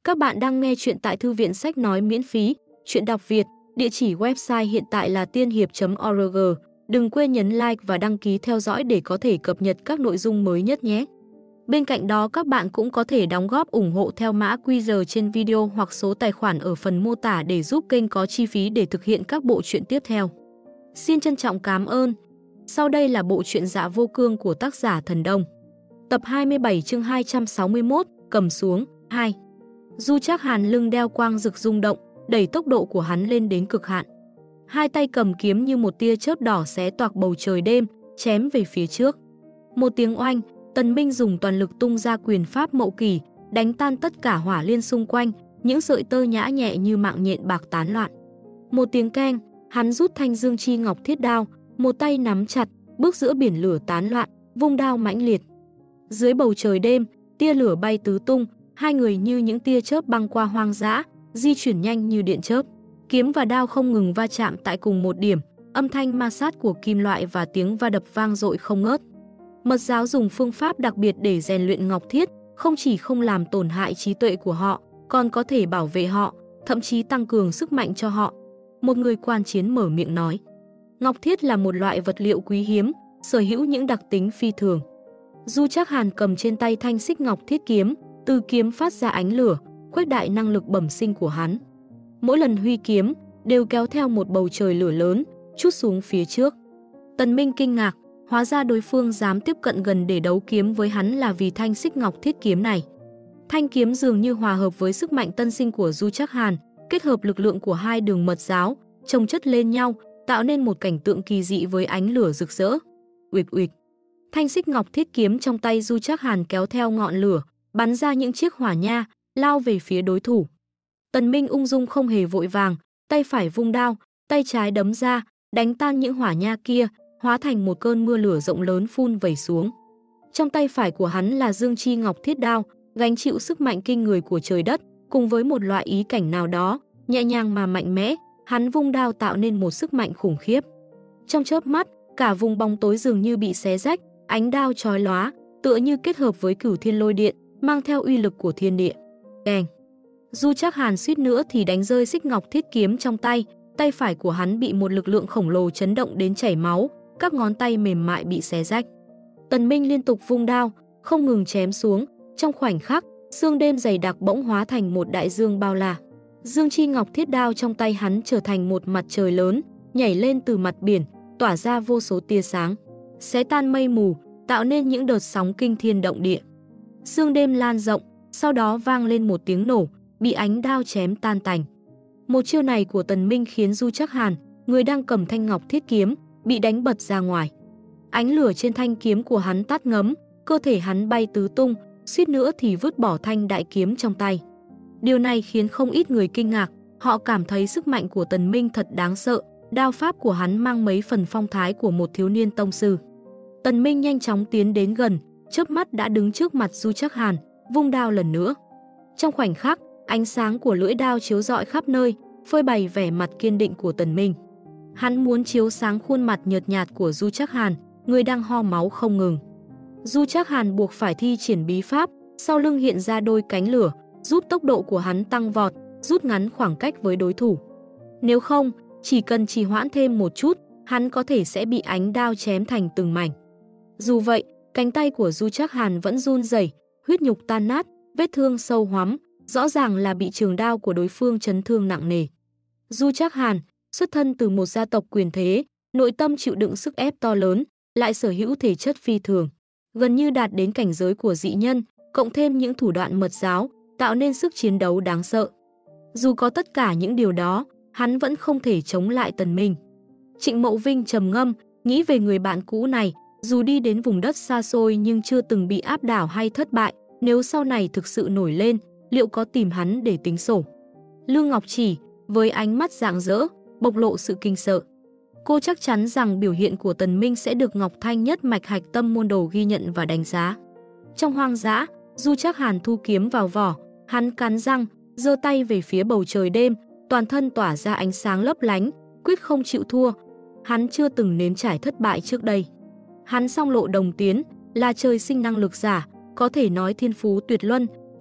Các bạn đang nghe chuyện tại Thư viện Sách Nói miễn phí, chuyện đọc Việt, địa chỉ website hiện tại là tienhiệp.org. Đừng quên nhấn like và đăng ký theo dõi để có thể cập nhật các nội dung mới nhất nhé. Bên cạnh đó các bạn cũng có thể đóng góp ủng hộ theo mã QR trên video hoặc số tài khoản ở phần mô tả để giúp kênh có chi phí để thực hiện các bộ truyện tiếp theo. Xin trân trọng cảm ơn. Sau đây là bộ truyện Dạ Vô Cương của tác giả Thần Đông. Tập 27 chương 261, cầm xuống, 2. Du Trác Hàn lưng đeo quang rực rung động, đẩy tốc độ của hắn lên đến cực hạn. Hai tay cầm kiếm như một tia chớp đỏ xé toạc bầu trời đêm, chém về phía trước. Một tiếng oanh, Tần Minh dùng toàn lực tung ra quyền pháp Mậu Kỳ, đánh tan tất cả hỏa liên xung quanh, những sợi tơ nhã nhẹ như mạng nhện bạc tán loạn. Một tiếng keng, hắn rút thanh dương chi ngọc thiết đao, một tay nắm chặt, bước giữa biển lửa tán loạn, vung đao mãnh liệt. Dưới bầu trời đêm, tia lửa bay tứ tung, hai người như những tia chớp băng qua hoang dã, di chuyển nhanh như điện chớp. Kiếm và đao không ngừng va chạm tại cùng một điểm, âm thanh ma sát của kim loại và tiếng va đập vang dội không ngớt. Mật giáo dùng phương pháp đặc biệt để rèn luyện ngọc thiết, không chỉ không làm tổn hại trí tuệ của họ, còn có thể bảo vệ họ, thậm chí tăng cường sức mạnh cho họ. Một người quan chiến mở miệng nói. Ngọc thiết là một loại vật liệu quý hiếm, sở hữu những đặc tính phi thường. Du Trác Hàn cầm trên tay thanh xích ngọc thiết kiếm, từ kiếm phát ra ánh lửa, khuếch đại năng lực bẩm sinh của hắn. Mỗi lần huy kiếm, đều kéo theo một bầu trời lửa lớn, trút xuống phía trước. Tần Minh kinh ngạc, hóa ra đối phương dám tiếp cận gần để đấu kiếm với hắn là vì thanh xích ngọc thiết kiếm này. Thanh kiếm dường như hòa hợp với sức mạnh tân sinh của Du Trác Hàn, kết hợp lực lượng của hai đường mật giáo, chồng chất lên nhau, tạo nên một cảnh tượng kỳ dị với ánh lửa rực rỡ. Uịch uịch. Thanh xích ngọc thiết kiếm trong tay Du Trác Hàn kéo theo ngọn lửa, bắn ra những chiếc hỏa nha, lao về phía đối thủ. Tần Minh ung dung không hề vội vàng, tay phải vung đao, tay trái đấm ra, đánh tan những hỏa nha kia, hóa thành một cơn mưa lửa rộng lớn phun vẩy xuống. Trong tay phải của hắn là dương chi ngọc thiết đao, gánh chịu sức mạnh kinh người của trời đất, cùng với một loại ý cảnh nào đó, nhẹ nhàng mà mạnh mẽ, hắn vung đao tạo nên một sức mạnh khủng khiếp. Trong chớp mắt, cả vùng bóng tối dường như bị xé rách, ánh đao chói lóa, tựa như kết hợp với cửu thiên lôi điện, mang theo uy lực của thiên địa. Keng. Du Trác Hàn suýt nữa thì đánh rơi xích ngọc thiết kiếm trong tay, tay phải của hắn bị một lực lượng khổng lồ chấn động đến chảy máu, các ngón tay mềm mại bị xé rách. Tần Minh liên tục vung đao, không ngừng chém xuống, trong khoảnh khắc, sương đêm dày đặc bỗng hóa thành một đại dương bao la. Dương chi ngọc thiết đao trong tay hắn trở thành một mặt trời lớn, nhảy lên từ mặt biển, tỏa ra vô số tia sáng, xé tan mây mù, tạo nên những đợt sóng kinh thiên động địa. Sương đêm lan rộng, sau đó vang lên một tiếng nổ, bị ánh đao chém tan tành. Một chiêu này của Tần Minh khiến Du Trác Hàn, người đang cầm thanh ngọc thiết kiếm, bị đánh bật ra ngoài. Ánh lửa trên thanh kiếm của hắn tắt ngấm, cơ thể hắn bay tứ tung, suýt nữa thì vứt bỏ thanh đại kiếm trong tay. Điều này khiến không ít người kinh ngạc, họ cảm thấy sức mạnh của Tần Minh thật đáng sợ, đao pháp của hắn mang mấy phần phong thái của một thiếu niên tông sư. Tần Minh nhanh chóng tiến đến gần, chớp mắt đã đứng trước mặt Du Trác Hàn, vung đao lần nữa. Trong khoảnh khắc, ánh sáng của lưỡi đao chiếu rọi khắp nơi, phơi bày vẻ mặt kiên định của Tần Minh. Hắn muốn chiếu sáng khuôn mặt nhợt nhạt của Du Trác Hàn, người đang ho máu không ngừng. Du Trác Hàn buộc phải thi triển bí pháp, sau lưng hiện ra đôi cánh lửa, giúp tốc độ của hắn tăng vọt, rút ngắn khoảng cách với đối thủ. Nếu không, chỉ cần trì hoãn thêm một chút, hắn có thể sẽ bị ánh đao chém thành từng mảnh. Dù vậy, cánh tay của Du Trác Hàn vẫn run rẩy, huyết nhục tan nát, vết thương sâu hoắm, rõ ràng là bị trường đao của đối phương chấn thương nặng nề. Du Trác Hàn, xuất thân từ một gia tộc quyền thế, nội tâm chịu đựng sức ép to lớn, lại sở hữu thể chất phi thường, gần như đạt đến cảnh giới của dị nhân, cộng thêm những thủ đoạn mật giáo, tạo nên sức chiến đấu đáng sợ. Dù có tất cả những điều đó, hắn vẫn không thể chống lại Tần Minh. Trịnh Mậu Vinh trầm ngâm, nghĩ về người bạn cũ này, dù đi đến vùng đất xa xôi nhưng chưa từng bị áp đảo hay thất bại, nếu sau này thực sự nổi lên, liệu có tìm hắn để tính sổ? Lương Ngọc Chỉ, với ánh mắt rạng rỡ, bộc lộ sự kinh sợ. Cô chắc chắn rằng biểu hiện của Tần Minh sẽ được Ngọc Thanh nhất mạch hạch tâm môn đồ ghi nhận và đánh giá. Trong hoang dã, Du Trác Hàn thu kiếm vào vỏ, hắn cắn răng, giơ tay về phía bầu trời đêm, toàn thân tỏa ra ánh sáng lấp lánh, quyết không chịu thua. Hắn chưa từng nếm trải thất bại trước đây. Hắn song lộ đồng tiến, là trời sinh năng lực giả, có thể nói thiên phú tuyệt luân,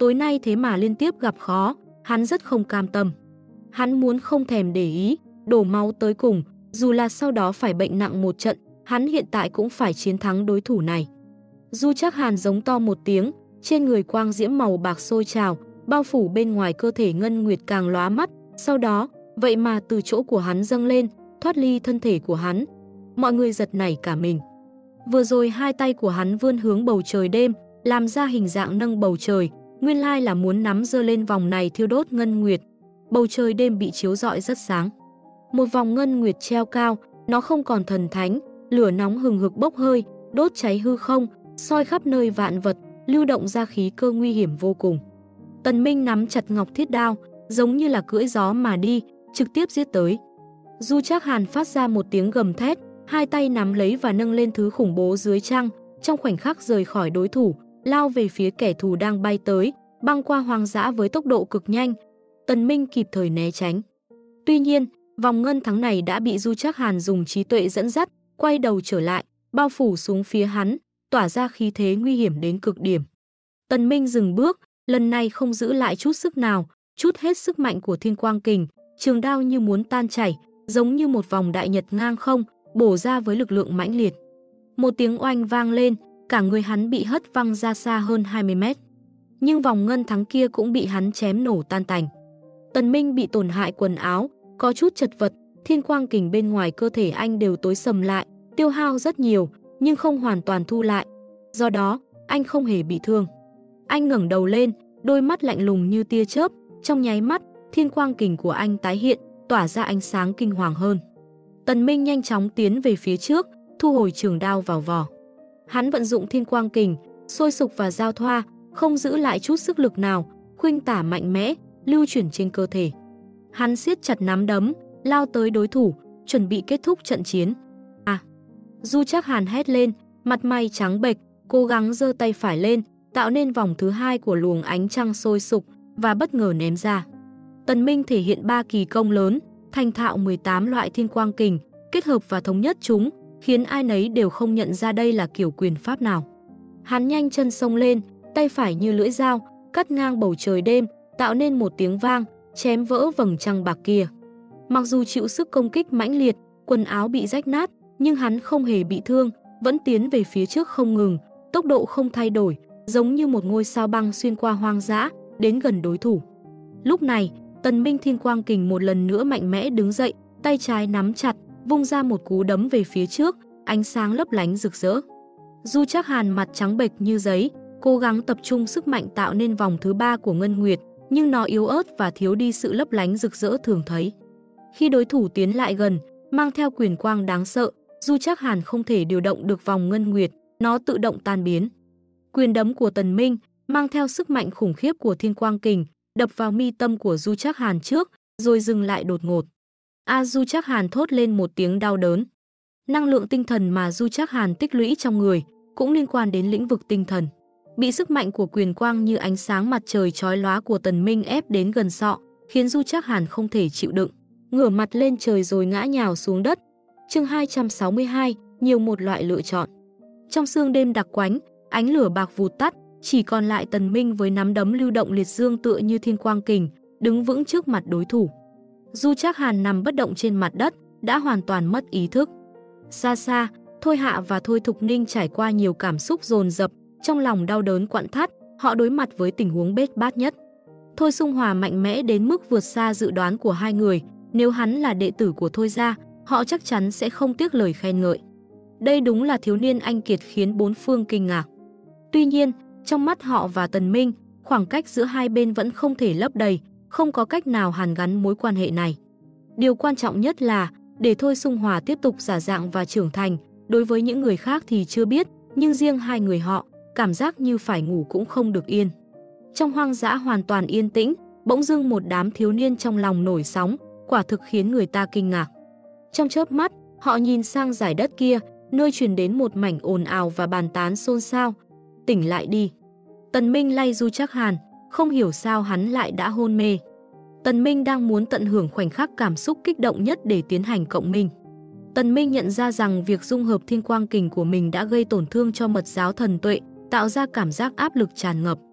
Tối nay thế mà liên tiếp gặp khó, hắn rất không cam tâm. Hắn muốn không thèm để ý, đổ máu tới cùng, dù là sau đó phải bệnh nặng một trận, hắn hiện tại cũng phải chiến thắng đối thủ này. Du Trác Hàn giống to một tiếng, trên người quang diễm màu bạc sôi trào, bao phủ bên ngoài cơ thể Ngân Nguyệt càng lóa mắt, sau đó, vậy mà từ chỗ của hắn dâng lên, thoát ly thân thể của hắn. Mọi người giật nảy cả mình. Vừa rồi hai tay của hắn vươn hướng bầu trời đêm, làm ra hình dạng nâng bầu trời, nguyên lai là muốn nắm giơ lên vòng này thiêu đốt Ngân Nguyệt. Bầu trời đêm bị chiếu rọi rất sáng. Một vòng Ngân Nguyệt treo cao, nó không còn thần thánh, lửa nóng hừng hực bốc hơi, đốt cháy hư không, soi khắp nơi vạn vật, lưu động ra khí cơ nguy hiểm vô cùng. Tần Minh nắm chặt ngọc thiết đao, giống như là cưỡi gió mà đi, trực tiếp giết tới. Du Trác Hàn phát ra một tiếng gầm thét, hai tay nắm lấy và nâng lên thứ khủng bố dưới trăng, trong khoảnh khắc rời khỏi đối thủ, lao về phía kẻ thù đang bay tới, băng qua hoang dã với tốc độ cực nhanh. Tần Minh kịp thời né tránh. Tuy nhiên, vòng ngân thắng này đã bị Du Trác Hàn dùng trí tuệ dẫn dắt, quay đầu trở lại, bao phủ xuống phía hắn, tỏa ra khí thế nguy hiểm đến cực điểm. Tần Minh dừng bước, lần này không giữ lại chút sức nào, chút hết sức mạnh của Thiên Quang Kình, trường đao như muốn tan chảy, giống như một vòng đại nhật ngang không, bổ ra với lực lượng mãnh liệt. Một tiếng oanh vang lên, cả người hắn bị hất văng ra xa hơn 20 mét. Nhưng vòng ngân thắng kia cũng bị hắn chém nổ tan tành. Tần Minh bị tổn hại quần áo, có chút chật vật, Thiên Quang Kình bên ngoài cơ thể anh đều tối sầm lại, tiêu hao rất nhiều, nhưng không hoàn toàn thu lại. Do đó, anh không hề bị thương. Anh ngẩng đầu lên, đôi mắt lạnh lùng như tia chớp, trong nháy mắt, Thiên Quang Kình của anh tái hiện, tỏa ra ánh sáng kinh hoàng hơn. Tần Minh nhanh chóng tiến về phía trước, thu hồi trường đao vào vỏ. Hắn vận dụng Thiên Quang Kình, sôi sục và giao thoa, không giữ lại chút sức lực nào, khuynh tả mạnh mẽ, lưu chuyển trên cơ thể. Hắn siết chặt nắm đấm, lao tới đối thủ, chuẩn bị kết thúc trận chiến. Du Trác Hàn hét lên, mặt mày trắng bệch, cố gắng giơ tay phải lên, tạo nên vòng thứ hai của luồng ánh trăng sôi sục và bất ngờ ném ra. Tần Minh thể hiện 3 kỳ công lớn, thành thạo 18 loại Thiên Quang Kình, kết hợp và thống nhất chúng, khiến ai nấy đều không nhận ra đây là kiểu quyền pháp nào. Hắn nhanh chân xông lên, tay phải như lưỡi dao, cắt ngang bầu trời đêm, tạo nên một tiếng vang, chém vỡ vầng trăng bạc kia. Mặc dù chịu sức công kích mãnh liệt, quần áo bị rách nát, nhưng hắn không hề bị thương, vẫn tiến về phía trước không ngừng, tốc độ không thay đổi, giống như một ngôi sao băng xuyên qua hoang dã, đến gần đối thủ. Lúc này, Tần Minh Thiên Quang Kình một lần nữa mạnh mẽ đứng dậy, tay trái nắm chặt, vung ra một cú đấm về phía trước, ánh sáng lấp lánh rực rỡ. Du Trác Hàn mặt trắng bệch như giấy, cố gắng tập trung sức mạnh tạo nên vòng thứ 3 của Ngân Nguyệt, nhưng nó yếu ớt và thiếu đi sự lấp lánh rực rỡ thường thấy. Khi đối thủ tiến lại gần, mang theo quyền quang đáng sợ, Du Trác Hàn không thể điều động được vòng Ngân Nguyệt, nó tự động tan biến. Quyền đấm của Tần Minh mang theo sức mạnh khủng khiếp của Thiên Quang Kình, đập vào mi tâm của Du Trác Hàn trước, rồi dừng lại đột ngột. Du Trác Hàn thốt lên một tiếng đau đớn. Năng lượng tinh thần mà Du Trác Hàn tích lũy trong người cũng liên quan đến lĩnh vực tinh thần. Bị sức mạnh của quyền quang như ánh sáng mặt trời chói lóa của Tần Minh ép đến gần sọ, khiến Du Trác Hàn không thể chịu đựng, ngửa mặt lên trời rồi ngã nhào xuống đất. Chương 262, nhiều một loại lựa chọn. Trong sương đêm đặc quánh, ánh lửa bạc vụt tắt, chỉ còn lại Tần Minh với nắm đấm lưu động liệt dương tựa như Thiên Quang Kình, đứng vững trước mặt đối thủ. Du Trác Hàn nằm bất động trên mặt đất, đã hoàn toàn mất ý thức. Xa xa, Thôi Hạ và Thôi Thục Ninh trải qua nhiều cảm xúc dồn dập, trong lòng đau đớn quặn thắt, họ đối mặt với tình huống bết bát nhất. Thôi Xung Hòa mạnh mẽ đến mức vượt xa dự đoán của hai người, nếu hắn là đệ tử của Thôi gia, họ chắc chắn sẽ không tiếc lời khen ngợi. Đây đúng là thiếu niên anh kiệt khiến bốn phương kinh ngạc. Tuy nhiên, trong mắt họ và Tần Minh, khoảng cách giữa hai bên vẫn không thể lấp đầy, không có cách nào hàn gắn mối quan hệ này. Điều quan trọng nhất là, để Thôi Xung Hòa tiếp tục giả dạng và trưởng thành, đối với những người khác thì chưa biết, nhưng riêng hai người họ, cảm giác như phải ngủ cũng không được yên. Trong hoang dã hoàn toàn yên tĩnh, bỗng dưng một đám thiếu niên trong lòng nổi sóng, quả thực khiến người ta kinh ngạc. Trong chớp mắt, họ nhìn sang dải đất kia, nơi truyền đến một mảnh ồn ào và bàn tán xôn xao. Tỉnh lại đi. Tần Minh lay Du Trác Hàn, không hiểu sao hắn lại đã hôn mê. Tần Minh đang muốn tận hưởng khoảnh khắc cảm xúc kích động nhất để tiến hành cộng minh. Tần Minh nhận ra rằng việc dung hợp Thiên Quang Kình của mình đã gây tổn thương cho mật giáo thần tuệ, tạo ra cảm giác áp lực tràn ngập.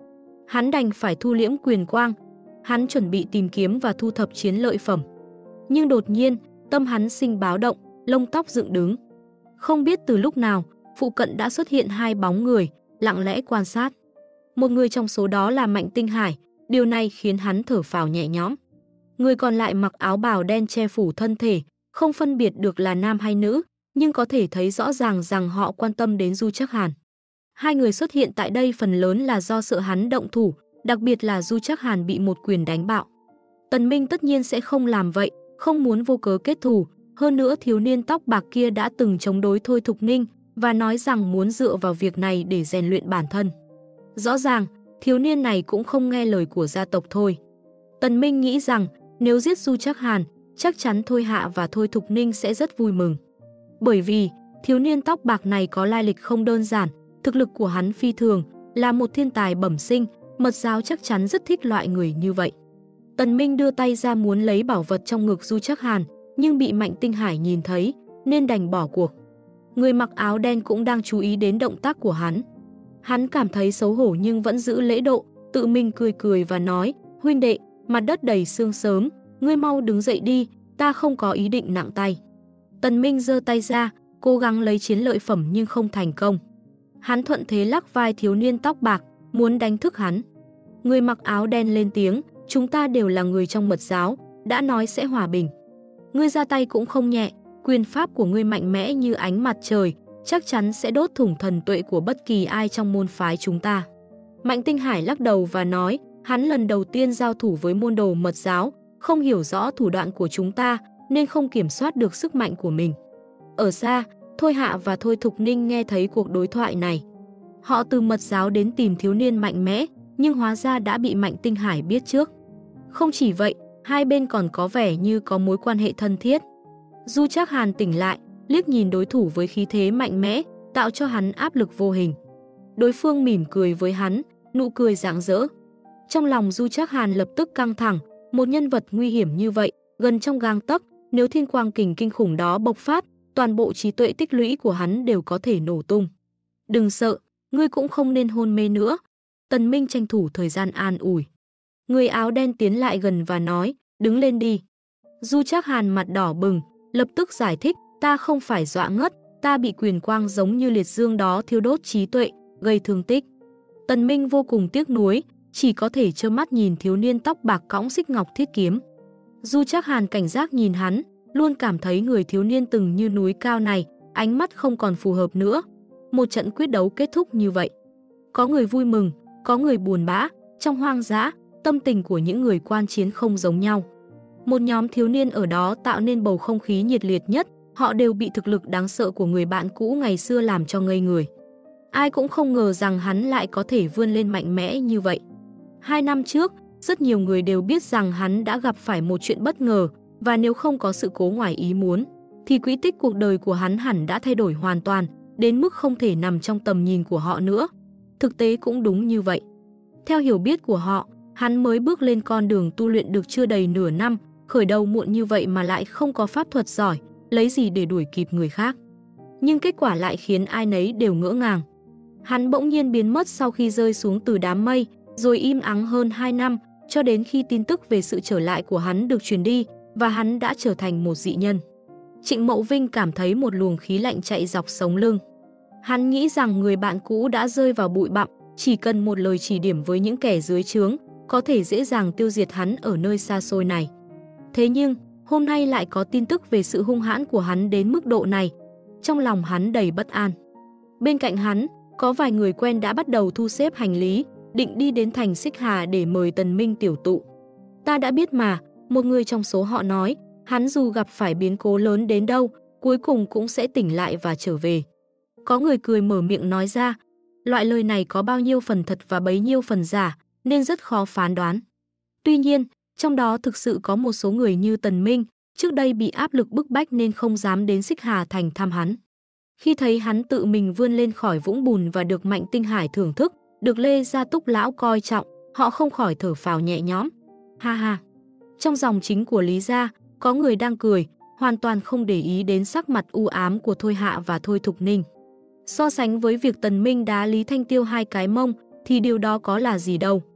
Hắn đành phải thu liễm quyền quang. Hắn chuẩn bị tìm kiếm và thu thập chiến lợi phẩm. Nhưng đột nhiên, tâm hắn sinh báo động, lông tóc dựng đứng. Không biết từ lúc nào, phụ cận đã xuất hiện hai bóng người, lặng lẽ quan sát. Một người trong số đó là Mạnh Tinh Hải, điều này khiến hắn thở phào nhẹ nhõm. Người còn lại mặc áo bào đen che phủ thân thể, không phân biệt được là nam hay nữ, nhưng có thể thấy rõ ràng rằng họ quan tâm đến Du Trác Hàn. Hai người xuất hiện tại đây phần lớn là do sợ hắn động thủ, đặc biệt là Du Trác Hàn bị một quyền đánh bạo. Tần Minh tất nhiên sẽ không làm vậy, không muốn vô cớ kết thù. Hơn nữa thiếu niên tóc bạc kia đã từng chống đối Thôi Thục Ninh và nói rằng muốn dựa vào việc này để rèn luyện bản thân. Rõ ràng, thiếu niên này cũng không nghe lời của gia tộc Thôi. Tần Minh nghĩ rằng nếu giết Du Trác Hàn, chắc chắn Thôi Hạ và Thôi Thục Ninh sẽ rất vui mừng. Bởi vì, thiếu niên tóc bạc này có lai lịch không đơn giản, thực lực của hắn phi thường, là một thiên tài bẩm sinh, mật giáo chắc chắn rất thích loại người như vậy. Tần Minh đưa tay ra muốn lấy bảo vật trong ngực Du Trác Hàn, nhưng bị Mạnh Tinh Hải nhìn thấy, nên đành bỏ cuộc. Người mặc áo đen cũng đang chú ý đến động tác của hắn. Hắn cảm thấy xấu hổ nhưng vẫn giữ lễ độ, tự mình cười cười và nói, huynh đệ, mặt đất đầy sương sớm, ngươi mau đứng dậy đi, ta không có ý định nặng tay. Tần Minh giơ tay ra, cố gắng lấy chiến lợi phẩm nhưng không thành công. Hắn thuận thế lắc vai thiếu niên tóc bạc, muốn đánh thức hắn. Người mặc áo đen lên tiếng, chúng ta đều là người trong mật giáo, đã nói sẽ hòa bình. Ngươi ra tay cũng không nhẹ, quyền pháp của ngươi mạnh mẽ như ánh mặt trời, chắc chắn sẽ đốt thủng thần tuệ của bất kỳ ai trong môn phái chúng ta. Mạnh Tinh Hải lắc đầu và nói, hắn lần đầu tiên giao thủ với môn đồ mật giáo, không hiểu rõ thủ đoạn của chúng ta, nên không kiểm soát được sức mạnh của mình. Ở xa, Thôi Hạ và Thôi Thục Ninh nghe thấy cuộc đối thoại này. Họ từ mật giáo đến tìm thiếu niên mạnh mẽ, nhưng hóa ra đã bị Mạnh Tinh Hải biết trước. Không chỉ vậy, hai bên còn có vẻ như có mối quan hệ thân thiết. Du Trác Hàn tỉnh lại, liếc nhìn đối thủ với khí thế mạnh mẽ, tạo cho hắn áp lực vô hình. Đối phương mỉm cười với hắn, nụ cười rạng rỡ. Trong lòng Du Trác Hàn lập tức căng thẳng, một nhân vật nguy hiểm như vậy, gần trong gang tấc, nếu thiên quang kình kinh khủng đó bộc phát, toàn bộ trí tuệ tích lũy của hắn đều có thể nổ tung. Đừng sợ, ngươi cũng không nên hôn mê nữa. Tần Minh tranh thủ thời gian an ủi. Người áo đen tiến lại gần và nói, đứng lên đi. Du Trác Hàn mặt đỏ bừng, lập tức giải thích, ta không phải dọa ngất, ta bị quyền quang giống như liệt dương đó thiêu đốt trí tuệ, gây thương tích. Tần Minh vô cùng tiếc nuối, chỉ có thể trơ mắt nhìn thiếu niên tóc bạc cõng xích ngọc thiết kiếm. Du Trác Hàn cảnh giác nhìn hắn, luôn cảm thấy người thiếu niên từng như núi cao này, ánh mắt không còn phù hợp nữa. Một trận quyết đấu kết thúc như vậy. Có người vui mừng, có người buồn bã, trong hoang dã, tâm tình của những người quan chiến không giống nhau. Một nhóm thiếu niên ở đó tạo nên bầu không khí nhiệt liệt nhất, họ đều bị thực lực đáng sợ của người bạn cũ ngày xưa làm cho ngây người. Ai cũng không ngờ rằng hắn lại có thể vươn lên mạnh mẽ như vậy. 2 năm trước, rất nhiều người đều biết rằng hắn đã gặp phải một chuyện bất ngờ, và nếu không có sự cố ngoài ý muốn, thì quỹ tích cuộc đời của hắn hẳn đã thay đổi hoàn toàn, đến mức không thể nằm trong tầm nhìn của họ nữa. Thực tế cũng đúng như vậy. Theo hiểu biết của họ, hắn mới bước lên con đường tu luyện được chưa đầy nửa năm, khởi đầu muộn như vậy mà lại không có pháp thuật giỏi, lấy gì để đuổi kịp người khác. Nhưng kết quả lại khiến ai nấy đều ngỡ ngàng. Hắn bỗng nhiên biến mất sau khi rơi xuống từ đám mây, rồi im ắng hơn 2 năm, cho đến khi tin tức về sự trở lại của hắn được truyền đi, và hắn đã trở thành một dị nhân. Trịnh Mậu Vinh cảm thấy một luồng khí lạnh chạy dọc sống lưng. Hắn nghĩ rằng người bạn cũ đã rơi vào bụi bặm, chỉ cần một lời chỉ điểm với những kẻ dưới trướng, có thể dễ dàng tiêu diệt hắn ở nơi xa xôi này. Thế nhưng, hôm nay lại có tin tức về sự hung hãn của hắn đến mức độ này. Trong lòng hắn đầy bất an. Bên cạnh hắn, có vài người quen đã bắt đầu thu xếp hành lý, định đi đến thành Xích Hà để mời Tần Minh tiểu tụ. Ta đã biết mà, một người trong số họ nói, hắn dù gặp phải biến cố lớn đến đâu, cuối cùng cũng sẽ tỉnh lại và trở về. Có người cười mở miệng nói ra, loại lời này có bao nhiêu phần thật và bấy nhiêu phần giả, nên rất khó phán đoán. Tuy nhiên, trong đó thực sự có một số người như Tần Minh, trước đây bị áp lực bức bách nên không dám đến Xích Hà Thành thăm hắn. Khi thấy hắn tự mình vươn lên khỏi vũng bùn và được Mạnh Tinh Hải thưởng thức, được Lê Gia Túc lão coi trọng, họ không khỏi thở phào nhẹ nhõm. Ha ha. Trong dòng chính của Lý gia, có người đang cười, hoàn toàn không để ý đến sắc mặt u ám của Thôi Hạ và Thôi Thục Ninh. So sánh với việc Tần Minh đá Lý Thanh Tiêu 2 cái mông, thì điều đó có là gì đâu.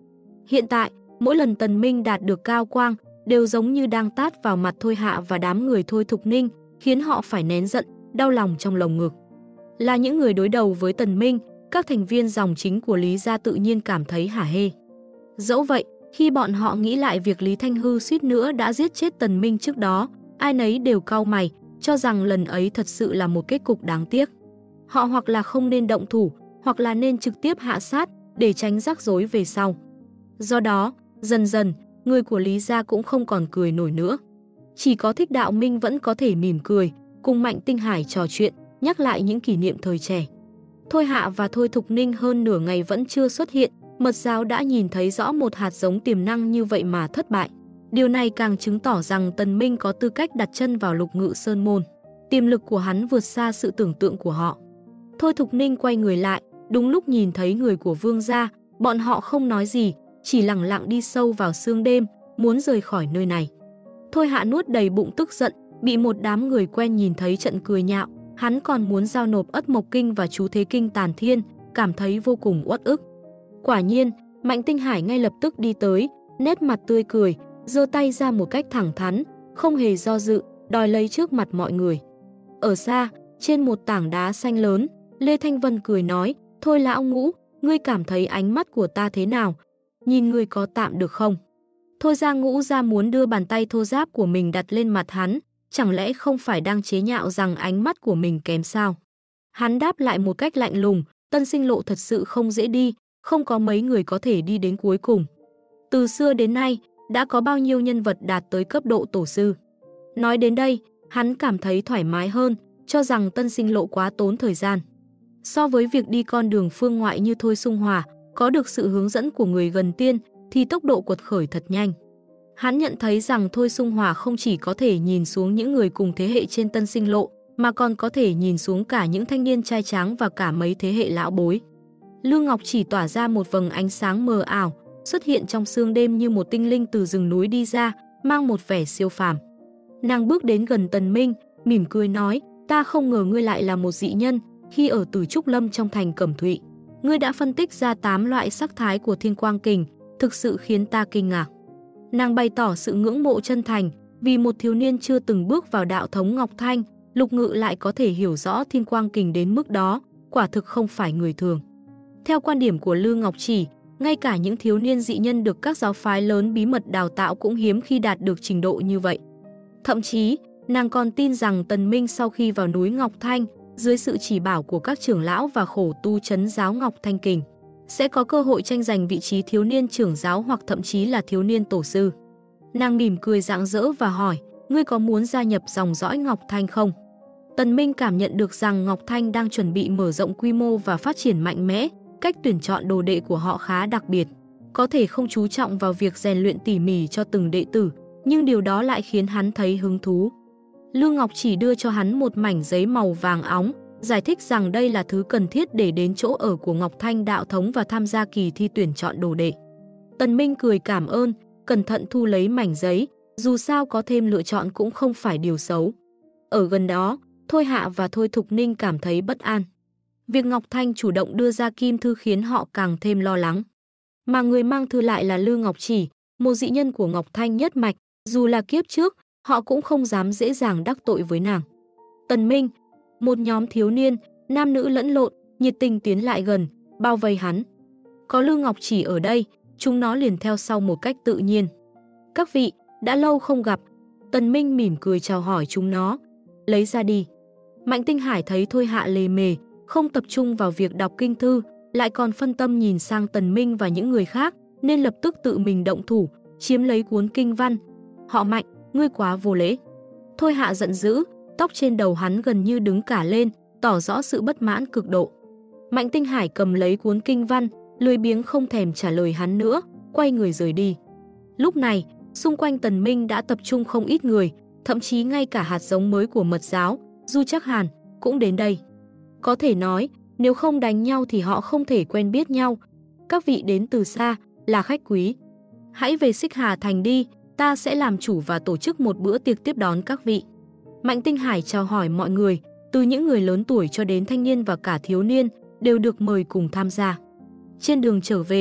Hiện tại, mỗi lần Tần Minh đạt được cao quang, đều giống như đang tát vào mặt Thôi Hạ và đám người Thôi Thục Ninh, khiến họ phải nén giận, đau lòng trong lồng ngực. Là những người đối đầu với Tần Minh, các thành viên dòng chính của Lý gia tự nhiên cảm thấy hả hê. Dẫu vậy, khi bọn họ nghĩ lại việc Lý Thanh Hư suýt nữa đã giết chết Tần Minh trước đó, ai nấy đều cau mày, cho rằng lần ấy thật sự là một kết cục đáng tiếc. Họ hoặc là không nên động thủ, hoặc là nên trực tiếp hạ sát để tránh rắc rối về sau. Do đó, dần dần, người của Lý gia cũng không còn cười nổi nữa. Chỉ có Thích Đạo Minh vẫn có thể mỉm cười, cùng Mạnh Tinh Hải trò chuyện, nhắc lại những kỷ niệm thời trẻ. Thôi Hạ và Thôi Thục Ninh hơn nửa ngày vẫn chưa xuất hiện, Mật Giáo đã nhìn thấy rõ một hạt giống tiềm năng như vậy mà thất bại. Điều này càng chứng tỏ rằng Tần Minh có tư cách đặt chân vào Lục Ngự Sơn môn. Tiềm lực của hắn vượt xa sự tưởng tượng của họ. Thôi Thục Ninh quay người lại, đúng lúc nhìn thấy người của Vương gia, bọn họ không nói gì, chỉ lặng lặng đi sâu vào sương đêm, muốn rời khỏi nơi này. Thôi Hạ nuốt đầy bụng tức giận, bị một đám người quen nhìn thấy trận cười nhạo, hắn còn muốn giao nộp Ất Mộc Kinh và Chú Thế Kinh Tàn Thiên, cảm thấy vô cùng uất ức. Quả nhiên, Mạnh Tinh Hải ngay lập tức đi tới, nét mặt tươi cười, giơ tay ra một cách thẳng thắn, không hề do dự, đòi lấy trước mặt mọi người. Ở xa, trên một tảng đá xanh lớn, Lê Thanh Vân cười nói, thôi lão Ngũ, ngươi cảm thấy ánh mắt của ta thế nào? Nhìn ngươi có tạm được không? Thôi ra Ngũ ra muốn đưa bàn tay thô ráp của mình đặt lên mặt hắn, chẳng lẽ không phải đang chế nhạo rằng ánh mắt của mình kém sao? Hắn đáp lại một cách lạnh lùng, Tân Sinh Lộ thật sự không dễ đi, không có mấy người có thể đi đến cuối cùng. Từ xưa đến nay, đã có bao nhiêu nhân vật đạt tới cấp độ tổ sư. Nói đến đây, hắn cảm thấy thoải mái hơn, cho rằng Tân Sinh Lộ quá tốn thời gian. So với việc đi con đường phương ngoại như Thôi Sung Hòa, có được sự hướng dẫn của người gần tiên, thì tốc độ quật khởi thật nhanh. Hắn nhận thấy rằng Thôi Sung Hòa không chỉ có thể nhìn xuống những người cùng thế hệ trên Tân Sinh Lộ, mà còn có thể nhìn xuống cả những thanh niên trai tráng và cả mấy thế hệ lão bối. Lương Ngọc chỉ tỏa ra một vầng ánh sáng mờ ảo, xuất hiện trong sương đêm như một tinh linh từ rừng núi đi ra, mang một vẻ siêu phàm. Nàng bước đến gần Tần Minh, mỉm cười nói, ta không ngờ ngươi lại là một dị nhân, khi ở Tử Trúc Lâm trong thành Cẩm Thụy. Ngươi đã phân tích ra 8 loại sắc thái của Thiên Quang Kình, thực sự khiến ta kinh ngạc. Nàng bày tỏ sự ngưỡng mộ chân thành, vì một thiếu niên chưa từng bước vào đạo thống Ngọc Thanh, Lục Ngự lại có thể hiểu rõ Thiên Quang Kình đến mức đó, quả thực không phải người thường. Theo quan điểm của Lư Ngọc Chỉ, ngay cả những thiếu niên dị nhân được các giáo phái lớn bí mật đào tạo cũng hiếm khi đạt được trình độ như vậy. Thậm chí, nàng còn tin rằng Tần Minh sau khi vào núi Ngọc Thanh, dưới sự chỉ bảo của các trưởng lão và khổ tu trấn giáo Ngọc Thanh Kình, sẽ có cơ hội tranh giành vị trí thiếu niên trưởng giáo hoặc thậm chí là thiếu niên tổ sư. Nàng mỉm cười rạng rỡ và hỏi, ngươi có muốn gia nhập dòng dõi Ngọc Thanh không? Tần Minh cảm nhận được rằng Ngọc Thanh đang chuẩn bị mở rộng quy mô và phát triển mạnh mẽ, cách tuyển chọn đồ đệ của họ khá đặc biệt. Có thể không chú trọng vào việc rèn luyện tỉ mỉ cho từng đệ tử, nhưng điều đó lại khiến hắn thấy hứng thú. Lương Ngọc chỉ đưa cho hắn một mảnh giấy màu vàng óng, giải thích rằng đây là thứ cần thiết để đến chỗ ở của Ngọc Thanh đạo thống và tham gia kỳ thi tuyển chọn đồ đệ. Tần Minh cười cảm ơn, cẩn thận thu lấy mảnh giấy, dù sao có thêm lựa chọn cũng không phải điều xấu. Ở gần đó, Thôi Hạ và Thôi Thục Ninh cảm thấy bất an. Việc Ngọc Thanh chủ động đưa ra kim thư khiến họ càng thêm lo lắng. Mà người mang thư lại là Lư Ngọc Chỉ, một dị nhân của Ngọc Thanh nhất mạch, dù là kiếp trước, họ cũng không dám dễ dàng đắc tội với nàng. Tần Minh, một nhóm thiếu niên, nam nữ lẫn lộn, nhiệt tình tiến lại gần, bao vây hắn. Có Lư Ngọc Chỉ ở đây, chúng nó liền theo sau một cách tự nhiên. Các vị, đã lâu không gặp. Tần Minh mỉm cười chào hỏi chúng nó. Lấy ra đi. Mạnh Tinh Hải thấy Thôi Hạ lề mề, không tập trung vào việc đọc kinh thư, lại còn phân tâm nhìn sang Tần Minh và những người khác, nên lập tức tự mình động thủ, chiếm lấy cuốn kinh văn. Họ Mạnh, ngươi quá vô lễ. Thôi Hạ giận dữ, tóc trên đầu hắn gần như đứng cả lên, tỏ rõ sự bất mãn cực độ. Mạnh Tinh Hải cầm lấy cuốn kinh văn, lười biếng không thèm trả lời hắn nữa, quay người rời đi. Lúc này, xung quanh Tần Minh đã tập trung không ít người, thậm chí ngay cả hạt giống mới của Mật Giáo, Du Trác Hàn, cũng đến đây. Có thể nói, nếu không đánh nhau thì họ không thể quen biết nhau. Các vị đến từ xa, là khách quý. Hãy về Xích Hà Thành đi, ta sẽ làm chủ và tổ chức một bữa tiệc tiếp đón các vị. Mạnh Tinh Hải chào hỏi mọi người, từ những người lớn tuổi cho đến thanh niên và cả thiếu niên, đều được mời cùng tham gia. Trên đường trở về,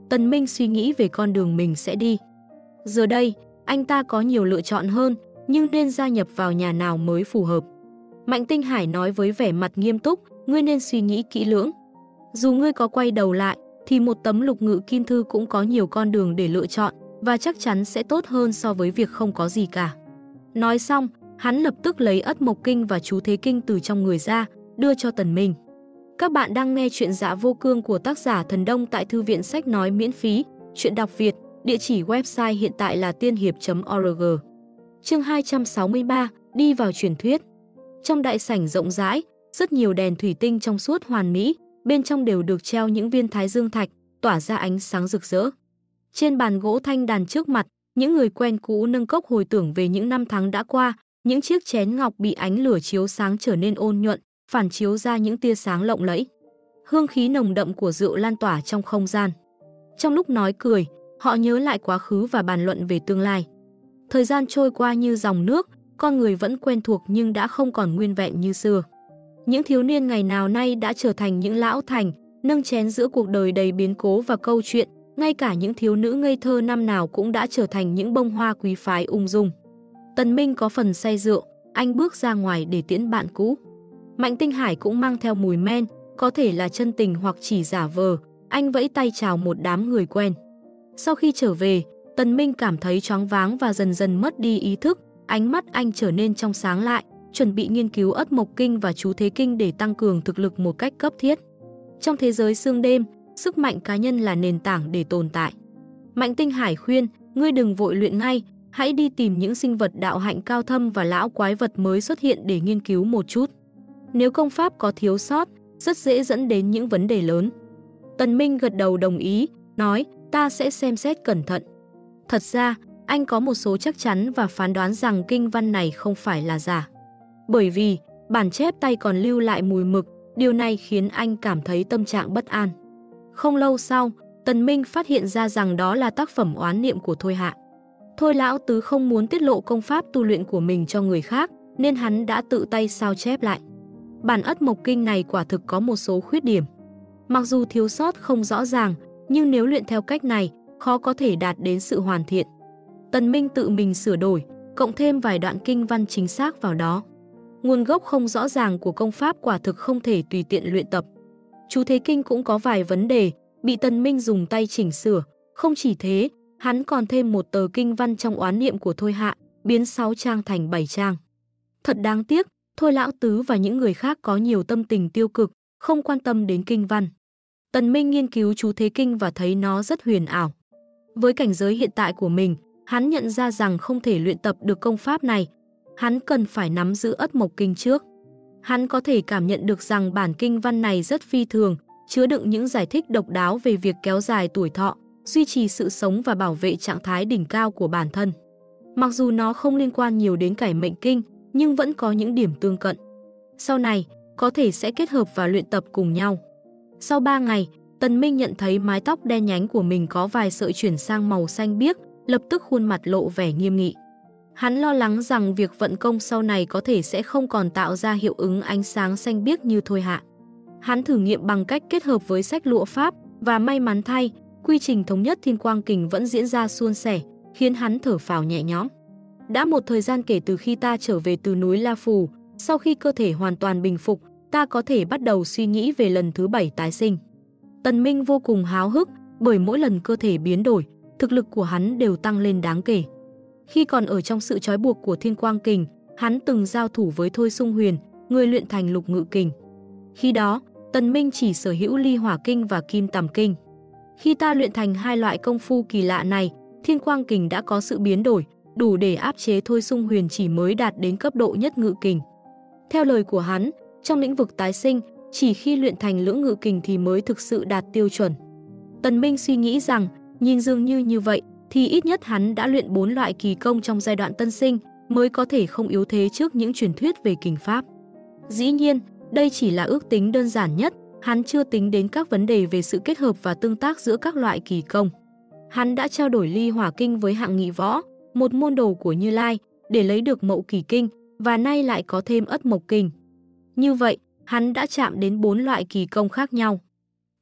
Tần Minh suy nghĩ về con đường mình sẽ đi. Giờ đây, anh ta có nhiều lựa chọn hơn, nhưng nên gia nhập vào nhà nào mới phù hợp. Mạnh Tinh Hải nói với vẻ mặt nghiêm túc, ngươi nên suy nghĩ kỹ lưỡng. Dù ngươi có quay đầu lại, thì một tấm lục ngự kim thư cũng có nhiều con đường để lựa chọn, và chắc chắn sẽ tốt hơn so với việc không có gì cả. Nói xong, hắn lập tức lấy Ất Mộc Kinh và Chú Thế Kinh từ trong người ra, đưa cho Tần Minh. Các bạn đang nghe chuyện Dạ Vô Cương của tác giả Thần Đông tại Thư viện Sách Nói miễn phí, chuyện đọc Việt, địa chỉ website hiện tại là tiên hiệp.org. Chương 263, đi vào truyền thuyết. Trong đại sảnh rộng rãi, rất nhiều đèn thủy tinh trong suốt hoàn mỹ, bên trong đều được treo những viên thái dương thạch, tỏa ra ánh sáng rực rỡ. Trên bàn gỗ thanh đàn trước mặt, những người quen cũ nâng cốc hồi tưởng về những năm tháng đã qua, những chiếc chén ngọc bị ánh lửa chiếu sáng trở nên ôn nhuận, phản chiếu ra những tia sáng lộng lẫy. Hương khí nồng đậm của rượu lan tỏa trong không gian. Trong lúc nói cười, họ nhớ lại quá khứ và bàn luận về tương lai. Thời gian trôi qua như dòng nước, con người vẫn quen thuộc nhưng đã không còn nguyên vẹn như xưa. Những thiếu niên ngày nào nay đã trở thành những lão thành, nâng chén giữa cuộc đời đầy biến cố và câu chuyện, ngay cả những thiếu nữ ngây thơ năm nào cũng đã trở thành những bông hoa quý phái ung dung. Tần Minh có phần say rượu, anh bước ra ngoài để tiễn bạn cũ. Mạnh Tinh Hải cũng mang theo mùi men, có thể là chân tình hoặc chỉ giả vờ, anh vẫy tay chào một đám người quen. Sau khi trở về, Tần Minh cảm thấy choáng váng và dần dần mất đi ý thức, ánh mắt anh trở nên trong sáng lại, chuẩn bị nghiên cứu Ất Mộc Kinh và Chú Thế Kinh để tăng cường thực lực một cách cấp thiết. Trong thế giới sương đêm, sức mạnh cá nhân là nền tảng để tồn tại. Mạnh Tinh Hải khuyên, ngươi đừng vội luyện ngay, hãy đi tìm những sinh vật đạo hạnh cao thâm và lão quái vật mới xuất hiện để nghiên cứu một chút. Nếu công pháp có thiếu sót, rất dễ dẫn đến những vấn đề lớn. Tần Minh gật đầu đồng ý, nói, ta sẽ xem xét cẩn thận. Thật ra, anh có một số chắc chắn và phán đoán rằng kinh văn này không phải là giả. Bởi vì, bản chép tay còn lưu lại mùi mực, điều này khiến anh cảm thấy tâm trạng bất an. Không lâu sau, Tần Minh phát hiện ra rằng đó là tác phẩm oán niệm của Thôi Hạ. Thôi lão tứ không muốn tiết lộ công pháp tu luyện của mình cho người khác, nên hắn đã tự tay sao chép lại. Bản Ất Mộc Kinh này quả thực có một số khuyết điểm. Mặc dù thiếu sót không rõ ràng, nhưng nếu luyện theo cách này, khó có thể đạt đến sự hoàn thiện. Tần Minh tự mình sửa đổi, cộng thêm vài đoạn kinh văn chính xác vào đó. Nguồn gốc không rõ ràng của công pháp quả thực không thể tùy tiện luyện tập. Chú Thế Kinh cũng có vài vấn đề, bị Tần Minh dùng tay chỉnh sửa. Không chỉ thế, hắn còn thêm một tờ kinh văn trong oán niệm của Thôi Hạ, biến 6 trang thành 7 trang. Thật đáng tiếc, Thôi lão tứ và những người khác có nhiều tâm tình tiêu cực, không quan tâm đến kinh văn. Tần Minh nghiên cứu Chú Thế Kinh và thấy nó rất huyền ảo. Với cảnh giới hiện tại của mình, hắn nhận ra rằng không thể luyện tập được công pháp này. Hắn cần phải nắm giữ Ất Mộc Kinh trước. Hắn có thể cảm nhận được rằng bản kinh văn này rất phi thường, chứa đựng những giải thích độc đáo về việc kéo dài tuổi thọ, duy trì sự sống và bảo vệ trạng thái đỉnh cao của bản thân. Mặc dù nó không liên quan nhiều đến cải mệnh kinh, nhưng vẫn có những điểm tương cận. Sau này, có thể sẽ kết hợp và luyện tập cùng nhau. Sau 3 ngày, Tần Minh nhận thấy mái tóc đen nhánh của mình có vài sợi chuyển sang màu xanh biếc, lập tức khuôn mặt lộ vẻ nghiêm nghị. Hắn lo lắng rằng việc vận công sau này có thể sẽ không còn tạo ra hiệu ứng ánh sáng xanh biếc như Thôi Hạ. Hắn thử nghiệm bằng cách kết hợp với sách lụa pháp và may mắn thay, quy trình thống nhất Thiên Quang Kình vẫn diễn ra suôn sẻ, khiến hắn thở phào nhẹ nhõm. Đã một thời gian kể từ khi ta trở về từ núi La Phù, sau khi cơ thể hoàn toàn bình phục, ta có thể bắt đầu suy nghĩ về lần thứ 7 tái sinh. Tần Minh vô cùng háo hức, bởi mỗi lần cơ thể biến đổi, thực lực của hắn đều tăng lên đáng kể. Khi còn ở trong sự trói buộc của Thiên Quang Kình, hắn từng giao thủ với Thôi Sung Huyền, người luyện thành Lục Ngự Kình. Khi đó, Tần Minh chỉ sở hữu Ly Hỏa Kinh và Kim Tầm Kinh. Khi ta luyện thành hai loại công phu kỳ lạ này, Thiên Quang Kình đã có sự biến đổi, đủ để áp chế Thôi Sung Huyền chỉ mới đạt đến cấp độ Nhất Ngự Kình. Theo lời của hắn, trong lĩnh vực tái sinh, chỉ khi luyện thành Lưỡng Ngự Kình thì mới thực sự đạt tiêu chuẩn. Tần Minh suy nghĩ rằng, nhìn dường như vậy, thì ít nhất hắn đã luyện 4 loại kỳ công trong giai đoạn tân sinh, mới có thể không yếu thế trước những truyền thuyết về kình pháp. Dĩ nhiên, đây chỉ là ước tính đơn giản nhất, hắn chưa tính đến các vấn đề về sự kết hợp và tương tác giữa các loại kỳ công. Hắn đã trao đổi Ly Hỏa Kinh với Hạng Nghị Võ, một môn đồ của Như Lai, để lấy được Mậu Kỳ Kinh, và nay lại có thêm Ất Mộc Kinh. Như vậy, hắn đã chạm đến 4 loại kỳ công khác nhau.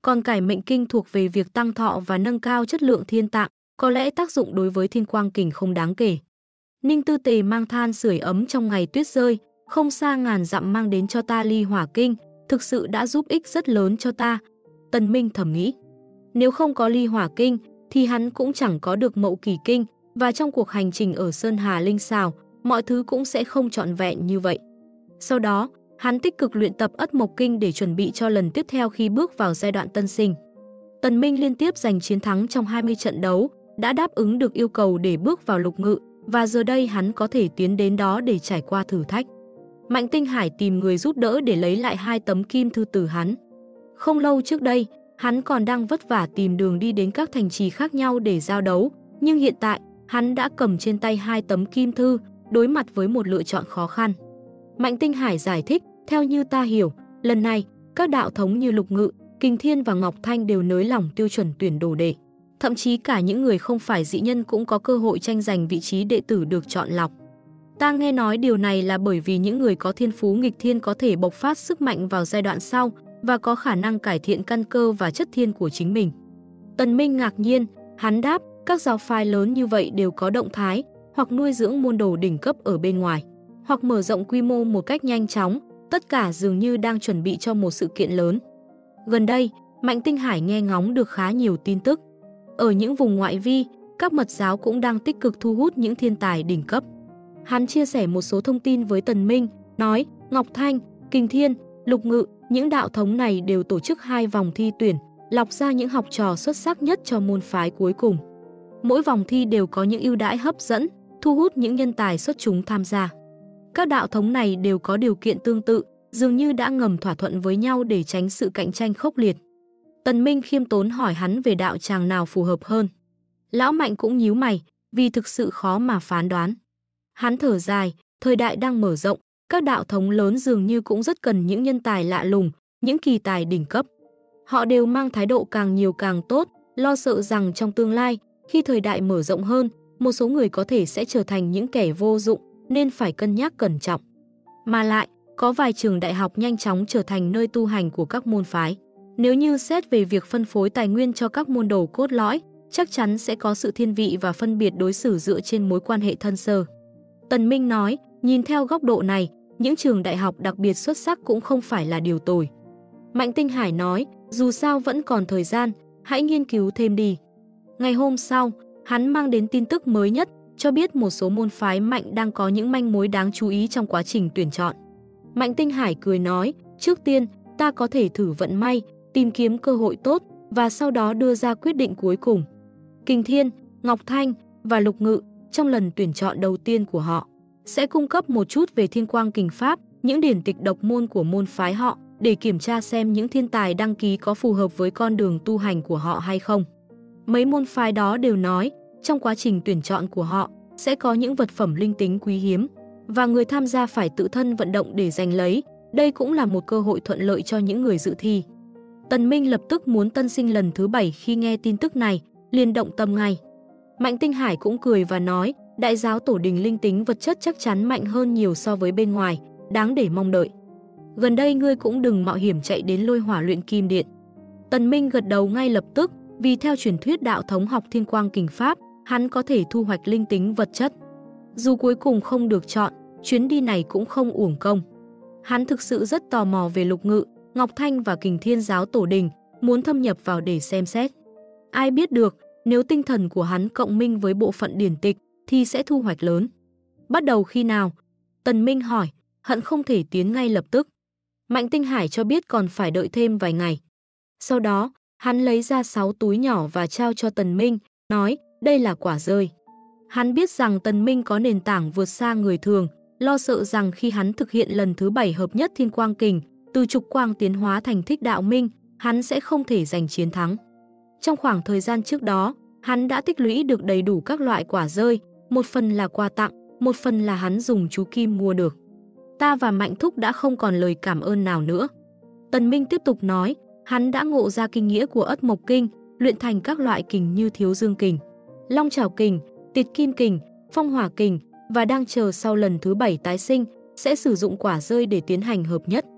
Còn cải mệnh kinh thuộc về việc tăng thọ và nâng cao chất lượng thiên tạng, có lẽ tác dụng đối với thiên quang kình không đáng kể. Ninh Tư Tề mang than sưởi ấm trong ngày tuyết rơi, không xa ngàn dặm mang đến cho ta ly hỏa kinh, thực sự đã giúp ích rất lớn cho ta. Tần Minh thầm nghĩ. Nếu không có ly hỏa kinh, thì hắn cũng chẳng có được mậu kỳ kinh, và trong cuộc hành trình ở Sơn Hà Linh Sào, mọi thứ cũng sẽ không trọn vẹn như vậy. Sau đó, hắn tích cực luyện tập Ất Mộc Kinh để chuẩn bị cho lần tiếp theo khi bước vào giai đoạn tân sinh. Tần Minh liên tiếp giành chiến thắng trong 20 trận đấu, đã đáp ứng được yêu cầu để bước vào lục ngự, và giờ đây hắn có thể tiến đến đó để trải qua thử thách. Mạnh Tinh Hải tìm người giúp đỡ để lấy lại 2 tấm kim thư từ hắn. Không lâu trước đây, hắn còn đang vất vả tìm đường đi đến các thành trì khác nhau để giao đấu, nhưng hiện tại, hắn đã cầm trên tay 2 tấm kim thư, đối mặt với một lựa chọn khó khăn. Mạnh Tinh Hải giải thích, theo như ta hiểu, lần này, các đạo thống như Lục Ngự, Kình Thiên và Ngọc Thanh đều nới lỏng tiêu chuẩn tuyển đồ đệ. Thậm chí cả những người không phải dị nhân cũng có cơ hội tranh giành vị trí đệ tử được chọn lọc. Ta nghe nói điều này là bởi vì những người có thiên phú nghịch thiên có thể bộc phát sức mạnh vào giai đoạn sau và có khả năng cải thiện căn cơ và chất thiên của chính mình. Tần Minh ngạc nhiên, hắn đáp, các giáo phái lớn như vậy đều có động thái, hoặc nuôi dưỡng môn đồ đỉnh cấp ở bên ngoài, hoặc mở rộng quy mô một cách nhanh chóng, tất cả dường như đang chuẩn bị cho một sự kiện lớn. Gần đây, Mạnh Tinh Hải nghe ngóng được khá nhiều tin tức. Ở những vùng ngoại vi, các mật giáo cũng đang tích cực thu hút những thiên tài đỉnh cấp. Hắn chia sẻ một số thông tin với Tần Minh, nói Ngọc Thanh, Kình Thiên, Lục Ngự, những đạo thống này đều tổ chức 2 vòng thi tuyển, lọc ra những học trò xuất sắc nhất cho môn phái cuối cùng. Mỗi vòng thi đều có những ưu đãi hấp dẫn, thu hút những nhân tài xuất chúng tham gia. Các đạo thống này đều có điều kiện tương tự, dường như đã ngầm thỏa thuận với nhau để tránh sự cạnh tranh khốc liệt. Tần Minh khiêm tốn hỏi hắn về đạo tràng nào phù hợp hơn. Lão Mạnh cũng nhíu mày, vì thực sự khó mà phán đoán. Hắn thở dài, thời đại đang mở rộng, các đạo thống lớn dường như cũng rất cần những nhân tài lạ lùng, những kỳ tài đỉnh cấp. Họ đều mang thái độ càng nhiều càng tốt, lo sợ rằng trong tương lai, khi thời đại mở rộng hơn, một số người có thể sẽ trở thành những kẻ vô dụng, nên phải cân nhắc cẩn trọng. Mà lại, có vài trường đại học nhanh chóng trở thành nơi tu hành của các môn phái. Nếu như xét về việc phân phối tài nguyên cho các môn đồ cốt lõi, chắc chắn sẽ có sự thiên vị và phân biệt đối xử dựa trên mối quan hệ thân sơ. Tần Minh nói, nhìn theo góc độ này, những trường đại học đặc biệt xuất sắc cũng không phải là điều tồi. Mạnh Tinh Hải nói, dù sao vẫn còn thời gian, hãy nghiên cứu thêm đi. Ngày hôm sau, hắn mang đến tin tức mới nhất, cho biết một số môn phái mạnh đang có những manh mối đáng chú ý trong quá trình tuyển chọn. Mạnh Tinh Hải cười nói, trước tiên, ta có thể thử vận may, tìm kiếm cơ hội tốt và sau đó đưa ra quyết định cuối cùng. Kình Thiên, Ngọc Thanh và Lục Ngự, trong lần tuyển chọn đầu tiên của họ, sẽ cung cấp một chút về Thiên Quang Kình Pháp, những điển tịch độc môn của môn phái họ, để kiểm tra xem những thiên tài đăng ký có phù hợp với con đường tu hành của họ hay không. Mấy môn phái đó đều nói, trong quá trình tuyển chọn của họ, sẽ có những vật phẩm linh tính quý hiếm, và người tham gia phải tự thân vận động để giành lấy, đây cũng là một cơ hội thuận lợi cho những người dự thi. Tần Minh lập tức muốn tân sinh lần thứ 7 khi nghe tin tức này, liền động tâm ngay. Mạnh Tinh Hải cũng cười và nói, đại giáo tổ đình linh tính vật chất chắc chắn mạnh hơn nhiều so với bên ngoài, đáng để mong đợi. Gần đây ngươi cũng đừng mạo hiểm chạy đến Lôi Hỏa Luyện Kim Điện. Tần Minh gật đầu ngay lập tức, vì theo truyền thuyết đạo thống học Thiên Quang Kình Pháp, hắn có thể thu hoạch linh tính vật chất. Dù cuối cùng không được chọn, chuyến đi này cũng không uổng công. Hắn thực sự rất tò mò về Lục Ngự, Ngọc Thanh và Kình Thiên giáo tổ đình, muốn thâm nhập vào để xem xét. Ai biết được, nếu tinh thần của hắn cộng minh với bộ phận điển tịch, thì sẽ thu hoạch lớn. Bắt đầu khi nào? Tần Minh hỏi, hận không thể tiến ngay lập tức. Mạnh Tinh Hải cho biết còn phải đợi thêm vài ngày. Sau đó, hắn lấy ra 6 túi nhỏ và trao cho Tần Minh, nói, đây là quả rơi. Hắn biết rằng Tần Minh có nền tảng vượt xa người thường, lo sợ rằng khi hắn thực hiện lần thứ 7 hợp nhất Thiên Quang Kình, từ trục quang tiến hóa thành Thích Đạo Minh, hắn sẽ không thể giành chiến thắng. Trong khoảng thời gian trước đó, hắn đã tích lũy được đầy đủ các loại quả rơi, một phần là quà tặng, một phần là hắn dùng chú Kim mua được. Ta và Mạnh Thúc đã không còn lời cảm ơn nào nữa. Tần Minh tiếp tục nói, hắn đã ngộ ra kinh nghĩa của Ất Mộc Kinh, luyện thành các loại kình như Thiếu Dương Kình, Long Trảo Kình, Tiệt Kim Kình, Phong Hỏa Kình và đang chờ sau lần thứ 7 tái sinh, sẽ sử dụng quả rơi để tiến hành hợp nhất.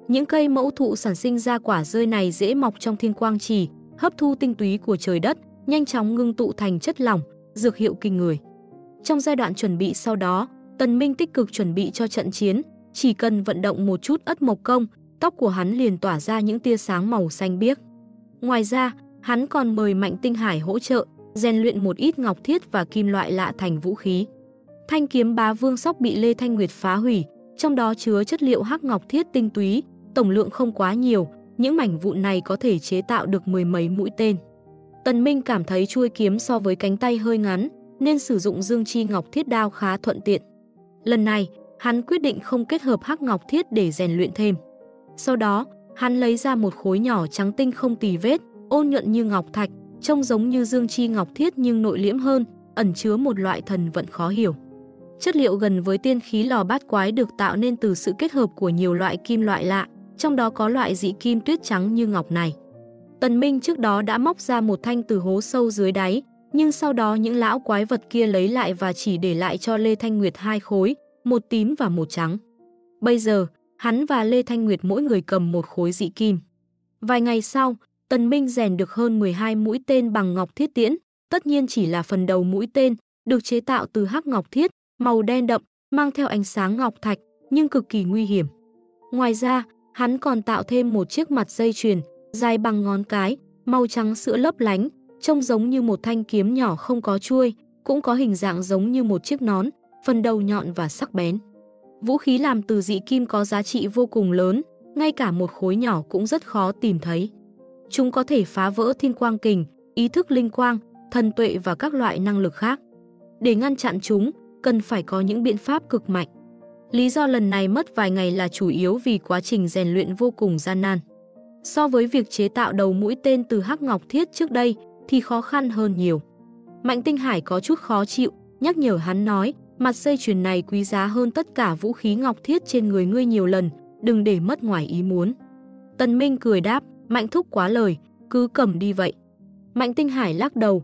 Những cây mẫu thụ sản sinh ra quả rơi này dễ mọc trong thiên quang trì, hấp thu tinh túy của trời đất, nhanh chóng ngưng tụ thành chất lỏng, dược hiệu kinh người. Trong giai đoạn chuẩn bị sau đó, Tần Minh tích cực chuẩn bị cho trận chiến, chỉ cần vận động một chút ất mộc công, tóc của hắn liền tỏa ra những tia sáng màu xanh biếc. Ngoài ra, hắn còn mời Mạnh Tinh Hải hỗ trợ, rèn luyện một ít ngọc thiết và kim loại lạ thành vũ khí. Thanh kiếm Bá Vương Sóc bị Lê Thanh Nguyệt phá hủy, trong đó chứa chất liệu hắc ngọc thiết tinh túy, tổng lượng không quá nhiều, những mảnh vụn này có thể chế tạo được mười mấy mũi tên. Tần Minh cảm thấy chuôi kiếm so với cánh tay hơi ngắn, nên sử dụng Dương Chi Ngọc Thiết đao khá thuận tiện. Lần này, hắn quyết định không kết hợp hắc ngọc thiết để rèn luyện thêm. Sau đó, hắn lấy ra một khối nhỏ trắng tinh không tì vết, ôn nhuận như ngọc thạch, trông giống như Dương Chi Ngọc Thiết nhưng nội liễm hơn, ẩn chứa một loại thần vận khó hiểu. Chất liệu gần với tiên khí lò bát quái được tạo nên từ sự kết hợp của nhiều loại kim loại lạ, trong đó có loại dị kim tuyết trắng như ngọc này. Tần Minh trước đó đã móc ra một thanh từ hố sâu dưới đáy, nhưng sau đó những lão quái vật kia lấy lại và chỉ để lại cho Lê Thanh Nguyệt hai khối, một tím và một trắng. Bây giờ, hắn và Lê Thanh Nguyệt mỗi người cầm một khối dị kim. Vài ngày sau, Tần Minh rèn được hơn 12 mũi tên bằng ngọc thiết tiễn, tất nhiên chỉ là phần đầu mũi tên, được chế tạo từ hắc ngọc thiết, màu đen đậm, mang theo ánh sáng ngọc thạch, nhưng cực kỳ nguy hiểm. Ngoài ra, hắn còn tạo thêm một chiếc mặt dây chuyền, dài bằng ngón cái, màu trắng sữa lấp lánh, trông giống như một thanh kiếm nhỏ không có chuôi, cũng có hình dạng giống như một chiếc nón, phần đầu nhọn và sắc bén. Vũ khí làm từ dị kim có giá trị vô cùng lớn, ngay cả một khối nhỏ cũng rất khó tìm thấy. Chúng có thể phá vỡ thiên quang kình, ý thức linh quang, thần tuệ và các loại năng lực khác. Để ngăn chặn chúng, cần phải có những biện pháp cực mạnh. Lý do lần này mất vài ngày là chủ yếu vì quá trình rèn luyện vô cùng gian nan. So với việc chế tạo đầu mũi tên từ hắc ngọc thiết trước đây thì khó khăn hơn nhiều. Mạnh Tinh Hải có chút khó chịu, nhắc nhở hắn nói, mặt dây chuyền này quý giá hơn tất cả vũ khí ngọc thiết trên người ngươi nhiều lần, đừng để mất ngoài ý muốn. Tần Minh cười đáp, Mạnh thúc quá lời, cứ cầm đi vậy. Mạnh Tinh Hải lắc đầu,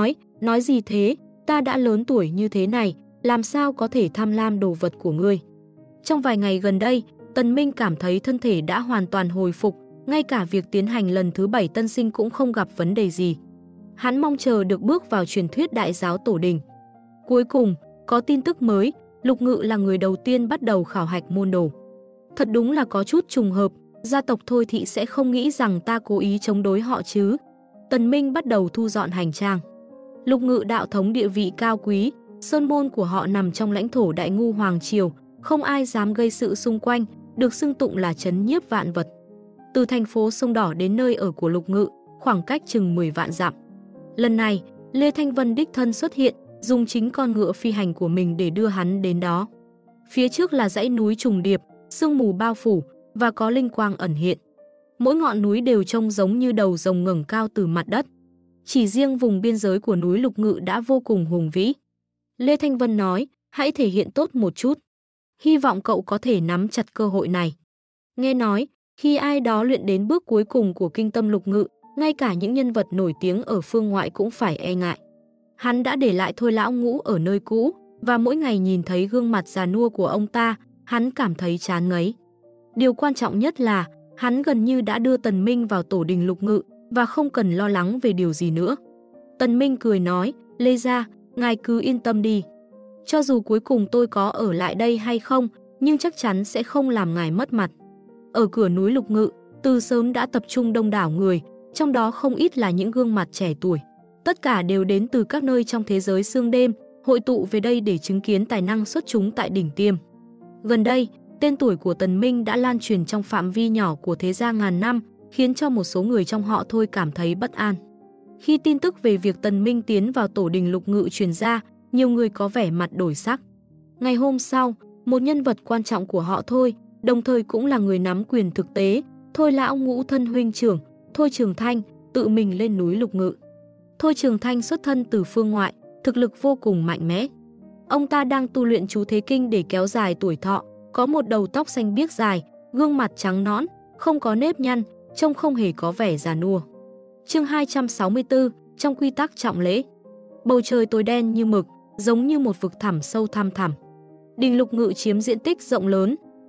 nói gì thế, ta đã lớn tuổi như thế này, làm sao có thể tham lam đồ vật của ngươi. Trong vài ngày gần đây, Tần Minh cảm thấy thân thể đã hoàn toàn hồi phục, ngay cả việc tiến hành lần thứ 7 tân sinh cũng không gặp vấn đề gì. Hắn mong chờ được bước vào truyền thuyết đại giáo tổ đình. Cuối cùng, có tin tức mới, Lục Ngự là người đầu tiên bắt đầu khảo hạch môn đồ. Thật đúng là có chút trùng hợp, gia tộc Thôi Thị sẽ không nghĩ rằng ta cố ý chống đối họ chứ. Tần Minh bắt đầu thu dọn hành trang. Lục Ngự đạo thống địa vị cao quý, sơn môn của họ nằm trong lãnh thổ Đại Ngu Hoàng Triều, không ai dám gây sự xung quanh, được xưng tụng là trấn nhiếp vạn vật. Từ thành phố Sông Đỏ đến nơi ở của Lục Ngự, khoảng cách chừng 10 vạn dặm. Lần này, Lê Thanh Vân đích thân xuất hiện, dùng chính con ngựa phi hành của mình để đưa hắn đến đó. Phía trước là dãy núi trùng điệp, sương mù bao phủ và có linh quang ẩn hiện. Mỗi ngọn núi đều trông giống như đầu rồng ngẩng cao từ mặt đất. Chỉ riêng vùng biên giới của núi Lục Ngự đã vô cùng hùng vĩ. Lê Thanh Vân nói, hãy thể hiện tốt một chút. Hy vọng cậu có thể nắm chặt cơ hội này. Nghe nói, khi ai đó luyện đến bước cuối cùng của kinh tâm Lục Ngự, ngay cả những nhân vật nổi tiếng ở phương ngoại cũng phải e ngại. Hắn đã để lại Thôi Lão Ngũ ở nơi cũ, và mỗi ngày nhìn thấy gương mặt già nua của ông ta, hắn cảm thấy chán ngấy. Điều quan trọng nhất là, hắn gần như đã đưa Tần Minh vào tổ đình Lục Ngự, và không cần lo lắng về điều gì nữa. Tần Minh cười nói, Lê gia, ngài cứ yên tâm đi. Cho dù cuối cùng tôi có ở lại đây hay không, nhưng chắc chắn sẽ không làm ngài mất mặt. Ở cửa núi Lục Ngự, từ sớm đã tập trung đông đảo người, trong đó không ít là những gương mặt trẻ tuổi. Tất cả đều đến từ các nơi trong thế giới sương đêm, hội tụ về đây để chứng kiến tài năng xuất chúng tại đỉnh tiêm. Gần đây, tên tuổi của Tần Minh đã lan truyền trong phạm vi nhỏ của thế gia ngàn năm, khiến cho một số người trong họ Thôi cảm thấy bất an. Khi tin tức về việc Tần Minh tiến vào tổ đình Lục Ngự truyền ra, nhiều người có vẻ mặt đổi sắc. Ngày hôm sau, một nhân vật quan trọng của họ Thôi, đồng thời cũng là người nắm quyền thực tế, Thôi Lão Ngũ thân huynh trưởng, Thôi Trường Thanh, tự mình lên núi Lục Ngự. Thôi Trường Thanh xuất thân từ phương ngoại, thực lực vô cùng mạnh mẽ. Ông ta đang tu luyện chú Thế Kinh để kéo dài tuổi thọ, có một đầu tóc xanh biếc dài, gương mặt trắng nõn, không có nếp nhăn, trông không hề có vẻ già nua. Chương 264, trong quy tắc trọng lễ. Bầu trời tối đen như mực, giống như một vực thẳm sâu thăm thẳm. Đình Lục Ngự chiếm diện tích rộng lớn,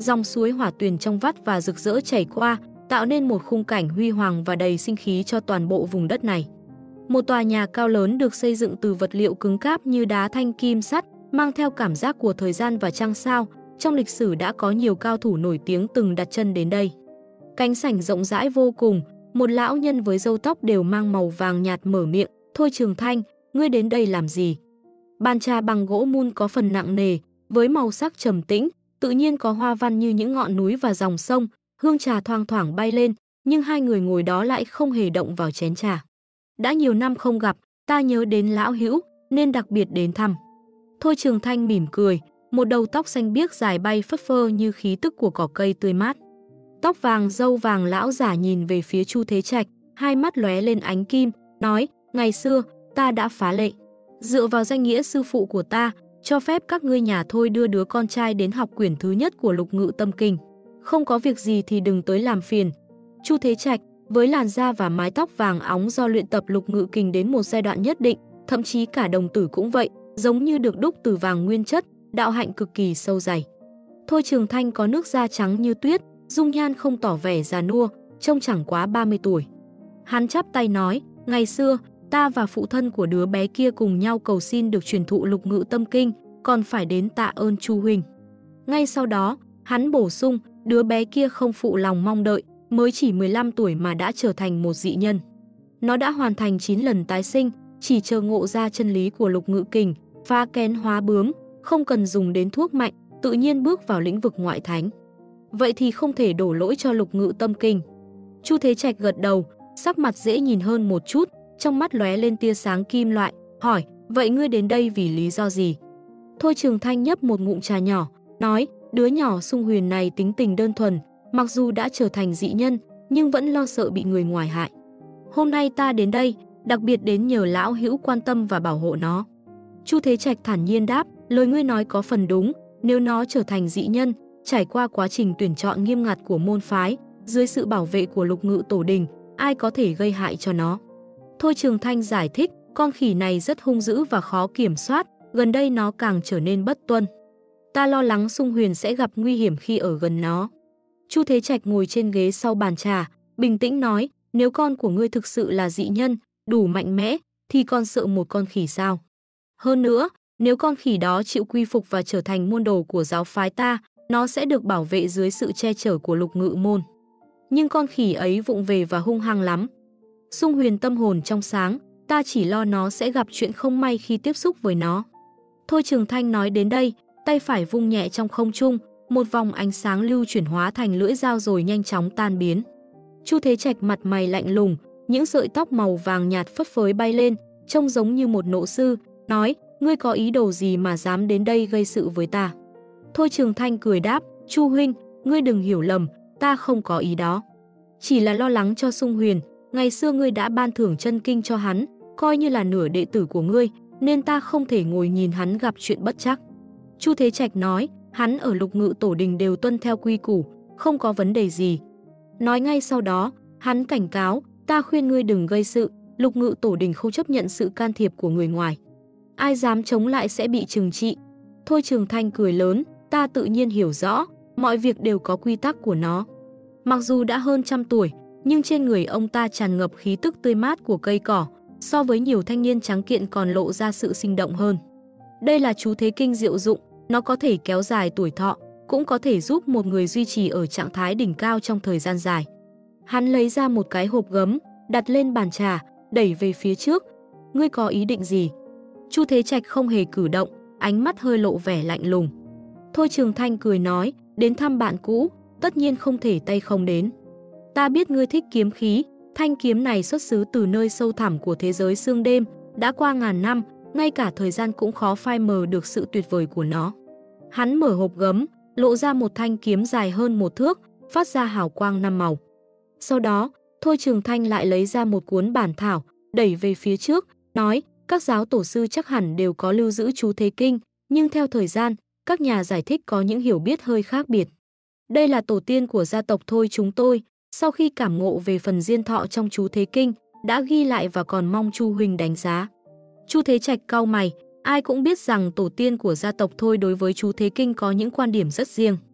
dòng suối hỏa tuyền trong vắt và rực rỡ chảy qua, tạo nên một khung cảnh huy hoàng và đầy sinh khí cho toàn bộ vùng đất này. Một tòa nhà cao lớn được xây dựng từ vật liệu cứng cáp như đá thanh kim sắt, mang theo cảm giác của thời gian và trăng sao. Trong lịch sử đã có nhiều cao thủ nổi tiếng từng đặt chân đến đây. Cánh sảnh rộng rãi vô cùng, một lão nhân với râu tóc đều mang màu vàng nhạt mở miệng, "Thôi Trường Thanh, ngươi đến đây làm gì?" Bàn trà bằng gỗ mun có phần nặng nề, với màu sắc trầm tĩnh, tự nhiên có hoa văn như những ngọn núi và dòng sông, hương trà thoang thoảng bay lên, nhưng hai người ngồi đó lại không hề động vào chén trà. "Đã nhiều năm không gặp, ta nhớ đến lão hữu, nên đặc biệt đến thăm." Thôi Trường Thanh mỉm cười, một đầu tóc xanh biếc dài bay phất phơ như khí tức của cỏ cây tươi mát. Tóc vàng râu vàng lão giả nhìn về phía Chu Thế Trạch, hai mắt lóe lên ánh kim, nói, "Ngày xưa, ta đã phá lệ. Dựa vào danh nghĩa sư phụ của ta, cho phép các ngươi nhà Thôi đưa đứa con trai đến học quyển thứ nhất của Lục Ngự Tâm Kinh. Không có việc gì thì đừng tới làm phiền." Chu Thế Trạch, với làn da và mái tóc vàng óng do luyện tập Lục Ngự Kình đến một giai đoạn nhất định, thậm chí cả đồng tử cũng vậy, giống như được đúc từ vàng nguyên chất, đạo hạnh cực kỳ sâu dày. Thôi Trường Thanh có nước da trắng như tuyết, dung nhan không tỏ vẻ già nua, trông chẳng quá 30 tuổi. Hắn chắp tay nói, "Ngày xưa, ta và phụ thân của đứa bé kia cùng nhau cầu xin được truyền thụ Lục Ngự Tâm Kinh, còn phải đến tạ ơn Chu huynh." Ngay sau đó, hắn bổ sung, "Đứa bé kia không phụ lòng mong đợi, mới chỉ 15 tuổi mà đã trở thành một dị nhân. Nó đã hoàn thành 9 lần tái sinh, chỉ chờ ngộ ra chân lý của Lục Ngự Kình, phá kén hóa bướm, không cần dùng đến thuốc mạnh, tự nhiên bước vào lĩnh vực ngoại thánh. Vậy thì không thể đổ lỗi cho Lục Ngự Tâm Kinh." Chu Thế Trạch gật đầu, sắc mặt dễ nhìn hơn một chút, trong mắt lóe lên tia sáng kim loại, hỏi, "Vậy ngươi đến đây vì lý do gì?" Thôi Trường Thanh nhấp một ngụm trà nhỏ, nói, "Đứa nhỏ Sung Huyền này tính tình đơn thuần, mặc dù đã trở thành dị nhân, nhưng vẫn lo sợ bị người ngoài hại. Hôm nay ta đến đây, đặc biệt đến nhờ lão hữu quan tâm và bảo hộ nó." Chu Thế Trạch thản nhiên đáp, "Lời ngươi nói có phần đúng, nếu nó trở thành dị nhân, trải qua quá trình tuyển chọn nghiêm ngặt của môn phái, dưới sự bảo vệ của Lục Ngự Tổ Đình, ai có thể gây hại cho nó?" Thôi Trường Thanh giải thích, "Con khỉ này rất hung dữ và khó kiểm soát, gần đây nó càng trở nên bất tuân. Ta lo lắng Sung Huyền sẽ gặp nguy hiểm khi ở gần nó." Chu Thế Trạch ngồi trên ghế sau bàn trà, bình tĩnh nói, "Nếu con của ngươi thực sự là dị nhân, đủ mạnh mẽ, thì con sợ một con khỉ sao? Hơn nữa, nếu con khỉ đó chịu quy phục và trở thành môn đồ của giáo phái ta, nó sẽ được bảo vệ dưới sự che chở của Lục Ngự môn. Nhưng con khỉ ấy vụng về và hung hăng lắm. Sung Huyền tâm hồn trong sáng, ta chỉ lo nó sẽ gặp chuyện không may khi tiếp xúc với nó." Thôi Trường Thanh nói đến đây, tay phải vung nhẹ trong không trung, một vòng ánh sáng lưu chuyển hóa thành lưỡi dao rồi nhanh chóng tan biến. Chu Thế Trạch mặt mày lạnh lùng, những sợi tóc màu vàng nhạt phất phới bay lên, trông giống như một nộ sư, nói, "Ngươi có ý đồ gì mà dám đến đây gây sự với ta?" Thôi Trường Thanh cười đáp, "Chu huynh, ngươi đừng hiểu lầm, ta không có ý đó. Chỉ là lo lắng cho Sung Huyền, ngày xưa ngươi đã ban thưởng chân kinh cho hắn, coi như là nửa đệ tử của ngươi, nên ta không thể ngồi nhìn hắn gặp chuyện bất trắc." Chu Thế Trạch nói, "Hắn ở Lục Ngự Tổ Đình đều tuân theo quy củ, không có vấn đề gì." Nói ngay sau đó, hắn cảnh cáo, "Ta khuyên ngươi đừng gây sự, Lục Ngự Tổ Đình không chấp nhận sự can thiệp của người ngoài. Ai dám chống lại sẽ bị trừng trị." Thôi Trường Thanh cười lớn, "Ta tự nhiên hiểu rõ, mọi việc đều có quy tắc của nó." Mặc dù đã hơn 100 tuổi, nhưng trên người ông ta tràn ngập khí tức tươi mát của cây cỏ, so với nhiều thanh niên trắng kiện còn lộ ra sự sinh động hơn. Đây là chú Thế Kinh diệu dụng, nó có thể kéo dài tuổi thọ, cũng có thể giúp một người duy trì ở trạng thái đỉnh cao trong thời gian dài. Hắn lấy ra một cái hộp gấm, đặt lên bàn trà, đẩy về phía trước. "Ngươi có ý định gì?" Chu Thế Trạch không hề cử động, ánh mắt hơi lộ vẻ lạnh lùng. Thôi Trường Thanh cười nói, "Đến thăm bạn cũ, tất nhiên không thể tay không đến. Ta biết ngươi thích kiếm khí, thanh kiếm này xuất xứ từ nơi sâu thẳm của thế giới sương đêm, đã qua ngàn năm, ngay cả thời gian cũng khó phai mờ được sự tuyệt vời của nó." Hắn mở hộp gấm, lộ ra một thanh kiếm dài hơn 1 thước, phát ra hào quang 5 màu. Sau đó, Thôi Trường Thanh lại lấy ra một cuốn bản thảo, đẩy về phía trước, nói, "Các giáo tổ sư chắc hẳn đều có lưu giữ chú Thế Kinh, nhưng theo thời gian, các nhà giải thích có những hiểu biết hơi khác biệt. Đây là tổ tiên của gia tộc Thôi chúng tôi, sau khi cảm ngộ về phần diên thọ trong chú Thế Kinh, đã ghi lại và còn mong Chu huynh đánh giá." Chu Thế Trạch cau mày, ai cũng biết rằng tổ tiên của gia tộc Thôi đối với chú Thế Kinh có những quan điểm rất riêng.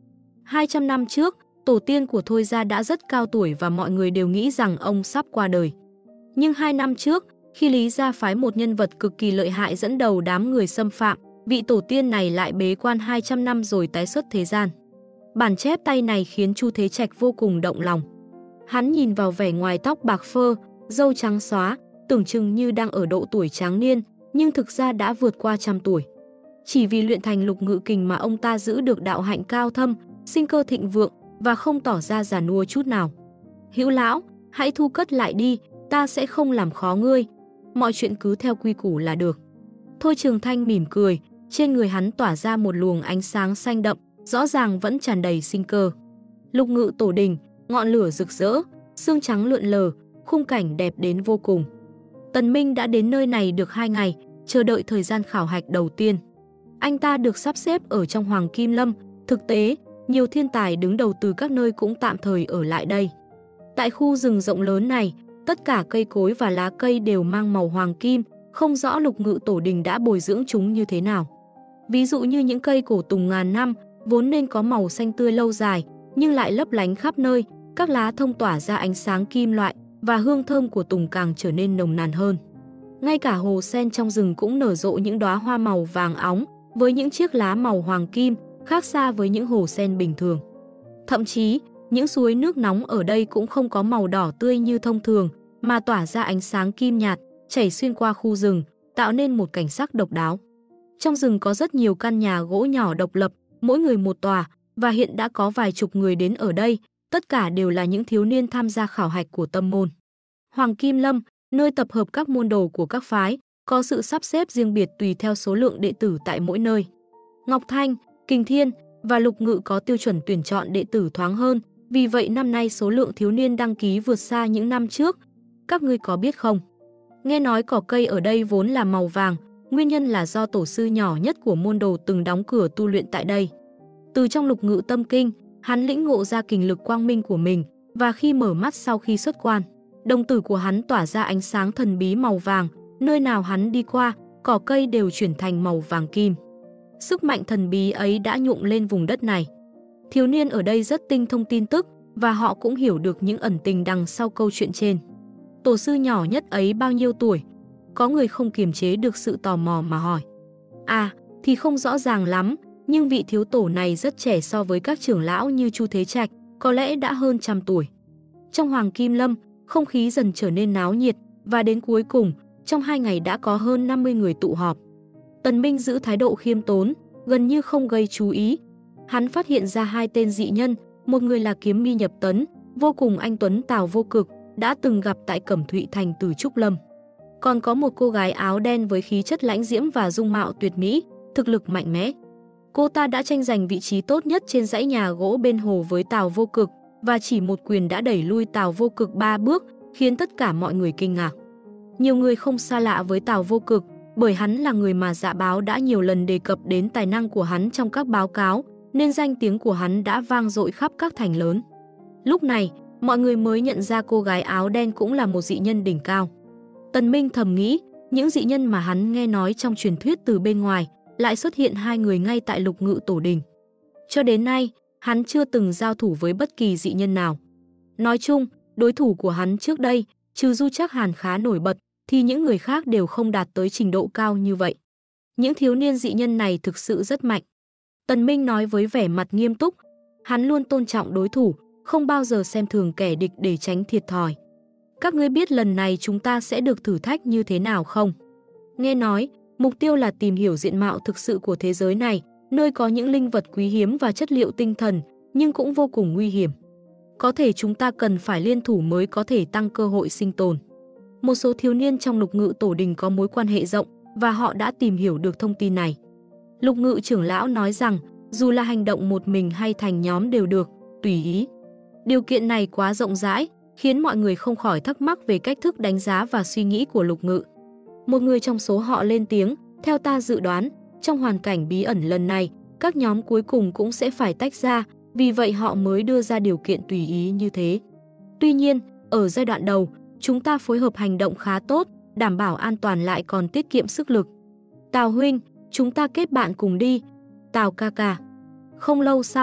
200 năm trước, tổ tiên của Thôi gia đã rất cao tuổi và mọi người đều nghĩ rằng ông sắp qua đời. Nhưng 2 năm trước, khi Lý gia phái một nhân vật cực kỳ lợi hại dẫn đầu đám người xâm phạm, vị tổ tiên này lại bế quan 200 năm rồi tái xuất thế gian. Bản chép tay này khiến Chu Thế Trạch vô cùng động lòng. Hắn nhìn vào vẻ ngoài tóc bạc phơ, râu trắng xóa, tưởng chừng như đang ở độ tuổi tráng niên, nhưng thực ra đã vượt qua trăm tuổi. Chỉ vì luyện thành lục ngự kình mà ông ta giữ được đạo hạnh cao thâm, sinh cơ thịnh vượng và không tỏ ra già nua chút nào. Hữu lão, hãy thu cất lại đi, ta sẽ không làm khó ngươi. Mọi chuyện cứ theo quy củ là được. Thôi Trường Thanh mỉm cười, trên người hắn tỏa ra một luồng ánh sáng xanh đậm, rõ ràng vẫn tràn đầy sinh cơ. Lục ngự tổ đình, ngọn lửa rực rỡ, sương trắng lượn lờ, khung cảnh đẹp đến vô cùng. Tần Minh đã đến nơi này được 2 ngày, chờ đợi thời gian khảo hạch đầu tiên. Anh ta được sắp xếp ở trong Hoàng Kim Lâm, thực tế, nhiều thiên tài đứng đầu từ các nơi cũng tạm thời ở lại đây. Tại khu rừng rộng lớn này, tất cả cây cối và lá cây đều mang màu hoàng kim, không rõ lục ngự tổ đình đã bồi dưỡng chúng như thế nào. Ví dụ như những cây cổ tùng ngàn năm, vốn nên có màu xanh tươi lâu dài, nhưng lại lấp lánh khắp nơi, các lá thông tỏa ra ánh sáng kim loại và hương thơm của tùng càng trở nên nồng nàn hơn. Ngay cả hồ sen trong rừng cũng nở rộ những đóa hoa màu vàng óng, với những chiếc lá màu hoàng kim, khác xa với những hồ sen bình thường. Thậm chí, những suối nước nóng ở đây cũng không có màu đỏ tươi như thông thường, mà tỏa ra ánh sáng kim nhạt, chảy xuyên qua khu rừng, tạo nên một cảnh sắc độc đáo. Trong rừng có rất nhiều căn nhà gỗ nhỏ độc lập, mỗi người một tòa, và hiện đã có vài chục người đến ở đây, tất cả đều là những thiếu niên tham gia khảo hạch của tâm môn. Hoàng Kim Lâm, nơi tập hợp các môn đồ của các phái, có sự sắp xếp riêng biệt tùy theo số lượng đệ tử tại mỗi nơi. Ngọc Thanh, Kình Thiên và Lục Ngự có tiêu chuẩn tuyển chọn đệ tử thoáng hơn, vì vậy năm nay số lượng thiếu niên đăng ký vượt xa những năm trước. Các ngươi có biết không? Nghe nói cỏ cây ở đây vốn là màu vàng, nguyên nhân là do tổ sư nhỏ nhất của môn đồ từng đóng cửa tu luyện tại đây. Từ trong Lục Ngự tâm kinh, hắn lĩnh ngộ ra kình lực quang minh của mình, và khi mở mắt sau khi xuất quan, đồng tử của hắn tỏa ra ánh sáng thần bí màu vàng, nơi nào hắn đi qua, cỏ cây đều chuyển thành màu vàng kim. Sức mạnh thần bí ấy đã nhuộm lên vùng đất này. Thiếu niên ở đây rất tinh thông tin tức, và họ cũng hiểu được những ẩn tình đằng sau câu chuyện trên. Tổ sư nhỏ nhất ấy bao nhiêu tuổi? Có người không kiềm chế được sự tò mò mà hỏi. À, thì không rõ ràng lắm, nhưng vị thiếu tổ này rất trẻ so với các trưởng lão như Chu Thế Trạch, có lẽ đã hơn 100 tuổi. Trong Hoàng Kim Lâm, không khí dần trở nên náo nhiệt, và đến cuối cùng, trong 2 ngày đã có hơn 50 người tụ họp. Tần Minh giữ thái độ khiêm tốn, gần như không gây chú ý. Hắn phát hiện ra 2 tên dị nhân, một người là Kiếm Mi Nhập Tấn, vô cùng anh tuấn Tào Vô Cực, đã từng gặp tại Cẩm Thụy Thành từ Trúc Lâm. Còn có một cô gái áo đen với khí chất lãnh diễm và dung mạo tuyệt mỹ, thực lực mạnh mẽ. Cô ta đã tranh giành vị trí tốt nhất trên dãy nhà gỗ bên hồ với Tào Vô Cực, và chỉ một quyền đã đẩy lui Tào Vô Cực 3 bước, khiến tất cả mọi người kinh ngạc. Nhiều người không xa lạ với Tào Vô Cực, bởi hắn là người mà Dạ Báo đã nhiều lần đề cập đến tài năng của hắn trong các báo cáo, nên danh tiếng của hắn đã vang dội khắp các thành lớn. Lúc này, mọi người mới nhận ra cô gái áo đen cũng là một dị nhân đỉnh cao. Tần Minh thầm nghĩ, những dị nhân mà hắn nghe nói trong truyền thuyết từ bên ngoài, lại xuất hiện 2 người ngay tại Lục Ngự tổ đình. Cho đến nay, hắn chưa từng giao thủ với bất kỳ dị nhân nào. Nói chung, đối thủ của hắn trước đây, trừ Du Trác Hàn khá nổi bật, thì những người khác đều không đạt tới trình độ cao như vậy. Những thiếu niên dị nhân này thực sự rất mạnh. Tần Minh nói với vẻ mặt nghiêm túc, hắn luôn tôn trọng đối thủ, không bao giờ xem thường kẻ địch để tránh thiệt thòi. Các ngươi biết lần này chúng ta sẽ được thử thách như thế nào không? Nghe nói, mục tiêu là tìm hiểu diện mạo thực sự của thế giới này, nơi có những linh vật quý hiếm và chất liệu tinh thần, nhưng cũng vô cùng nguy hiểm. Có thể chúng ta cần phải liên thủ mới có thể tăng cơ hội sinh tồn. Một số thiếu niên trong Lục Ngự tổ đình có mối quan hệ rộng, và họ đã tìm hiểu được thông tin này. Lục Ngự trưởng lão nói rằng, dù là hành động một mình hay thành nhóm đều được, tùy ý. Điều kiện này quá rộng rãi, khiến mọi người không khỏi thắc mắc về cách thức đánh giá và suy nghĩ của Lục Ngự. Một người trong số họ lên tiếng, theo ta dự đoán, trong hoàn cảnh bí ẩn lần này, các nhóm cuối cùng cũng sẽ phải tách ra, vì vậy họ mới đưa ra điều kiện tùy ý như thế. Tuy nhiên, ở giai đoạn đầu, chúng ta phối hợp hành động khá tốt, đảm bảo an toàn lại còn tiết kiệm sức lực. Tào huynh, chúng ta kết bạn cùng đi. Tào ca ca. Không lâu sau,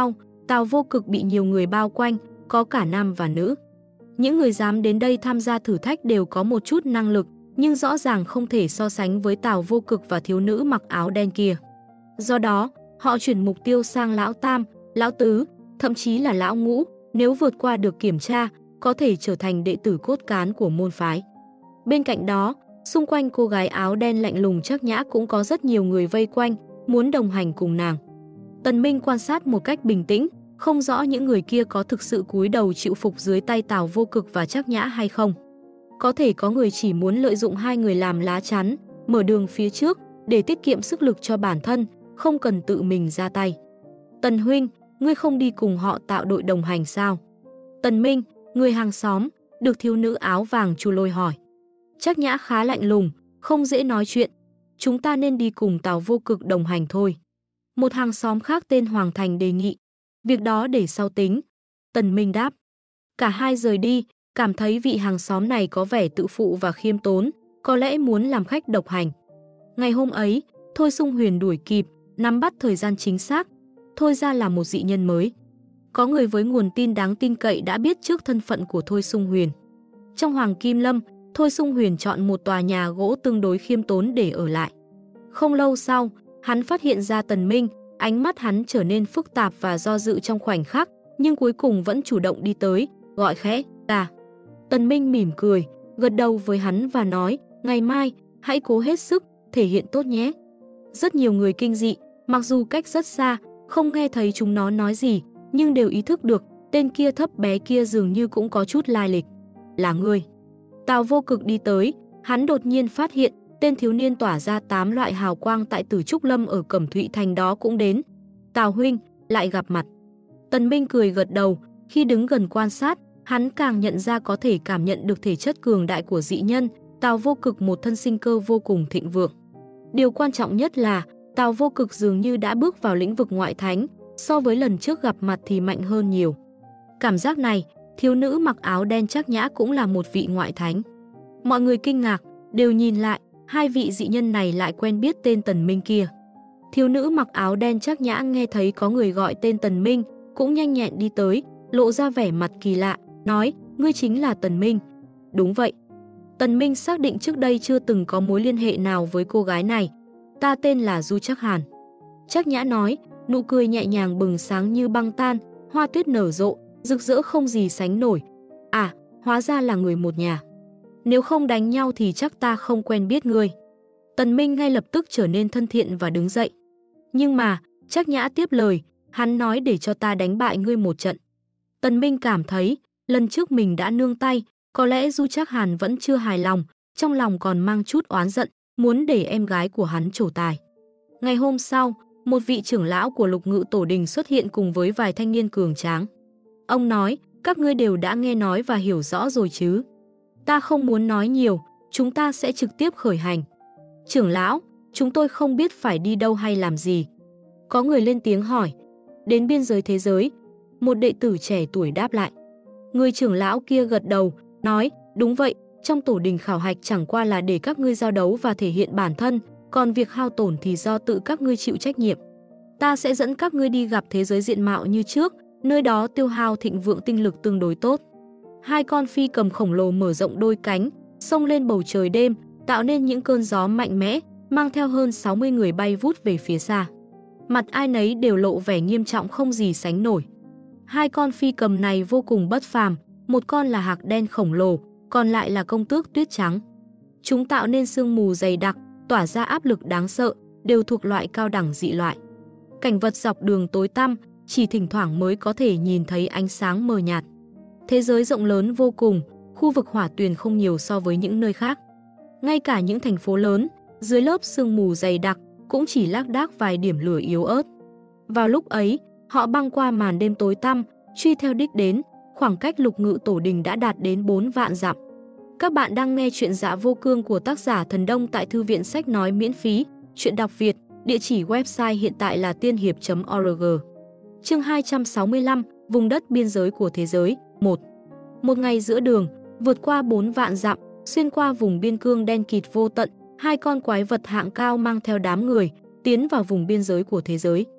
Tào Vô Cực bị nhiều người bao quanh, có cả nam và nữ. Những người dám đến đây tham gia thử thách đều có một chút năng lực, nhưng rõ ràng không thể so sánh với Tào Vô Cực và thiếu nữ mặc áo đen kia. Do đó, họ chuyển mục tiêu sang lão tam, lão tứ, thậm chí là lão ngũ, nếu vượt qua được kiểm tra, có thể trở thành đệ tử cốt cán của môn phái. Bên cạnh đó, xung quanh cô gái áo đen lạnh lùng Trác Nhã cũng có rất nhiều người vây quanh, muốn đồng hành cùng nàng. Tần Minh quan sát một cách bình tĩnh, không rõ những người kia có thực sự cúi đầu chịu phục dưới tay Tào Vô Cực và Trác Nhã hay không. Có thể có người chỉ muốn lợi dụng hai người làm lá chắn, mở đường phía trước để tiết kiệm sức lực cho bản thân, không cần tự mình ra tay. Tần huynh, ngươi không đi cùng họ tạo đội đồng hành sao? Tần Minh, người hàng xóm, được thiếu nữ áo vàng Chu Lôi hỏi. Trác Nhã khá lạnh lùng, không dễ nói chuyện. Chúng ta nên đi cùng Tào Vô Cực đồng hành thôi. Một hàng xóm khác tên Hoàng Thành đề nghị. Việc đó để sau tính. Tần Minh đáp. Cả hai rời đi, cảm thấy vị hàng xóm này có vẻ tự phụ và khiêm tốn, có lẽ muốn làm khách độc hành. Ngày hôm ấy, Thôi Sung Huyền đuổi kịp, nắm bắt thời gian chính xác. Thôi ra là một dị nhân mới. Có người với nguồn tin đáng tin cậy đã biết trước thân phận của Thôi Sung Huyền. Trong Hoàng Kim Lâm, Thôi Sung Huyền chọn một tòa nhà gỗ tương đối khiêm tốn để ở lại. Không lâu sau, hắn phát hiện ra Tần Minh, ánh mắt hắn trở nên phức tạp và do dự trong khoảnh khắc, nhưng cuối cùng vẫn chủ động đi tới, gọi khẽ, "Ta." Tần Minh mỉm cười, gật đầu với hắn và nói, "Ngày mai, hãy cố hết sức, thể hiện tốt nhé." Rất nhiều người kinh dị, mặc dù cách rất xa, không nghe thấy chúng nó nói gì, nhưng đều ý thức được, tên kia thấp bé kia dường như cũng có chút lai lịch. "Là ngươi." Tào Vô Cực đi tới, hắn đột nhiên phát hiện, tên thiếu niên tỏa ra 8 loại hào quang tại Tử Trúc Lâm ở Cẩm Thụy Thành đó cũng đến. "Tào huynh, lại gặp mặt." Tần Minh cười gật đầu, khi đứng gần quan sát, hắn càng nhận ra có thể cảm nhận được thể chất cường đại của dị nhân, Tào Vô Cực một thân sinh cơ vô cùng thịnh vượng. Điều quan trọng nhất là, Tào Vô Cực dường như đã bước vào lĩnh vực ngoại thánh, so với lần trước gặp mặt thì mạnh hơn nhiều. Cảm giác này, thiếu nữ mặc áo đen Trác Nhã cũng là một vị ngoại thánh. Mọi người kinh ngạc, đều nhìn lại, hai vị dị nhân này lại quen biết tên Tần Minh kia. Thiếu nữ mặc áo đen Trác Nhã nghe thấy có người gọi tên Tần Minh, cũng nhanh nhẹn đi tới, lộ ra vẻ mặt kỳ lạ, nói, "Ngươi chính là Tần Minh." "Đúng vậy." Tần Minh xác định trước đây chưa từng có mối liên hệ nào với cô gái này. "Ta tên là Du Trác Hàn." Trác Nhã nói, nụ cười nhẹ nhàng bừng sáng như băng tan, hoa tuyết nở rộ, rực rỡ không gì sánh nổi. "À, hóa ra là người một nhà. Nếu không đánh nhau thì chắc ta không quen biết ngươi." Tần Minh ngay lập tức trở nên thân thiện và đứng dậy. "Nhưng mà," Trác Nhã tiếp lời, "hắn nói để cho ta đánh bại ngươi một trận." Tần Minh cảm thấy, lần trước mình đã nương tay, có lẽ Du Trác Hàn vẫn chưa hài lòng, trong lòng còn mang chút oán giận, muốn để em gái của hắn trổ tài. Ngày hôm sau, một vị trưởng lão của Lục Ngự Tổ Đình xuất hiện cùng với vài thanh niên cường tráng. Ông nói, "Các ngươi đều đã nghe nói và hiểu rõ rồi chứ? Ta không muốn nói nhiều, chúng ta sẽ trực tiếp khởi hành." "Trưởng lão, chúng tôi không biết phải đi đâu hay làm gì." Có người lên tiếng hỏi. "Đến biên giới thế giới." Một đệ tử trẻ tuổi đáp lại. Người trưởng lão kia gật đầu, nói, "Đúng vậy, trong tổ đình khảo hạch chẳng qua là để các ngươi giao đấu và thể hiện bản thân, còn việc hao tổn thì do tự các ngươi chịu trách nhiệm. Ta sẽ dẫn các ngươi đi gặp thế giới diện mạo như trước, nơi đó tiêu hao thịnh vượng tinh lực tương đối tốt." Hai con phi cầm khổng lồ mở rộng đôi cánh, xông lên bầu trời đêm, tạo nên những cơn gió mạnh mẽ, mang theo hơn 60 người bay vút về phía xa. Mặt ai nấy đều lộ vẻ nghiêm trọng không gì sánh nổi. Hai con phi cầm này vô cùng bất phàm, một con là hạc đen khổng lồ, còn lại là công tước tuyết trắng. Chúng tạo nên sương mù dày đặc, tỏa ra áp lực đáng sợ, đều thuộc loại cao đẳng dị loại. Cảnh vật dọc đường tối tăm, chỉ thỉnh thoảng mới có thể nhìn thấy ánh sáng mờ nhạt. Thế giới rộng lớn vô cùng, khu vực hỏa tuyền không nhiều so với những nơi khác. Ngay cả những thành phố lớn, dưới lớp sương mù dày đặc, cũng chỉ lác đác vài điểm lửa yếu ớt. Vào lúc ấy, họ băng qua màn đêm tối tăm, truy theo đích đến, khoảng cách Lục Ngự Tổ Đình đã đạt đến 4 vạn dặm. Các bạn đang nghe chuyện Dạ Vô Cương của tác giả Thần Đông tại Thư viện Sách Nói miễn phí, chuyện đọc Việt, địa chỉ website hiện tại là tiên hiệp.org. Chương 265, vùng đất biên giới của thế giới, 1. Một ngày giữa đường, vượt qua 4 vạn dặm, xuyên qua vùng biên cương đen kịt vô tận, hai con quái vật hạng cao mang theo đám người, tiến vào vùng biên giới của thế giới.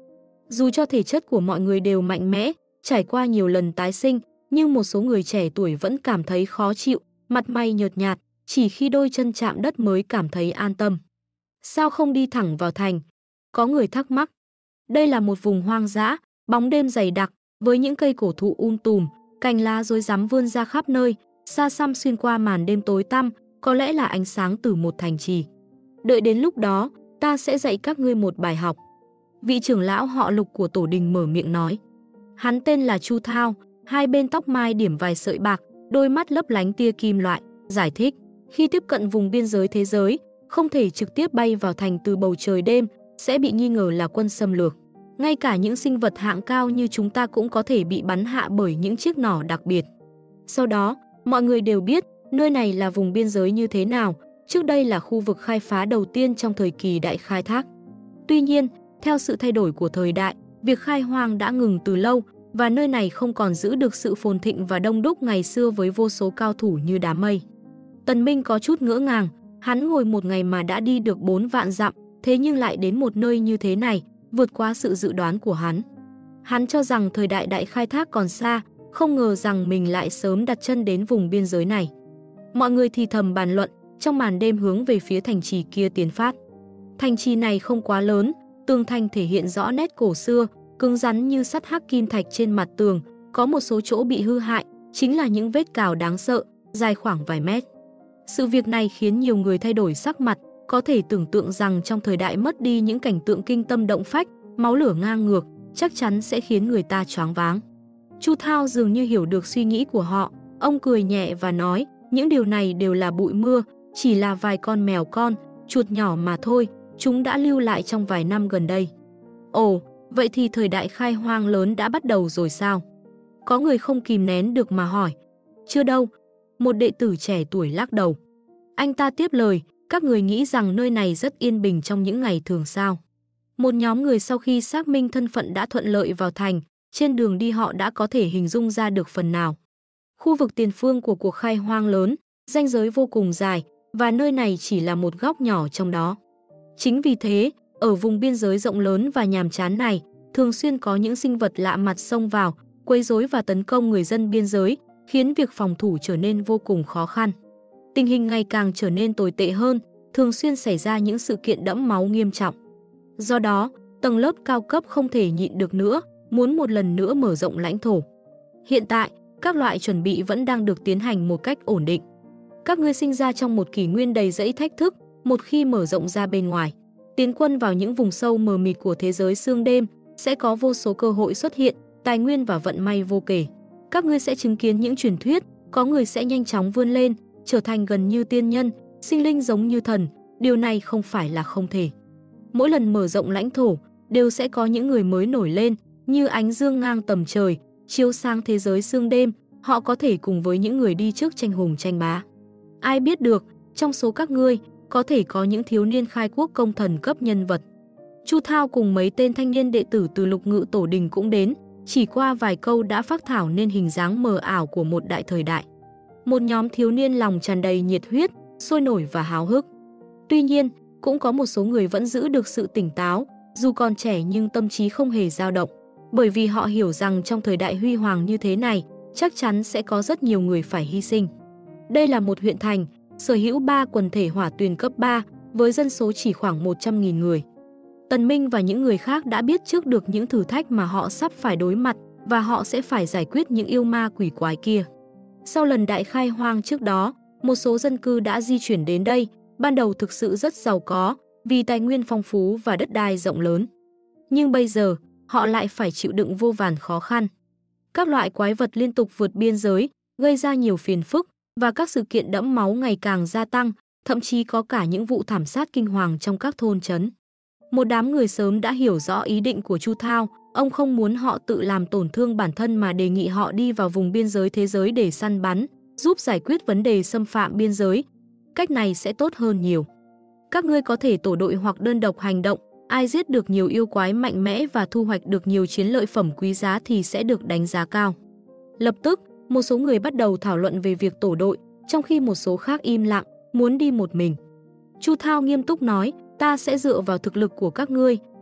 Dù cho thể chất của mọi người đều mạnh mẽ, trải qua nhiều lần tái sinh, nhưng một số người trẻ tuổi vẫn cảm thấy khó chịu, mặt mày nhợt nhạt, chỉ khi đôi chân chạm đất mới cảm thấy an tâm. Sao không đi thẳng vào thành? Có người thắc mắc. Đây là một vùng hoang dã, bóng đêm dày đặc, với những cây cổ thụ tùm, cành lá rối rắm vươn ra khắp nơi, xa xăm xuyên qua màn đêm tối tăm, có lẽ là ánh sáng từ một thành trì. Đợi đến lúc đó, ta sẽ dạy các ngươi một bài học. Vị trưởng lão họ Lục của tổ đình mở miệng nói. Hắn tên là Chu Thao, hai bên tóc mai điểm vài sợi bạc, đôi mắt lấp lánh tia kim loại, giải thích. Khi tiếp cận vùng biên giới thế giới, không thể trực tiếp bay vào thành từ bầu trời đêm, sẽ bị nghi ngờ là quân xâm lược. Ngay cả những sinh vật hạng cao như chúng ta cũng có thể bị bắn hạ bởi những chiếc nỏ đặc biệt. Sau đó, mọi người đều biết nơi này là vùng biên giới như thế nào, trước đây là khu vực khai phá đầu tiên trong thời kỳ đại khai thác. Tuy nhiên, theo sự thay đổi của thời đại, việc khai hoang đã ngừng từ lâu và nơi này không còn giữ được sự phồn thịnh và đông đúc ngày xưa với vô số cao thủ như đám mây. Tần Minh có chút ngỡ ngàng, hắn ngồi một ngày mà đã đi được 4 vạn dặm, thế nhưng lại đến một nơi như thế này, vượt qua sự dự đoán của hắn. Hắn cho rằng thời đại đại khai thác còn xa, không ngờ rằng mình lại sớm đặt chân đến vùng biên giới này. Mọi người thì thầm bàn luận, trong màn đêm hướng về phía thành trì kia tiến phát. Thành trì này không quá lớn, tường thành thể hiện rõ nét cổ xưa, cứng rắn như sắt hắc kim thạch trên mặt tường, có một số chỗ bị hư hại, chính là những vết cào đáng sợ, dài khoảng vài mét. Sự việc này khiến nhiều người thay đổi sắc mặt, có thể tưởng tượng rằng trong thời đại mất đi những cảnh tượng kinh tâm động phách, máu lửa ngang ngược, chắc chắn sẽ khiến người ta choáng váng. Chu Thao dường như hiểu được suy nghĩ của họ, ông cười nhẹ và nói, những điều này đều là bụi mưa, chỉ là vài con mèo con, chuột nhỏ mà thôi, chúng đã lưu lại trong vài năm gần đây. Ồ, vậy thì thời đại khai hoang lớn đã bắt đầu rồi sao? Có người không kìm nén được mà hỏi. Chưa đâu, một đệ tử trẻ tuổi lắc đầu. Anh ta tiếp lời, các người nghĩ rằng nơi này rất yên bình trong những ngày thường sao? Một nhóm người sau khi xác minh thân phận đã thuận lợi vào thành, trên đường đi họ đã có thể hình dung ra được phần nào. Khu vực tiền phương của cuộc khai hoang lớn, ranh giới vô cùng dài, và nơi này chỉ là một góc nhỏ trong đó. Chính vì thế, ở vùng biên giới rộng lớn và nhàm chán này, thường xuyên có những sinh vật lạ mặt xông vào, quấy rối và tấn công người dân biên giới, khiến việc phòng thủ trở nên vô cùng khó khăn. Tình hình ngày càng trở nên tồi tệ hơn, thường xuyên xảy ra những sự kiện đẫm máu nghiêm trọng. Do đó, tầng lớp cao cấp không thể nhịn được nữa, muốn một lần nữa mở rộng lãnh thổ. Hiện tại, các loại chuẩn bị vẫn đang được tiến hành một cách ổn định. Các ngươi sinh ra trong một kỷ nguyên đầy rẫy thách thức, một khi mở rộng ra bên ngoài, tiến quân vào những vùng sâu mờ mịt của thế giới sương đêm, sẽ có vô số cơ hội xuất hiện, tài nguyên và vận may vô kể. Các ngươi sẽ chứng kiến những truyền thuyết, có người sẽ nhanh chóng vươn lên, trở thành gần như tiên nhân, sinh linh giống như thần, điều này không phải là không thể. Mỗi lần mở rộng lãnh thổ, đều sẽ có những người mới nổi lên, như ánh dương ngang tầm trời, chiếu sang thế giới sương đêm, họ có thể cùng với những người đi trước tranh hùng tranh bá. Ai biết được, trong số các ngươi, có thể có những thiếu niên khai quốc công thần cấp nhân vật. Chu Thao cùng mấy tên thanh niên đệ tử từ Lục Ngự tổ đình cũng đến, chỉ qua vài câu đã phác thảo nên hình dáng mờ ảo của một đại thời đại. Một nhóm thiếu niên lòng tràn đầy nhiệt huyết, sôi nổi và háo hức. Tuy nhiên, cũng có một số người vẫn giữ được sự tỉnh táo, dù còn trẻ nhưng tâm trí không hề dao động, bởi vì họ hiểu rằng trong thời đại huy hoàng như thế này, chắc chắn sẽ có rất nhiều người phải hy sinh. Đây là một huyện thành, sở hữu 3 quần thể hỏa tuyền cấp 3, với dân số chỉ khoảng 100.000 người. Tần Minh và những người khác đã biết trước được những thử thách mà họ sắp phải đối mặt và họ sẽ phải giải quyết những yêu ma quỷ quái kia. Sau lần đại khai hoang trước đó, một số dân cư đã di chuyển đến đây, ban đầu thực sự rất giàu có vì tài nguyên phong phú và đất đai rộng lớn. Nhưng bây giờ, họ lại phải chịu đựng vô vàn khó khăn. Các loại quái vật liên tục vượt biên giới, gây ra nhiều phiền phức và các sự kiện đẫm máu ngày càng gia tăng, thậm chí có cả những vụ thảm sát kinh hoàng trong các thôn trấn. Một đám người sớm đã hiểu rõ ý định của Chu Thao, ông không muốn họ tự làm tổn thương bản thân mà đề nghị họ đi vào vùng biên giới thế giới để săn bắn, giúp giải quyết vấn đề xâm phạm biên giới. Cách này sẽ tốt hơn nhiều. Các ngươi có thể tổ đội hoặc đơn độc hành động, ai giết được nhiều yêu quái mạnh mẽ và thu hoạch được nhiều chiến lợi phẩm quý giá thì sẽ được đánh giá cao. Lập tức, một số người bắt đầu thảo luận về việc tổ đội, trong khi một số khác im lặng, muốn đi một mình. Chu Thao nghiêm túc nói, ta sẽ dựa vào thực lực của các ngươi,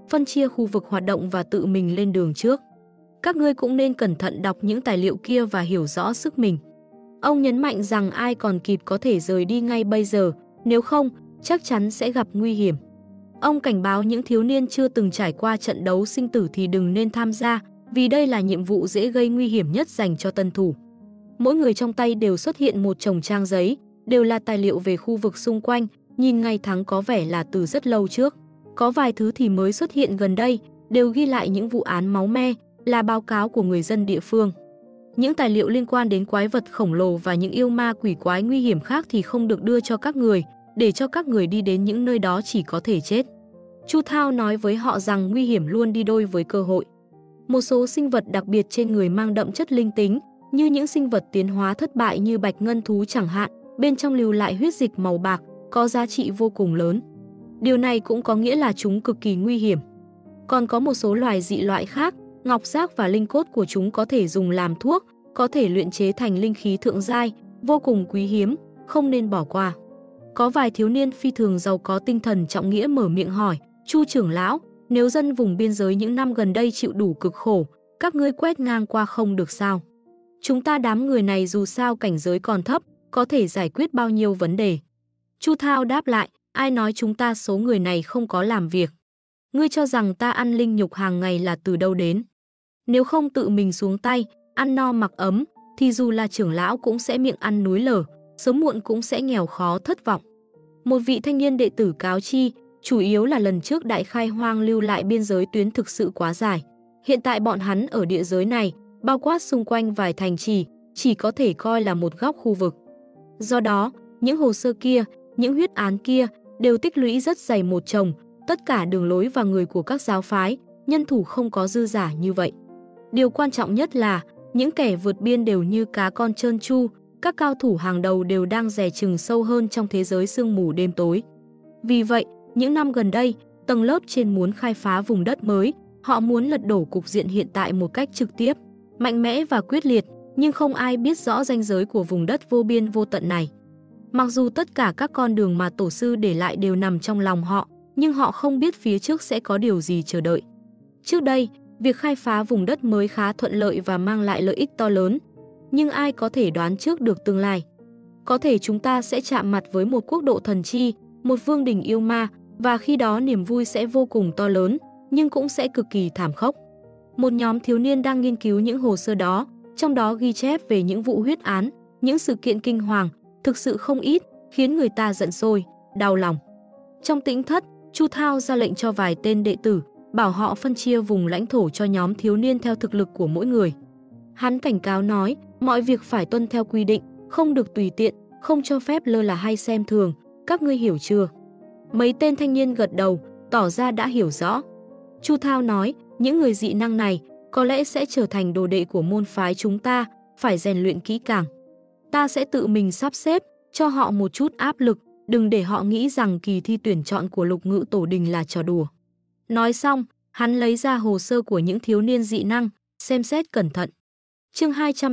phân chia khu vực hoạt động và tự mình lên đường trước. Các ngươi cũng nên cẩn thận đọc những tài liệu kia và hiểu rõ sức mình. Ông nhấn mạnh rằng ai còn kịp có thể rời đi ngay bây giờ, nếu không, chắc chắn sẽ gặp nguy hiểm. Ông cảnh báo những thiếu niên chưa từng trải qua trận đấu sinh tử thì đừng nên tham gia, vì đây là nhiệm vụ dễ gây nguy hiểm nhất dành cho tân thủ. Mỗi người trong tay đều xuất hiện một chồng trang giấy, đều là tài liệu về khu vực xung quanh, nhìn ngày tháng có vẻ là từ rất lâu trước. Có vài thứ thì mới xuất hiện gần đây, đều ghi lại những vụ án máu me, là báo cáo của người dân địa phương. Những tài liệu liên quan đến quái vật khổng lồ và những yêu ma quỷ quái nguy hiểm khác thì không được đưa cho các người, để cho các người đi đến những nơi đó chỉ có thể chết. Chu Thao nói với họ rằng nguy hiểm luôn đi đôi với cơ hội. Một số sinh vật đặc biệt trên người mang đậm chất linh tính, như những sinh vật tiến hóa thất bại như bạch ngân thú chẳng hạn, bên trong lưu lại huyết dịch màu bạc, có giá trị vô cùng lớn. Điều này cũng có nghĩa là chúng cực kỳ nguy hiểm. Còn có một số loài dị loại khác, ngọc giác và linh cốt của chúng có thể dùng làm thuốc, có thể luyện chế thành linh khí thượng giai, vô cùng quý hiếm, không nên bỏ qua. Có vài thiếu niên phi thường giàu có tinh thần trọng nghĩa mở miệng hỏi, Chu trưởng lão, nếu dân vùng biên giới những năm gần đây chịu đủ cực khổ, các ngươi quét ngang qua không được sao? Chúng ta đám người này dù sao cảnh giới còn thấp, có thể giải quyết bao nhiêu vấn đề? Chu Thao đáp lại, ai nói chúng ta số người này không có làm việc? Ngươi cho rằng ta ăn linh nhục hàng ngày là từ đâu đến? Nếu không tự mình xuống tay, ăn no mặc ấm, thì dù là trưởng lão cũng sẽ miệng ăn núi lở, sớm muộn cũng sẽ nghèo khó thất vọng. Một vị thanh niên đệ tử cáo chi, chủ yếu là lần trước đại khai hoang lưu lại biên giới tuyến thực sự quá dài. Hiện tại bọn hắn ở địa giới này, bao quát xung quanh vài thành trì, chỉ có thể coi là một góc khu vực. Do đó, những hồ sơ kia, những huyết án kia đều tích lũy rất dày một chồng, tất cả đường lối và người của các giáo phái, nhân thủ không có dư giả như vậy. Điều quan trọng nhất là, những kẻ vượt biên đều như cá con trơn tru, các cao thủ hàng đầu đều đang dè chừng sâu hơn trong thế giới sương mù đêm tối. Vì vậy, những năm gần đây, tầng lớp trên muốn khai phá vùng đất mới, họ muốn lật đổ cục diện hiện tại một cách trực tiếp, mạnh mẽ và quyết liệt, nhưng không ai biết rõ ranh giới của vùng đất vô biên vô tận này. Mặc dù tất cả các con đường mà tổ sư để lại đều nằm trong lòng họ, nhưng họ không biết phía trước sẽ có điều gì chờ đợi. Trước đây, việc khai phá vùng đất mới khá thuận lợi và mang lại lợi ích to lớn, nhưng ai có thể đoán trước được tương lai? Có thể chúng ta sẽ chạm mặt với một quốc độ thần chi, một vương đình yêu ma, và khi đó niềm vui sẽ vô cùng to lớn, nhưng cũng sẽ cực kỳ thảm khốc. Một nhóm thiếu niên đang nghiên cứu những hồ sơ đó, trong đó ghi chép về những vụ huyết án, những sự kiện kinh hoàng, thực sự không ít, khiến người ta giận sôi, đau lòng. Trong tĩnh thất, Chu Thao ra lệnh cho vài tên đệ tử, bảo họ phân chia vùng lãnh thổ cho nhóm thiếu niên theo thực lực của mỗi người. Hắn cảnh cáo nói, mọi việc phải tuân theo quy định, không được tùy tiện, không cho phép lơ là hay xem thường, các ngươi hiểu chưa? Mấy tên thanh niên gật đầu, tỏ ra đã hiểu rõ. Chu Thao nói, những người dị năng này có lẽ sẽ trở thành đồ đệ của môn phái chúng ta, phải rèn luyện kỹ càng. Ta sẽ tự mình sắp xếp, cho họ một chút áp lực, đừng để họ nghĩ rằng kỳ thi tuyển chọn của Lục Ngự Tổ Đình là trò đùa. Nói xong, hắn lấy ra hồ sơ của những thiếu niên dị năng, xem xét cẩn thận. Chương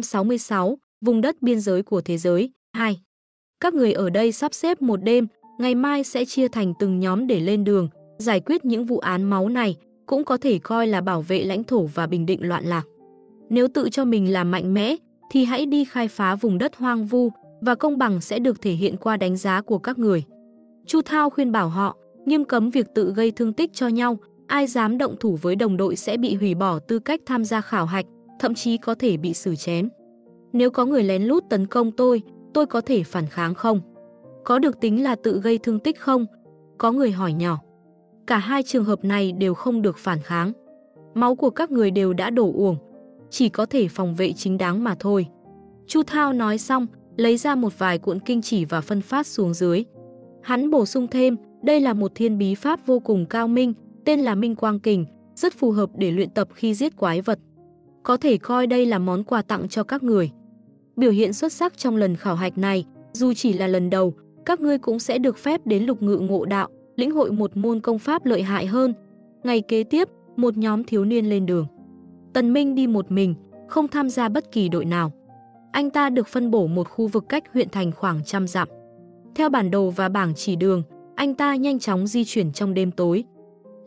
266, vùng đất biên giới của thế giới, 2. Các người ở đây sắp xếp một đêm, ngày mai sẽ chia thành từng nhóm để lên đường, giải quyết những vụ án máu này, cũng có thể coi là bảo vệ lãnh thổ và bình định loạn lạc. Nếu tự cho mình là mạnh mẽ, thì hãy đi khai phá vùng đất hoang vu, và công bằng sẽ được thể hiện qua đánh giá của các người. Chu Thao khuyên bảo họ, nghiêm cấm việc tự gây thương tích cho nhau, ai dám động thủ với đồng đội sẽ bị hủy bỏ tư cách tham gia khảo hạch, thậm chí có thể bị xử chém. Nếu có người lén lút tấn công tôi có thể phản kháng không? Có được tính là tự gây thương tích không? Có người hỏi nhỏ. Cả hai trường hợp này đều không được phản kháng. Máu của các người đều đã đổ uổng, chỉ có thể phòng vệ chính đáng mà thôi. Chu Thao nói xong, lấy ra một vài cuộn kinh chỉ và phân phát xuống dưới. Hắn bổ sung thêm, đây là một thiên bí pháp vô cùng cao minh, tên là Minh Quang Kình, rất phù hợp để luyện tập khi giết quái vật. Có thể coi đây là món quà tặng cho các người. Biểu hiện xuất sắc trong lần khảo hạch này, dù chỉ là lần đầu, các ngươi cũng sẽ được phép đến Lục Ngự Ngộ Đạo, lĩnh hội một môn công pháp lợi hại hơn. Ngày kế tiếp, một nhóm thiếu niên lên đường. Tần Minh đi một mình, không tham gia bất kỳ đội nào. Anh ta được phân bổ một khu vực cách huyện thành khoảng 100 dặm. Theo bản đồ và bảng chỉ đường, anh ta nhanh chóng di chuyển trong đêm tối.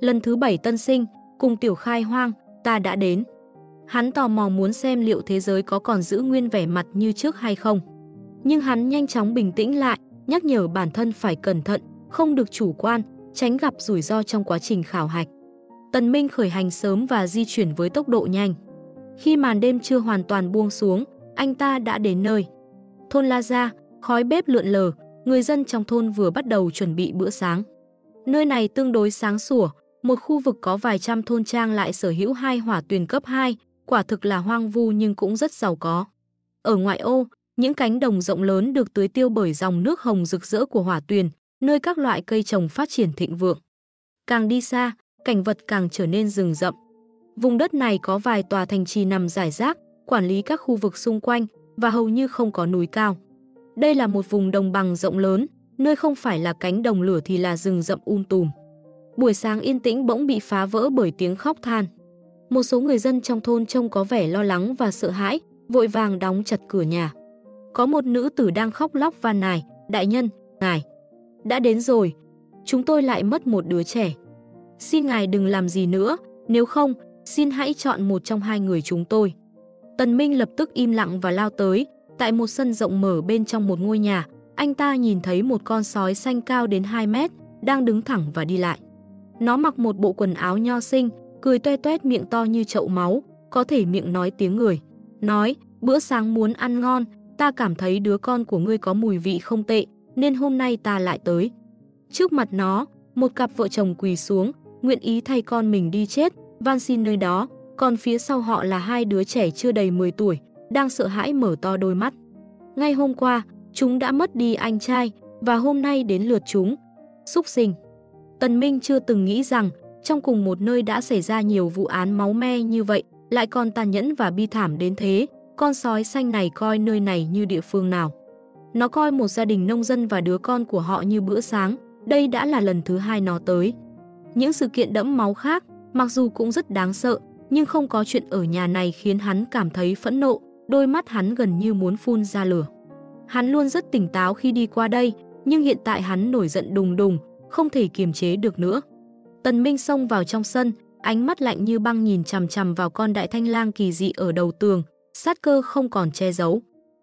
Lần thứ 7 tân sinh, cùng tiểu khai hoang, ta đã đến. Hắn tò mò muốn xem liệu thế giới có còn giữ nguyên vẻ mặt như trước hay không. Nhưng hắn nhanh chóng bình tĩnh lại, nhắc nhở bản thân phải cẩn thận, không được chủ quan, tránh gặp rủi ro trong quá trình khảo hạch. Tần Minh khởi hành sớm và di chuyển với tốc độ nhanh. Khi màn đêm chưa hoàn toàn buông xuống, anh ta đã đến nơi. Thôn La Gia, khói bếp lượn lờ, người dân trong thôn vừa bắt đầu chuẩn bị bữa sáng. Nơi này tương đối sáng sủa, một khu vực có vài trăm thôn trang lại sở hữu 2 hỏa tuyền cấp 2, quả thực là hoang vu nhưng cũng rất giàu có. Ở ngoại ô, những cánh đồng rộng lớn được tưới tiêu bởi dòng nước hồng rực rỡ của hỏa tuyền, nơi các loại cây trồng phát triển thịnh vượng. Càng đi xa, cảnh vật càng trở nên rừng rậm. Vùng đất này có vài tòa thành trì nằm rải rác, quản lý các khu vực xung quanh và hầu như không có núi cao. Đây là một vùng đồng bằng rộng lớn, nơi không phải là cánh đồng lửa thì là rừng rậm tùm. Buổi sáng yên tĩnh bỗng bị phá vỡ bởi tiếng khóc than. Một số người dân trong thôn trông có vẻ lo lắng và sợ hãi, vội vàng đóng chặt cửa nhà. Có một nữ tử đang khóc lóc van nài, đại nhân, ngài đã đến rồi, chúng tôi lại mất một đứa trẻ. Xin ngài đừng làm gì nữa, nếu không, xin hãy chọn một trong 2 người chúng tôi. Tần Minh lập tức im lặng và lao tới. Tại một sân rộng mở bên trong một ngôi nhà, anh ta nhìn thấy một con sói xanh cao đến 2 mét, đang đứng thẳng và đi lại. Nó mặc một bộ quần áo nho xinh, cười toe toét, miệng to như chậu máu, có thể miệng nói tiếng người. Nói, bữa sáng muốn ăn ngon, ta cảm thấy đứa con của ngươi có mùi vị không tệ, nên hôm nay ta lại tới. Trước mặt nó, một cặp vợ chồng quỳ xuống, nguyện ý thay con mình đi chết, van xin nơi đó, còn phía sau họ là 2 đứa trẻ chưa đầy 10 tuổi, đang sợ hãi mở to đôi mắt. Ngay hôm qua, chúng đã mất đi anh trai, và hôm nay đến lượt chúng. Súc sinh. Tần Minh chưa từng nghĩ rằng, trong cùng một nơi đã xảy ra nhiều vụ án máu me như vậy, lại còn tàn nhẫn và bi thảm đến thế. Con sói xanh này coi nơi này như địa phương nào. Nó coi một gia đình nông dân và đứa con của họ như bữa sáng. Đây đã là lần thứ 2 nó tới. Những sự kiện đẫm máu khác, mặc dù cũng rất đáng sợ, nhưng không có chuyện ở nhà này khiến hắn cảm thấy phẫn nộ. Đôi mắt hắn gần như muốn phun ra lửa. Hắn luôn rất tỉnh táo khi đi qua đây, nhưng hiện tại hắn nổi giận đùng đùng, không thể kiềm chế được nữa. Tần Minh xông vào trong sân, ánh mắt lạnh như băng nhìn chằm chằm vào con đại thanh lang kỳ dị ở đầu tường, sát cơ không còn che giấu.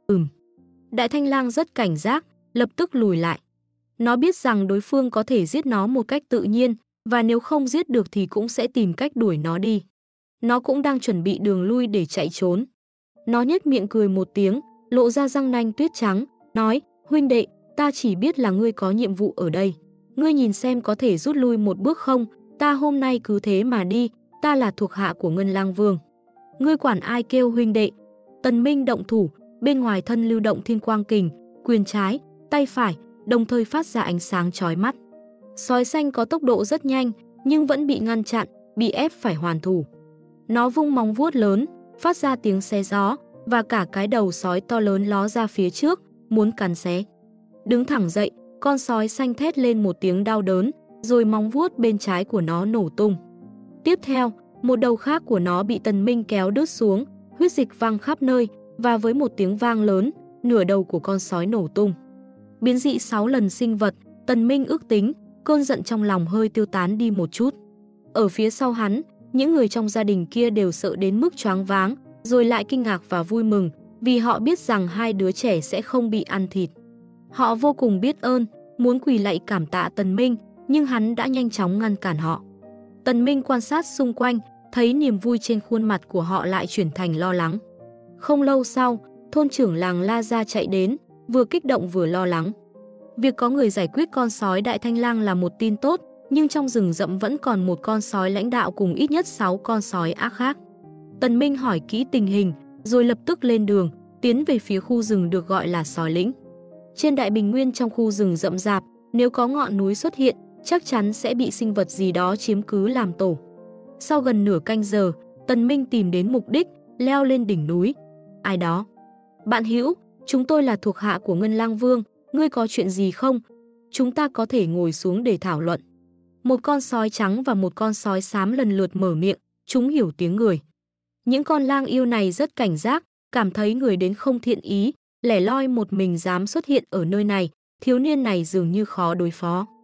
Đại thanh lang rất cảnh giác, lập tức lùi lại. Nó biết rằng đối phương có thể giết nó một cách tự nhiên, và nếu không giết được thì cũng sẽ tìm cách đuổi nó đi. Nó cũng đang chuẩn bị đường lui để chạy trốn. Nó nhếch miệng cười một tiếng, lộ ra răng nanh tuyết trắng, nói, huynh đệ, ta chỉ biết là ngươi có nhiệm vụ ở đây. Ngươi nhìn xem có thể rút lui một bước không, ta hôm nay cứ thế mà đi, ta là thuộc hạ của Ngân Lang Vương. Ngươi quản ai kêu huynh đệ. Tần Minh động thủ, bên ngoài thân lưu động thiên quang kình, quyền trái, tay phải, đồng thời phát ra ánh sáng chói mắt. Sói xanh có tốc độ rất nhanh, nhưng vẫn bị ngăn chặn, bị ép phải hoàn thủ. Nó vung móng vuốt lớn, phát ra tiếng xé gió, và cả cái đầu sói to lớn ló ra phía trước, muốn cắn xé. Đứng thẳng dậy, con sói xanh thét lên một tiếng đau đớn, rồi móng vuốt bên trái của nó nổ tung. Tiếp theo, một đầu khác của nó bị Tần Minh kéo đứt xuống, huyết dịch văng khắp nơi, và với một tiếng vang lớn, nửa đầu của con sói nổ tung. Biến dị 6 lần sinh vật, Tần Minh ước tính, cơn giận trong lòng hơi tiêu tán đi một chút. Ở phía sau hắn, những người trong gia đình kia đều sợ đến mức choáng váng, rồi lại kinh ngạc và vui mừng, vì họ biết rằng 2 đứa trẻ sẽ không bị ăn thịt. Họ vô cùng biết ơn, muốn quỳ lạy cảm tạ Tần Minh, nhưng hắn đã nhanh chóng ngăn cản họ. Tần Minh quan sát xung quanh, thấy niềm vui trên khuôn mặt của họ lại chuyển thành lo lắng. Không lâu sau, thôn trưởng làng La Gia chạy đến, vừa kích động vừa lo lắng. Việc có người giải quyết con sói đại thanh lang là một tin tốt, nhưng trong rừng rậm vẫn còn một con sói lãnh đạo cùng ít nhất 6 con sói ác khác. Tần Minh hỏi kỹ tình hình, rồi lập tức lên đường, tiến về phía khu rừng được gọi là sói lĩnh. Trên đại bình nguyên trong khu rừng rậm rạp, nếu có ngọn núi xuất hiện, chắc chắn sẽ bị sinh vật gì đó chiếm cứ làm tổ. Sau gần nửa canh giờ, Tần Minh tìm đến mục đích, leo lên đỉnh núi. Ai đó? Bạn hữu, chúng tôi là thuộc hạ của Ngân Lang Vương, ngươi có chuyện gì không? Chúng ta có thể ngồi xuống để thảo luận. Một con sói trắng và một con sói xám lần lượt mở miệng, chúng hiểu tiếng người. Những con lang yêu này rất cảnh giác, cảm thấy người đến không thiện ý, lẻ loi một mình dám xuất hiện ở nơi này, thiếu niên này dường như khó đối phó.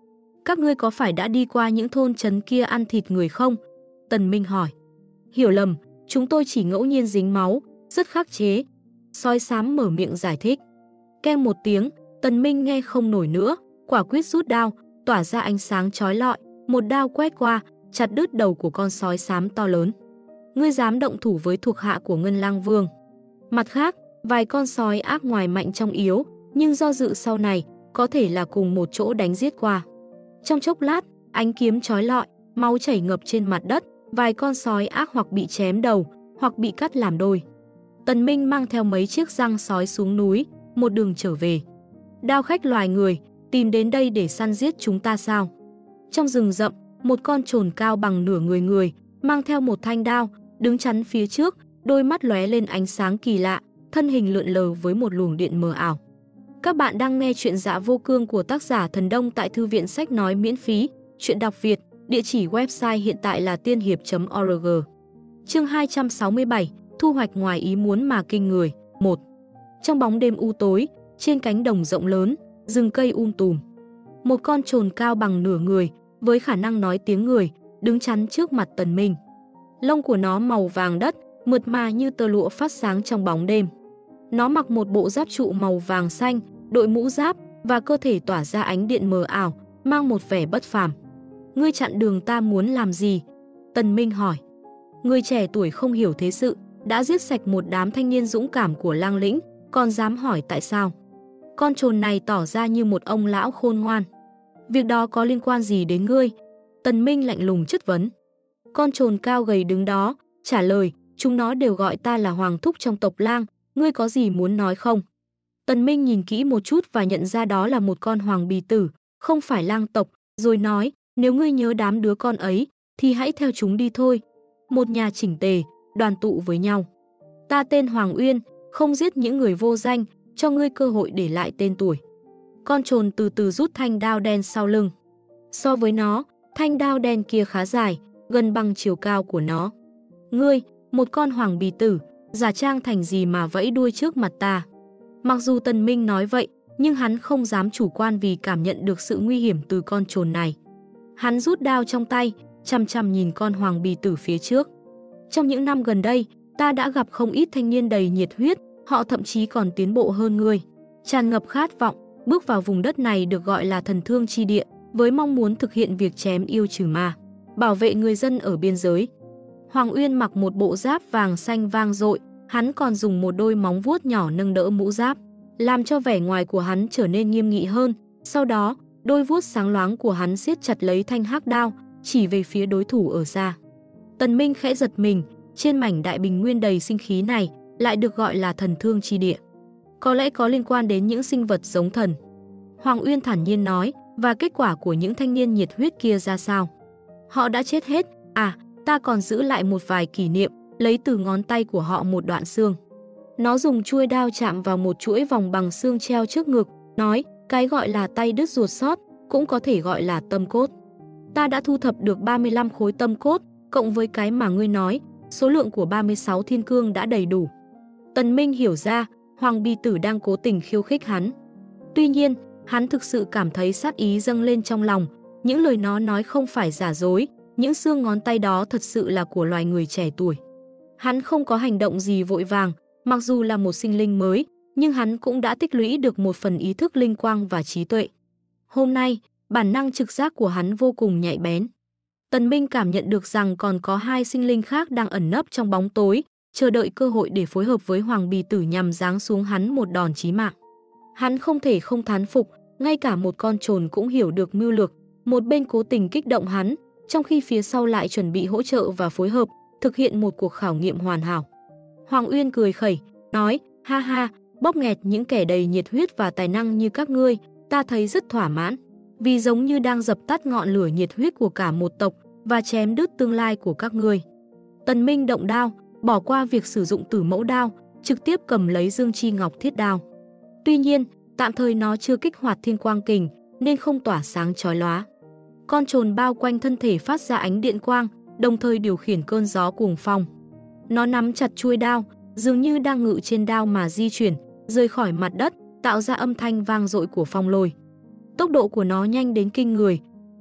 Các ngươi có phải đã đi qua những thôn trấn kia ăn thịt người không? Tần Minh hỏi. Hiểu lầm, chúng tôi chỉ ngẫu nhiên dính máu, rất khắc chế. Sói xám mở miệng giải thích. Keng một tiếng, Tần Minh nghe không nổi nữa, quả quyết rút đao, tỏa ra ánh sáng chói lọi, một đao quét qua, chặt đứt đầu của con sói xám to lớn. Ngươi dám động thủ với thuộc hạ của Ngân Lang Vương. Mặt khác, vài con sói ác ngoài mạnh trong yếu, nhưng do dự sau này, có thể là cùng một chỗ đánh giết qua. Trong chốc lát, ánh kiếm chói lọi, máu chảy ngập trên mặt đất, vài con sói ác hoặc bị chém đầu, hoặc bị cắt làm đôi. Tần Minh mang theo mấy chiếc răng sói xuống núi, một đường trở về. Đao khách loài người, tìm đến đây để săn giết chúng ta sao? Trong rừng rậm, một con trồn cao bằng nửa người, mang theo một thanh đao, đứng chắn phía trước, đôi mắt lóe lên ánh sáng kỳ lạ, thân hình lượn lờ với một luồng điện mờ ảo. Các bạn đang nghe chuyện Dạ Vô Cương của tác giả Thần Đông tại thư viện sách nói miễn phí, chuyện đọc Việt, địa chỉ website hiện tại là tiên hiệp.org. Chương 267, thu hoạch ngoài ý muốn mà kinh người. 1. Trong bóng đêm u tối, trên cánh đồng rộng lớn, rừng cây tùm. Một con trồn cao bằng nửa người, với khả năng nói tiếng người, đứng chắn trước mặt Tần Minh. Lông của nó màu vàng đất, mượt mà như tơ lụa phát sáng trong bóng đêm. Nó mặc một bộ giáp trụ màu vàng xanh, đội mũ giáp và cơ thể tỏa ra ánh điện mờ ảo, mang một vẻ bất phàm. Ngươi chặn đường ta muốn làm gì? Tần Minh hỏi. Người trẻ tuổi không hiểu thế sự, đã giết sạch một đám thanh niên dũng cảm của Lang lĩnh, còn dám hỏi tại sao? Con trồn này tỏ ra như một ông lão khôn ngoan. Việc đó có liên quan gì đến ngươi? Tần Minh lạnh lùng chất vấn. Con trồn cao gầy đứng đó, trả lời, chúng nó đều gọi ta là Hoàng Thúc trong tộc Lang, ngươi có gì muốn nói không? Tần Minh nhìn kỹ một chút và nhận ra đó là một con hoàng bì tử, không phải Lang tộc, rồi nói, nếu ngươi nhớ đám đứa con ấy, thì hãy theo chúng đi thôi. Một nhà chỉnh tề, đoàn tụ với nhau. Ta tên Hoàng Uyên, không giết những người vô danh, cho ngươi cơ hội để lại tên tuổi. Con trồn từ từ rút thanh đao đen sau lưng. So với nó, thanh đao đen kia khá dài, gần bằng chiều cao của nó. Ngươi, một con hoàng bì tử, giả trang thành gì mà vẫy đuôi trước mặt ta? Mặc dù Tần Minh nói vậy, nhưng hắn không dám chủ quan vì cảm nhận được sự nguy hiểm từ con trồn này. Hắn rút đao trong tay, chằm chằm nhìn con hoàng bì tử phía trước. Trong những năm gần đây, ta đã gặp không ít thanh niên đầy nhiệt huyết, họ thậm chí còn tiến bộ hơn ngươi. Tràn ngập khát vọng, bước vào vùng đất này được gọi là thần thương chi địa, với mong muốn thực hiện việc chém yêu trừ ma, bảo vệ người dân ở biên giới. Hoàng Uyên mặc một bộ giáp vàng xanh vang dội, hắn còn dùng một đôi móng vuốt nhỏ nâng đỡ mũ giáp, làm cho vẻ ngoài của hắn trở nên nghiêm nghị hơn. Sau đó, đôi vuốt sáng loáng của hắn siết chặt lấy thanh hắc đao, chỉ về phía đối thủ ở xa. Tần Minh khẽ giật mình, trên mảnh đại bình nguyên đầy sinh khí này, lại được gọi là thần thương chi địa. Có lẽ có liên quan đến những sinh vật giống thần. Hoàng Uyên thản nhiên nói, và kết quả của những thanh niên nhiệt huyết kia ra sao? Họ đã chết hết, ta còn giữ lại một vài kỷ niệm, lấy từ ngón tay của họ một đoạn xương. Nó dùng chuôi đao chạm vào một chuỗi vòng bằng xương treo trước ngực, nói, cái gọi là tay đứt ruột sót, cũng có thể gọi là tâm cốt. Ta đã thu thập được 35 khối tâm cốt, cộng với cái mà ngươi nói, số lượng của 36 thiên cương đã đầy đủ. Tần Minh hiểu ra, Hoàng bì tử đang cố tình khiêu khích hắn. Tuy nhiên, hắn thực sự cảm thấy sát ý dâng lên trong lòng, những lời nó nói không phải giả dối, những xương ngón tay đó thật sự là của loài người trẻ tuổi. Hắn không có hành động gì vội vàng, mặc dù là một sinh linh mới, nhưng hắn cũng đã tích lũy được một phần ý thức linh quang và trí tuệ. Hôm nay, bản năng trực giác của hắn vô cùng nhạy bén. Tần Minh cảm nhận được rằng còn có hai sinh linh khác đang ẩn nấp trong bóng tối, chờ đợi cơ hội để phối hợp với Hoàng bì tử nhằm giáng xuống hắn một đòn chí mạng. Hắn không thể không thán phục, ngay cả một con trồn cũng hiểu được mưu lược, một bên cố tình kích động hắn, trong khi phía sau lại chuẩn bị hỗ trợ và phối hợp, thực hiện một cuộc khảo nghiệm hoàn hảo. Hoàng Uyên cười khẩy, nói, ha ha, bóp nghẹt những kẻ đầy nhiệt huyết và tài năng như các ngươi, ta thấy rất thỏa mãn, vì giống như đang dập tắt ngọn lửa nhiệt huyết của cả một tộc và chém đứt tương lai của các ngươi. Tần Minh động đao, bỏ qua việc sử dụng tử mẫu đao, trực tiếp cầm lấy Dương Chi Ngọc thiết đao. Tuy nhiên, tạm thời nó chưa kích hoạt thiên quang kình, nên không tỏa sáng chói lóa. Con trồn bao quanh thân thể phát ra ánh điện quang, đồng thời điều khiển cơn gió cuồng phong. Nó nắm chặt chuôi đao, dường như đang ngự trên đao mà di chuyển, rời khỏi mặt đất, tạo ra âm thanh vang dội của phong lôi. Tốc độ của nó nhanh đến kinh người.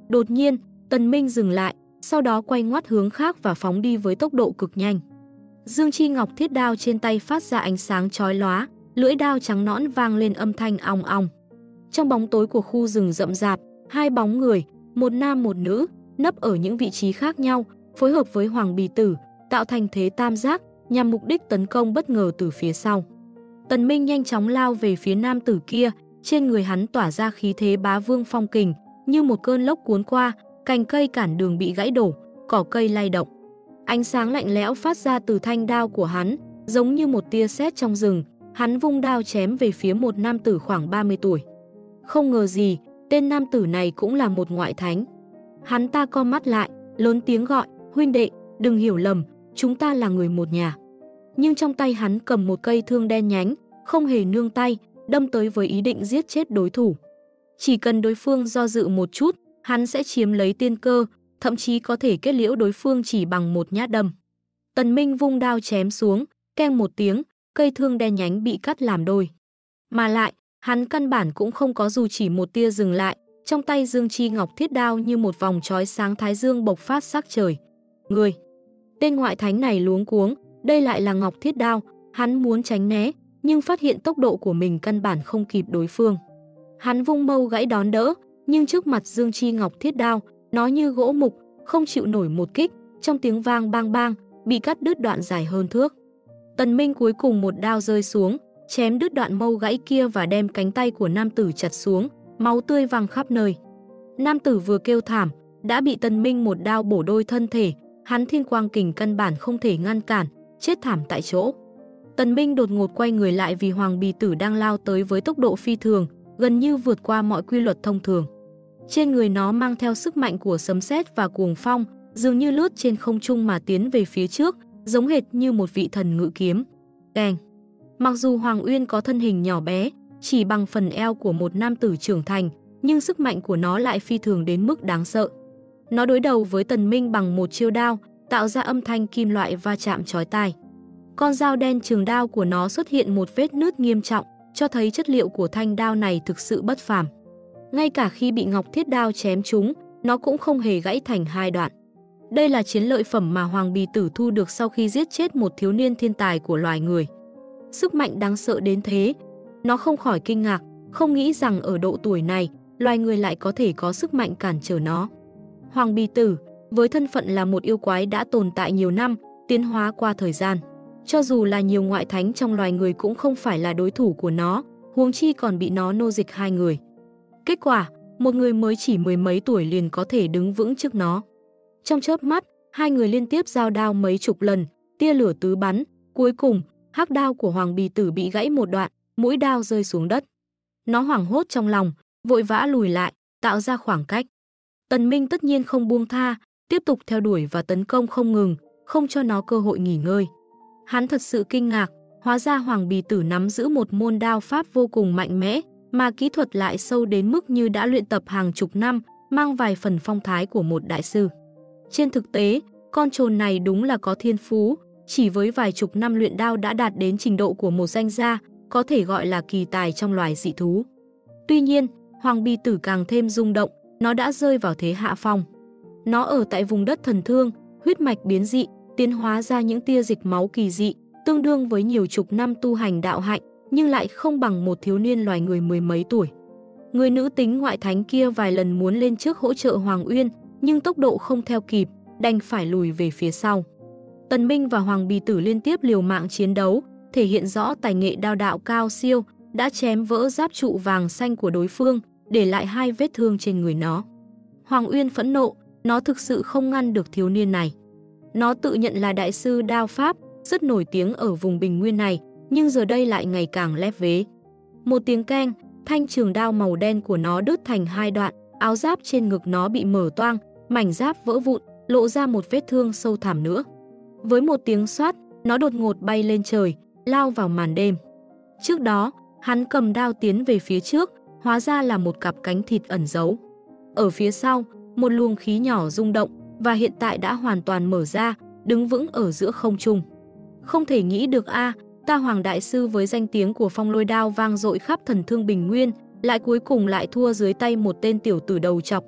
Đột nhiên, Tần Minh dừng lại, sau đó quay ngoắt hướng khác và phóng đi với tốc độ cực nhanh. Dương chi ngọc thiết đao trên tay phát ra ánh sáng chói lóa, lưỡi đao trắng nõn vang lên âm thanh ong ong. Trong bóng tối của khu rừng rậm rạp, hai bóng người, một nam một nữ, nấp ở những vị trí khác nhau, phối hợp với Hoàng Bì Tử, tạo thành thế tam giác, nhằm mục đích tấn công bất ngờ từ phía sau. Tần Minh nhanh chóng lao về phía nam tử kia, trên người hắn tỏa ra khí thế bá vương phong kình, như một cơn lốc cuốn qua, cành cây cản đường bị gãy đổ, cỏ cây lay động. Ánh sáng lạnh lẽo phát ra từ thanh đao của hắn, giống như một tia sét trong rừng, hắn vung đao chém về phía một nam tử khoảng 30 tuổi. Không ngờ gì, tên nam tử này cũng là một ngoại thánh. Hắn ta co mắt lại, lớn tiếng gọi, huynh đệ, đừng hiểu lầm, chúng ta là người một nhà. Nhưng trong tay hắn cầm một cây thương đen nhánh, không hề nương tay, đâm tới với ý định giết chết đối thủ. Chỉ cần đối phương do dự một chút, hắn sẽ chiếm lấy tiên cơ, thậm chí có thể kết liễu đối phương chỉ bằng một nhát đâm. Tần Minh vung đao chém xuống, keng một tiếng, cây thương đen nhánh bị cắt làm đôi. Mà lại, hắn căn bản cũng không có dù chỉ một tia dừng lại, trong tay Dương Chi Ngọc thiết đao như một vòng chói sáng thái dương bộc phát sắc trời. Người! Tên ngoại thánh này luống cuống, đây lại là Ngọc thiết đao, hắn muốn tránh né, nhưng phát hiện tốc độ của mình căn bản không kịp đối phương. Hắn vung mâu gãy đón đỡ, nhưng trước mặt Dương Chi Ngọc thiết đao, nó như gỗ mục, không chịu nổi một kích, trong tiếng vang bang bang, bị cắt đứt đoạn dài hơn thước. Tần Minh cuối cùng một đao rơi xuống, chém đứt đoạn mâu gãy kia và đem cánh tay của nam tử chặt xuống, máu tươi văng khắp nơi. Nam tử vừa kêu thảm, đã bị Tần Minh một đao bổ đôi thân thể, hắn thiên quang kình căn bản không thể ngăn cản, chết thảm tại chỗ. Tần Minh đột ngột quay người lại vì Hoàng Bì Tử đang lao tới với tốc độ phi thường, gần như vượt qua mọi quy luật thông thường. Trên người nó mang theo sức mạnh của sấm sét và cuồng phong, dường như lướt trên không trung mà tiến về phía trước, giống hệt như một vị thần ngự kiếm. Keng. Mặc dù Hoàng Uyên có thân hình nhỏ bé, chỉ bằng phần eo của một nam tử trưởng thành, nhưng sức mạnh của nó lại phi thường đến mức đáng sợ. Nó đối đầu với Tần Minh bằng một chiêu đao, tạo ra âm thanh kim loại va chạm chói tai. Con dao đen trường đao của nó xuất hiện một vết nứt nghiêm trọng, cho thấy chất liệu của thanh đao này thực sự bất phàm. Ngay cả khi bị Ngọc thiết đao chém trúng, nó cũng không hề gãy thành hai đoạn. Đây là chiến lợi phẩm mà Hoàng Bì Tử thu được sau khi giết chết một thiếu niên thiên tài của loài người. Sức mạnh đáng sợ đến thế, nó không khỏi kinh ngạc, không nghĩ rằng ở độ tuổi này, loài người lại có thể có sức mạnh cản trở nó. Hoàng Bì Tử, với thân phận là một yêu quái đã tồn tại nhiều năm, tiến hóa qua thời gian. Cho dù là nhiều ngoại thánh trong loài người cũng không phải là đối thủ của nó, huống chi còn bị nó nô dịch hai người. Kết quả, một người mới chỉ mười mấy tuổi liền có thể đứng vững trước nó. Trong chớp mắt, hai người liên tiếp giao đao mấy chục lần, tia lửa tứ bắn, cuối cùng, hắc đao của Hoàng Bì Tử bị gãy một đoạn, mũi đao rơi xuống đất. Nó hoảng hốt trong lòng, vội vã lùi lại, tạo ra khoảng cách. Tần Minh tất nhiên không buông tha, tiếp tục theo đuổi và tấn công không ngừng, không cho nó cơ hội nghỉ ngơi. Hắn thật sự kinh ngạc, hóa ra Hoàng Bì Tử nắm giữ một môn đao pháp vô cùng mạnh mẽ, mà kỹ thuật lại sâu đến mức như đã luyện tập hàng chục năm, mang vài phần phong thái của một đại sư. Trên thực tế, con trồn này đúng là có thiên phú, chỉ với vài chục năm luyện đao đã đạt đến trình độ của một danh gia, có thể gọi là kỳ tài trong loài dị thú. Tuy nhiên, Hoàng Bì Tử càng thêm rung động, nó đã rơi vào thế hạ phong. Nó ở tại vùng đất thần thương, huyết mạch biến dị, tiến hóa ra những tia dịch máu kỳ dị, tương đương với nhiều chục năm tu hành đạo hạnh, nhưng lại không bằng một thiếu niên loài người mười mấy tuổi. Người nữ tính ngoại thánh kia vài lần muốn lên trước hỗ trợ Hoàng Uyên, nhưng tốc độ không theo kịp, đành phải lùi về phía sau. Tần Minh và Hoàng Bì Tử liên tiếp liều mạng chiến đấu, thể hiện rõ tài nghệ đao đạo cao siêu, đã chém vỡ giáp trụ vàng xanh của đối phương, để lại hai vết thương trên người nó. Hoàng Uyên phẫn nộ, nó thực sự không ngăn được thiếu niên này. Nó tự nhận là đại sư đao pháp, rất nổi tiếng ở vùng Bình Nguyên này, nhưng giờ đây lại ngày càng lép vế. Một tiếng keng, thanh trường đao màu đen của nó đứt thành hai đoạn, áo giáp trên ngực nó bị mở toang, mảnh giáp vỡ vụn, lộ ra một vết thương sâu thẳm nữa. Với một tiếng xoát, nó đột ngột bay lên trời, lao vào màn đêm. Trước đó, hắn cầm đao tiến về phía trước, hóa ra là một cặp cánh thịt ẩn giấu. Ở phía sau, một luồng khí nhỏ rung động và hiện tại đã hoàn toàn mở ra, đứng vững ở giữa không trung. Không thể nghĩ được ta Hoàng đại sư với danh tiếng của phong lôi đao vang dội khắp thần thương Bình Nguyên, lại cuối cùng lại thua dưới tay một tên tiểu tử đầu chọc.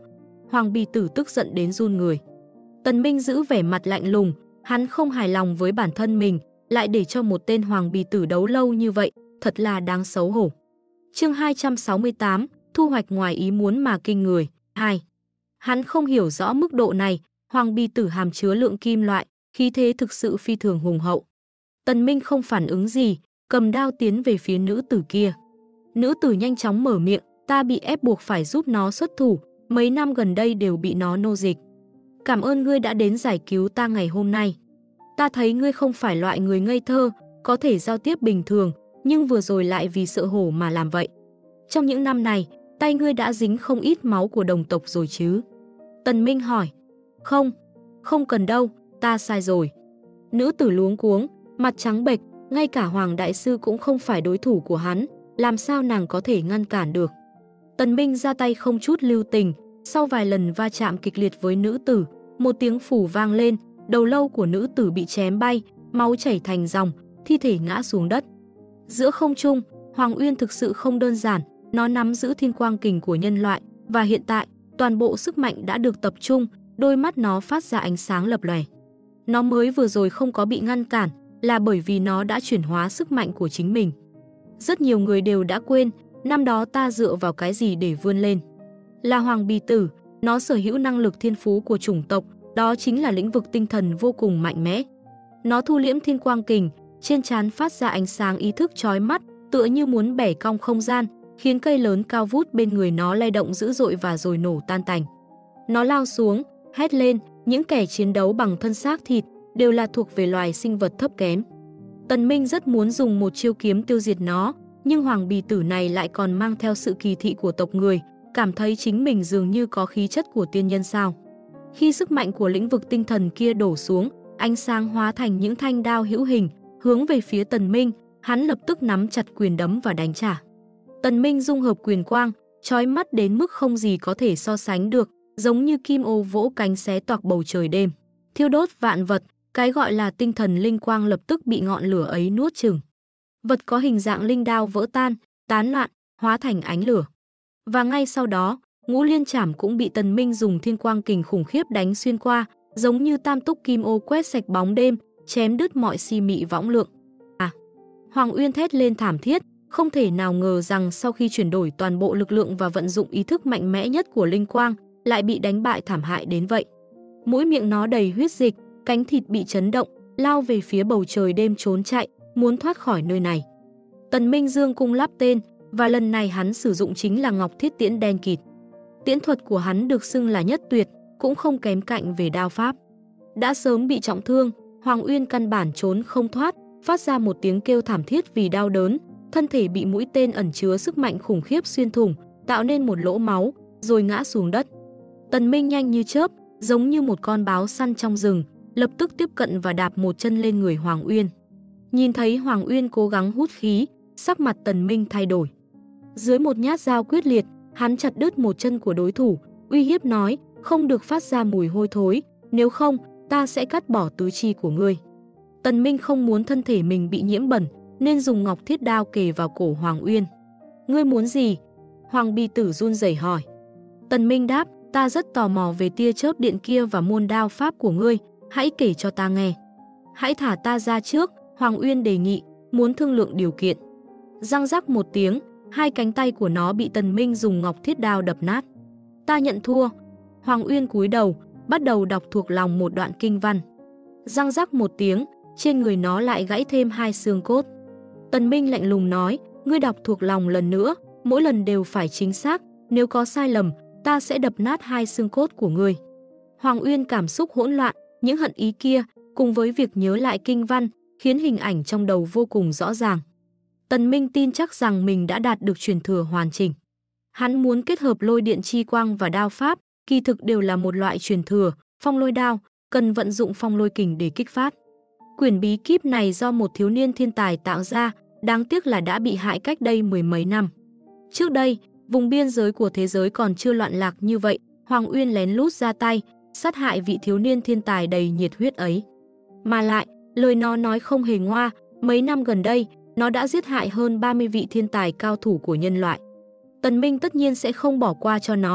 Hoàng Bì Tử tức giận đến run người. Tần Minh giữ vẻ mặt lạnh lùng, hắn không hài lòng với bản thân mình, lại để cho một tên Hoàng Bì Tử đấu lâu như vậy, thật là đáng xấu hổ. Chương 268, thu hoạch ngoài ý muốn mà kinh người. 2. Hắn không hiểu rõ mức độ này, Hoàng Bì Tử hàm chứa lượng kim loại, khí thế thực sự phi thường hùng hậu. Tần Minh không phản ứng gì, cầm đao tiến về phía nữ tử kia. Nữ tử nhanh chóng mở miệng, ta bị ép buộc phải giúp nó xuất thủ, mấy năm gần đây đều bị nó nô dịch. Cảm ơn ngươi đã đến giải cứu ta ngày hôm nay. Ta thấy ngươi không phải loại người ngây thơ, có thể giao tiếp bình thường, nhưng vừa rồi lại vì sợ hổ mà làm vậy. Trong những năm này, tay ngươi đã dính không ít máu của đồng tộc rồi chứ? Tần Minh hỏi. Không cần đâu, ta sai rồi. Nữ tử luống cuống, mặt trắng bệch, ngay cả Hoàng Đại Sư cũng không phải đối thủ của hắn, làm sao nàng có thể ngăn cản được. Tần Minh ra tay không chút lưu tình, sau vài lần va chạm kịch liệt với nữ tử, một tiếng phù vang lên, đầu lâu của nữ tử bị chém bay, máu chảy thành dòng, thi thể ngã xuống đất. Giữa không trung, Hoàng Uyên thực sự không đơn giản, nó nắm giữ thiên quang kình của nhân loại, và hiện tại, toàn bộ sức mạnh đã được tập trung, đôi mắt nó phát ra ánh sáng lập lòe. Nó mới vừa rồi không có bị ngăn cản, là bởi vì nó đã chuyển hóa sức mạnh của chính mình. Rất nhiều người đều đã quên, năm đó ta dựa vào cái gì để vươn lên. Là Hoàng Bì Tử, nó sở hữu năng lực thiên phú của chủng tộc, đó chính là lĩnh vực tinh thần vô cùng mạnh mẽ. Nó thu liễm thiên quang kình, trên trán phát ra ánh sáng ý thức chói mắt, tựa như muốn bẻ cong không gian, khiến cây lớn cao vút bên người nó lay động dữ dội và rồi nổ tan tành. Nó lao xuống, hét lên, những kẻ chiến đấu bằng thân xác thịt đều là thuộc về loài sinh vật thấp kém. Tần Minh rất muốn dùng một chiêu kiếm tiêu diệt nó, nhưng Hoàng Bì Tử này lại còn mang theo sự kỳ thị của tộc người, cảm thấy chính mình dường như có khí chất của tiên nhân sao. Khi sức mạnh của lĩnh vực tinh thần kia đổ xuống, ánh sáng hóa thành những thanh đao hữu hình, hướng về phía Tần Minh, hắn lập tức nắm chặt quyền đấm và đánh trả. Tần Minh dung hợp quyền quang, chói mắt đến mức không gì có thể so sánh được, giống như kim ô vỗ cánh xé toạc bầu trời đêm, thiêu đốt vạn vật, cái gọi là tinh thần linh quang lập tức bị ngọn lửa ấy nuốt chửng. Vật có hình dạng linh đao vỡ tan, tán loạn, hóa thành ánh lửa. Và ngay sau đó, Ngũ Liên Chảm cũng bị Tần Minh dùng thiên quang kình khủng khiếp đánh xuyên qua, giống như tam túc kim ô quét sạch bóng đêm, chém đứt mọi si mị võng lượng. Hoàng Uyên thét lên thảm thiết, không thể nào ngờ rằng sau khi chuyển đổi toàn bộ lực lượng và vận dụng ý thức mạnh mẽ nhất của linh quang, lại bị đánh bại thảm hại đến vậy. Mũi miệng nó đầy huyết dịch, cánh thịt bị chấn động, lao về phía bầu trời đêm trốn chạy, muốn thoát khỏi nơi này. Tần Minh dương cung lắp tên, và lần này hắn sử dụng chính là Ngọc Thiết Tiễn đen kịt. Tiễn thuật của hắn được xưng là nhất tuyệt, cũng không kém cạnh về đao pháp. Đã sớm bị trọng thương, Hoàng Uyên căn bản trốn không thoát, phát ra một tiếng kêu thảm thiết vì đau đớn, thân thể bị mũi tên ẩn chứa sức mạnh khủng khiếp xuyên thủng, tạo nên một lỗ máu, rồi ngã xuống đất. Tần Minh nhanh như chớp, giống như một con báo săn trong rừng, lập tức tiếp cận và đạp một chân lên người Hoàng Uyên. Nhìn thấy Hoàng Uyên cố gắng hút khí, sắc mặt Tần Minh thay đổi. Dưới một nhát dao quyết liệt, hắn chặt đứt một chân của đối thủ, uy hiếp nói, không được phát ra mùi hôi thối, nếu không, ta sẽ cắt bỏ tứ chi của ngươi. Tần Minh không muốn thân thể mình bị nhiễm bẩn, nên dùng ngọc thiết đao kề vào cổ Hoàng Uyên. Ngươi muốn gì? Hoàng Bì Tử run rẩy hỏi. Tần Minh đáp, ta rất tò mò về tia chớp điện kia và môn đao pháp của ngươi, hãy kể cho ta nghe. Hãy thả ta ra trước, Hoàng Uyên đề nghị, muốn thương lượng điều kiện. Răng rắc một tiếng, hai cánh tay của nó bị Tần Minh dùng ngọc thiết đao đập nát. Ta nhận thua. Hoàng Uyên cúi đầu, bắt đầu đọc thuộc lòng một đoạn kinh văn. Răng rắc một tiếng, trên người nó lại gãy thêm hai xương cốt. Tần Minh lạnh lùng nói, ngươi đọc thuộc lòng lần nữa, mỗi lần đều phải chính xác, nếu có sai lầm, ta sẽ đập nát hai xương cốt của ngươi. Hoàng Uyên cảm xúc hỗn loạn, những hận ý kia, cùng với việc nhớ lại kinh văn, khiến hình ảnh trong đầu vô cùng rõ ràng. Tần Minh tin chắc rằng mình đã đạt được truyền thừa hoàn chỉnh. Hắn muốn kết hợp lôi điện chi quang và đao pháp, kỳ thực đều là một loại truyền thừa, phong lôi đao, cần vận dụng phong lôi kình để kích phát. Quyển bí kíp này do một thiếu niên thiên tài tạo ra, đáng tiếc là đã bị hại cách đây mười mấy năm. Trước đây, vùng biên giới của thế giới còn chưa loạn lạc như vậy, Hoàng Uyên lén lút ra tay, sát hại vị thiếu niên thiên tài đầy nhiệt huyết ấy. Mà lại, lời nó nói không hề ngoa, mấy năm gần đây, nó đã giết hại hơn 30 vị thiên tài cao thủ của nhân loại. Tần Minh tất nhiên sẽ không bỏ qua cho nó,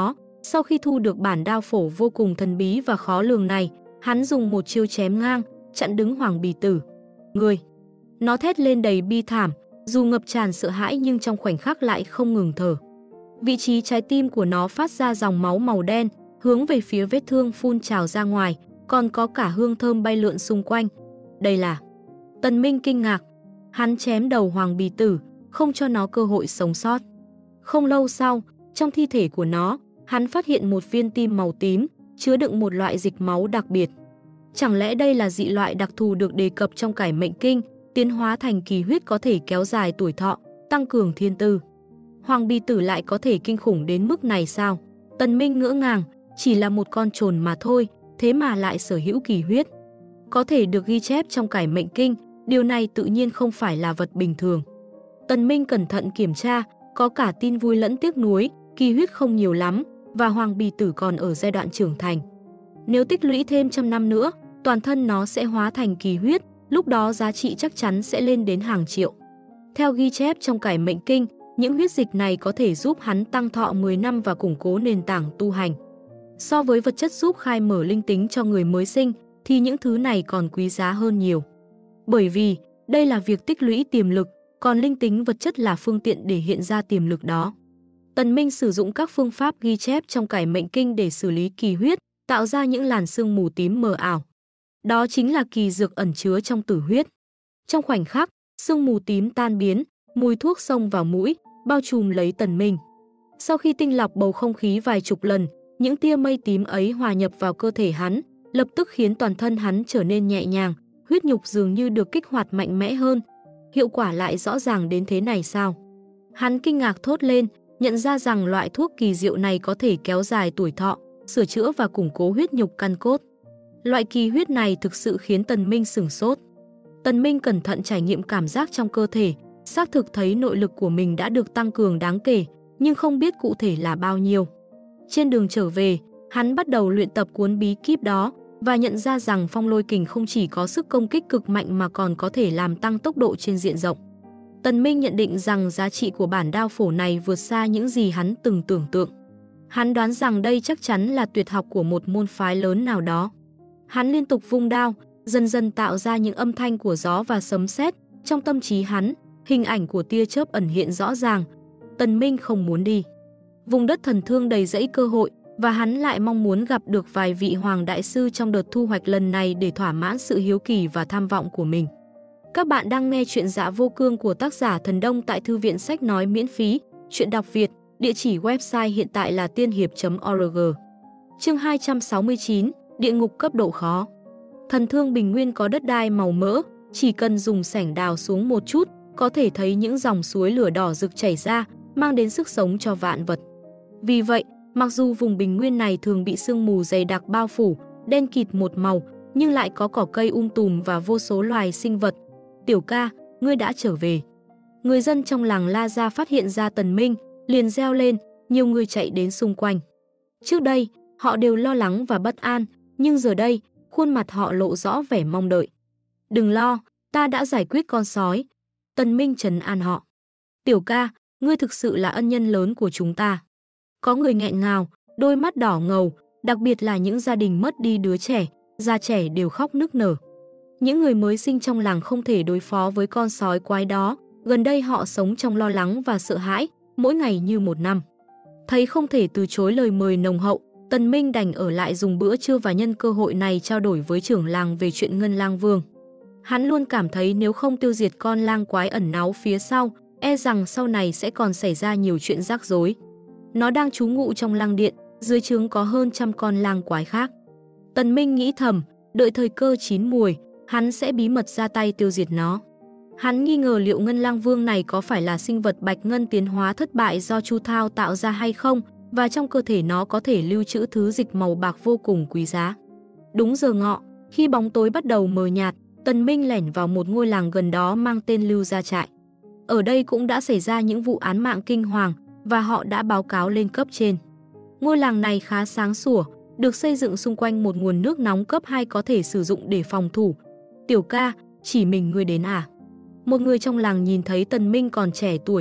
Sau khi thu được bản đao phổ vô cùng thần bí và khó lường này, hắn dùng một chiêu chém ngang, chặn đứng Hoàng Bì Tử. Người! Nó thét lên đầy bi thảm, dù ngập tràn sợ hãi nhưng trong khoảnh khắc lại không ngừng thở. Vị trí trái tim của nó phát ra dòng máu màu đen, hướng về phía vết thương phun trào ra ngoài, còn có cả hương thơm bay lượn xung quanh. Đây là... Tần Minh kinh ngạc. Hắn chém đầu Hoàng Bì Tử, không cho nó cơ hội sống sót. Không lâu sau, trong thi thể của nó, hắn phát hiện một viên tim màu tím, chứa đựng một loại dịch máu đặc biệt. Chẳng lẽ đây là dị loại đặc thù được đề cập trong Cải Mệnh Kinh, tiến hóa thành kỳ huyết có thể kéo dài tuổi thọ, tăng cường thiên tư. Hoàng Bì Tử lại có thể kinh khủng đến mức này sao? Tần Minh ngỡ ngàng, chỉ là một con trồn mà thôi, thế mà lại sở hữu kỳ huyết. Có thể được ghi chép trong Cải Mệnh Kinh, điều này tự nhiên không phải là vật bình thường. Tần Minh cẩn thận kiểm tra, có cả tin vui lẫn tiếc nuối, kỳ huyết không nhiều lắm, và Hoàng Bì Tử còn ở giai đoạn trưởng thành. Nếu tích lũy thêm 100 năm nữa, toàn thân nó sẽ hóa thành kỳ huyết, lúc đó giá trị chắc chắn sẽ lên đến hàng triệu. Theo ghi chép trong Cải Mệnh Kinh, những huyết dịch này có thể giúp hắn tăng thọ 10 năm và củng cố nền tảng tu hành. So với vật chất giúp khai mở linh tính cho người mới sinh, thì những thứ này còn quý giá hơn nhiều. Bởi vì, đây là việc tích lũy tiềm lực, còn linh tính vật chất là phương tiện để hiện ra tiềm lực đó. Tần Minh sử dụng các phương pháp ghi chép trong Cải Mệnh Kinh để xử lý kỳ huyết, tạo ra những làn sương mù tím mờ ảo. Đó chính là kỳ dược ẩn chứa trong tử huyết. Trong khoảnh khắc, sương mù tím tan biến, mùi thuốc xông vào mũi, bao trùm lấy Tần Minh. Sau khi tinh lọc bầu không khí vài chục lần, những tia mây tím ấy hòa nhập vào cơ thể hắn, lập tức khiến toàn thân hắn trở nên nhẹ nhàng, huyết nhục dường như được kích hoạt mạnh mẽ hơn. Hiệu quả lại rõ ràng đến thế này sao? Hắn kinh ngạc thốt lên, nhận ra rằng loại thuốc kỳ diệu này có thể kéo dài tuổi thọ, sửa chữa và củng cố huyết nhục căn cốt. Loại kỳ huyết này thực sự khiến Tần Minh sửng sốt. Tần Minh cẩn thận trải nghiệm cảm giác trong cơ thể, xác thực thấy nội lực của mình đã được tăng cường đáng kể, nhưng không biết cụ thể là bao nhiêu. Trên đường trở về, hắn bắt đầu luyện tập cuốn bí kíp đó và nhận ra rằng phong lôi kình không chỉ có sức công kích cực mạnh mà còn có thể làm tăng tốc độ trên diện rộng. Tần Minh nhận định rằng giá trị của bản đao phổ này vượt xa những gì hắn từng tưởng tượng. Hắn đoán rằng đây chắc chắn là tuyệt học của một môn phái lớn nào đó. Hắn liên tục vung đao, dần dần tạo ra những âm thanh của gió và sấm sét. Trong tâm trí hắn, hình ảnh của tia chớp ẩn hiện rõ ràng. Tần Minh không muốn đi. Vùng đất thần thương đầy rẫy cơ hội, và hắn lại mong muốn gặp được vài vị hoàng đại sư trong đợt thu hoạch lần này để thỏa mãn sự hiếu kỳ và tham vọng của mình. Các bạn đang nghe chuyện Dạ Vô Cương của tác giả Thần Đông tại Thư viện Sách Nói miễn phí, chuyện đọc Việt, địa chỉ website hiện tại là tiên hiệp.org. Chương 269, Địa ngục cấp độ khó. Thần Thương Bình Nguyên có đất đai màu mỡ, chỉ cần dùng sẻng đào xuống một chút, có thể thấy những dòng suối lửa đỏ rực chảy ra, mang đến sức sống cho vạn vật. Vì vậy, mặc dù vùng bình nguyên này thường bị sương mù dày đặc bao phủ, đen kịt một màu, nhưng lại có cỏ cây tùm và vô số loài sinh vật. Tiểu ca, ngươi đã trở về. Người dân trong làng La Gia phát hiện ra Tần Minh, liền reo lên, nhiều người chạy đến xung quanh. Trước đây, họ đều lo lắng và bất an, nhưng giờ đây, khuôn mặt họ lộ rõ vẻ mong đợi. Đừng lo, ta đã giải quyết con sói. Tần Minh trấn an họ. Tiểu ca, ngươi thực sự là ân nhân lớn của chúng ta. Có người nghẹn ngào, đôi mắt đỏ ngầu, đặc biệt là những gia đình mất đi đứa trẻ, già trẻ đều khóc nức nở. Những người mới sinh trong làng không thể đối phó với con sói quái đó, gần đây họ sống trong lo lắng và sợ hãi, mỗi ngày như một năm. Thấy không thể từ chối lời mời nồng hậu, Tần Minh đành ở lại dùng bữa trưa và nhân cơ hội này trao đổi với trưởng làng về chuyện Ngân Lang Vương. Hắn luôn cảm thấy nếu không tiêu diệt con lang quái ẩn náu phía sau, e rằng sau này sẽ còn xảy ra nhiều chuyện rắc rối. Nó đang trú ngụ trong lang điện, dưới trướng có hơn 100 con lang quái khác. Tần Minh nghĩ thầm, đợi thời cơ chín muồi, hắn sẽ bí mật ra tay tiêu diệt nó. Hắn nghi ngờ liệu Ngân Lang Vương này có phải là sinh vật bạch ngân tiến hóa thất bại do Chu Thao tạo ra hay không, và trong cơ thể nó có thể lưu trữ thứ dịch màu bạc vô cùng quý giá. Đúng giờ ngọ, khi bóng tối bắt đầu mờ nhạt, Tần Minh lẻn vào một ngôi làng gần đó mang tên Lưu Gia Trại. Ở đây cũng đã xảy ra những vụ án mạng kinh hoàng, và họ đã báo cáo lên cấp trên. Ngôi làng này khá sáng sủa, được xây dựng xung quanh một nguồn nước nóng cấp 2 có thể sử dụng để phòng thủ. Tiểu ca, chỉ mình ngươi đến à? Một người trong làng nhìn thấy Tần Minh còn trẻ tuổi,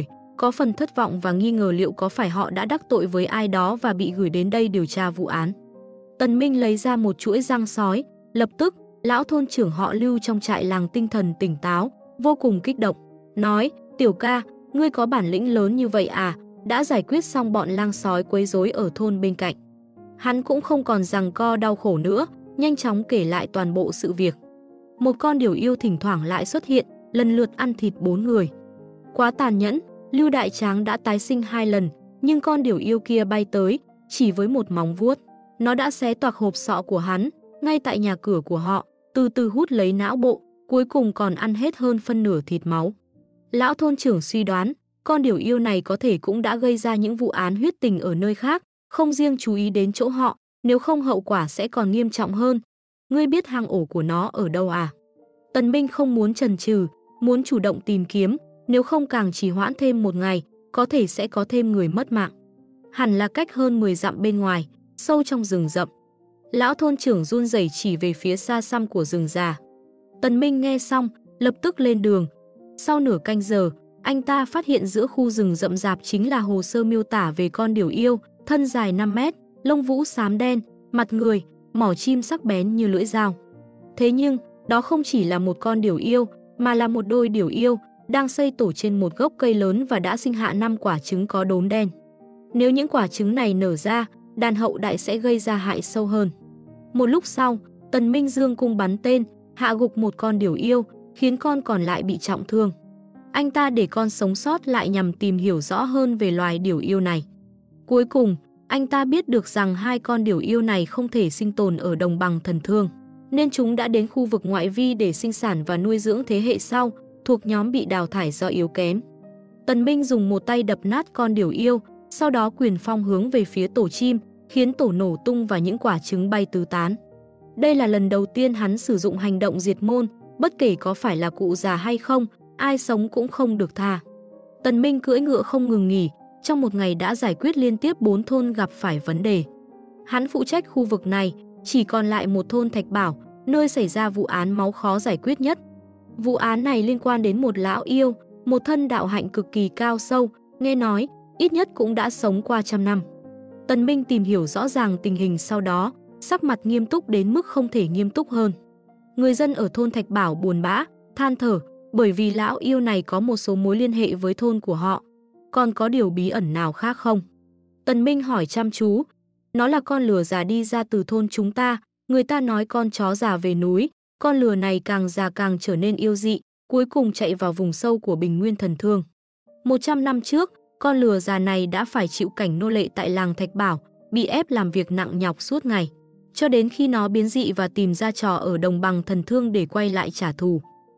có phần thất vọng và nghi ngờ liệu có phải họ đã đắc tội với ai đó và bị gửi đến đây điều tra vụ án. Tần Minh lấy ra một chuỗi răng sói, lập tức, lão thôn trưởng họ Lưu trong trại làng tinh thần tỉnh táo, vô cùng kích động, nói: "Tiểu ca, ngươi có bản lĩnh lớn như vậy à, đã giải quyết xong bọn lang sói quấy rối ở thôn bên cạnh." Hắn cũng không còn giằng co đau khổ nữa, nhanh chóng kể lại toàn bộ sự việc. Một con điểu yêu thỉnh thoảng lại xuất hiện, lần lượt ăn thịt 4 người. Quá tàn nhẫn, Lưu Đại Tráng đã tái sinh 2 lần, nhưng con điểu yêu kia bay tới, chỉ với một móng vuốt, nó đã xé toạc hộp sọ của hắn, ngay tại nhà cửa của họ, từ từ hút lấy não bộ, cuối cùng còn ăn hết hơn phân nửa thịt máu. Lão thôn trưởng suy đoán, con điểu yêu này có thể cũng đã gây ra những vụ án huyết tình ở nơi khác, không riêng chú ý đến chỗ họ, nếu không hậu quả sẽ còn nghiêm trọng hơn. Ngươi biết hang ổ của nó ở đâu à? Tần Minh không muốn chần chừ, muốn chủ động tìm kiếm, nếu không càng trì hoãn thêm một ngày, có thể sẽ có thêm người mất mạng. Hẳn là cách hơn 10 dặm bên ngoài, sâu trong rừng rậm. Lão thôn trưởng run rẩy chỉ về phía xa xăm của rừng già. Tần Minh nghe xong, lập tức lên đường. Sau nửa canh giờ, anh ta phát hiện giữa khu rừng rậm rạp chính là hồ sơ miêu tả về con điểu yêu, thân dài 5 mét, lông vũ xám đen, mặt người, mỏ chim sắc bén như lưỡi dao. Thế nhưng, đó không chỉ là một con điểu yêu, mà là một đôi điểu yêu đang xây tổ trên một gốc cây lớn và đã sinh hạ 5 quả trứng có đốm đen. Nếu những quả trứng này nở ra, đàn hậu đại sẽ gây ra hại sâu hơn. Một lúc sau, Tần Minh dương cung bắn tên, hạ gục một con điểu yêu, khiến con còn lại bị trọng thương. Anh ta để con sống sót lại nhằm tìm hiểu rõ hơn về loài điểu yêu này. Cuối cùng, anh ta biết được rằng 2 con điểu yêu này không thể sinh tồn ở đồng bằng thần thương, nên chúng đã đến khu vực ngoại vi để sinh sản và nuôi dưỡng thế hệ sau, thuộc nhóm bị đào thải do yếu kém. Tần Minh dùng một tay đập nát con điểu yêu, sau đó quyền phong hướng về phía tổ chim, khiến tổ nổ tung và những quả trứng bay tứ tán. Đây là lần đầu tiên hắn sử dụng hành động diệt môn, bất kể có phải là cụ già hay không, ai sống cũng không được tha. Tần Minh cưỡi ngựa không ngừng nghỉ, trong một ngày đã giải quyết liên tiếp 4 thôn gặp phải vấn đề. Hắn phụ trách khu vực này, chỉ còn lại một thôn Thạch Bảo, nơi xảy ra vụ án máu khó giải quyết nhất. Vụ án này liên quan đến một lão yêu, một thân đạo hạnh cực kỳ cao sâu, nghe nói, ít nhất cũng đã sống qua 100 năm. Tần Minh tìm hiểu rõ ràng tình hình sau đó, sắc mặt nghiêm túc đến mức không thể nghiêm túc hơn. Người dân ở thôn Thạch Bảo buồn bã, than thở, bởi vì lão yêu này có một số mối liên hệ với thôn của họ. Còn có điều bí ẩn nào khác không? Tần Minh hỏi chăm chú. Nó là con lừa già đi ra từ thôn chúng ta, người ta nói con chó già về núi, con lừa này càng già càng trở nên yêu dị, cuối cùng chạy vào vùng sâu của Bình Nguyên Thần Thương. 100 năm trước, con lừa già này đã phải chịu cảnh nô lệ tại làng Thạch Bảo, bị ép làm việc nặng nhọc suốt ngày, cho đến khi nó biến dị và tìm ra trò ở đồng bằng thần thương để quay lại trả thù.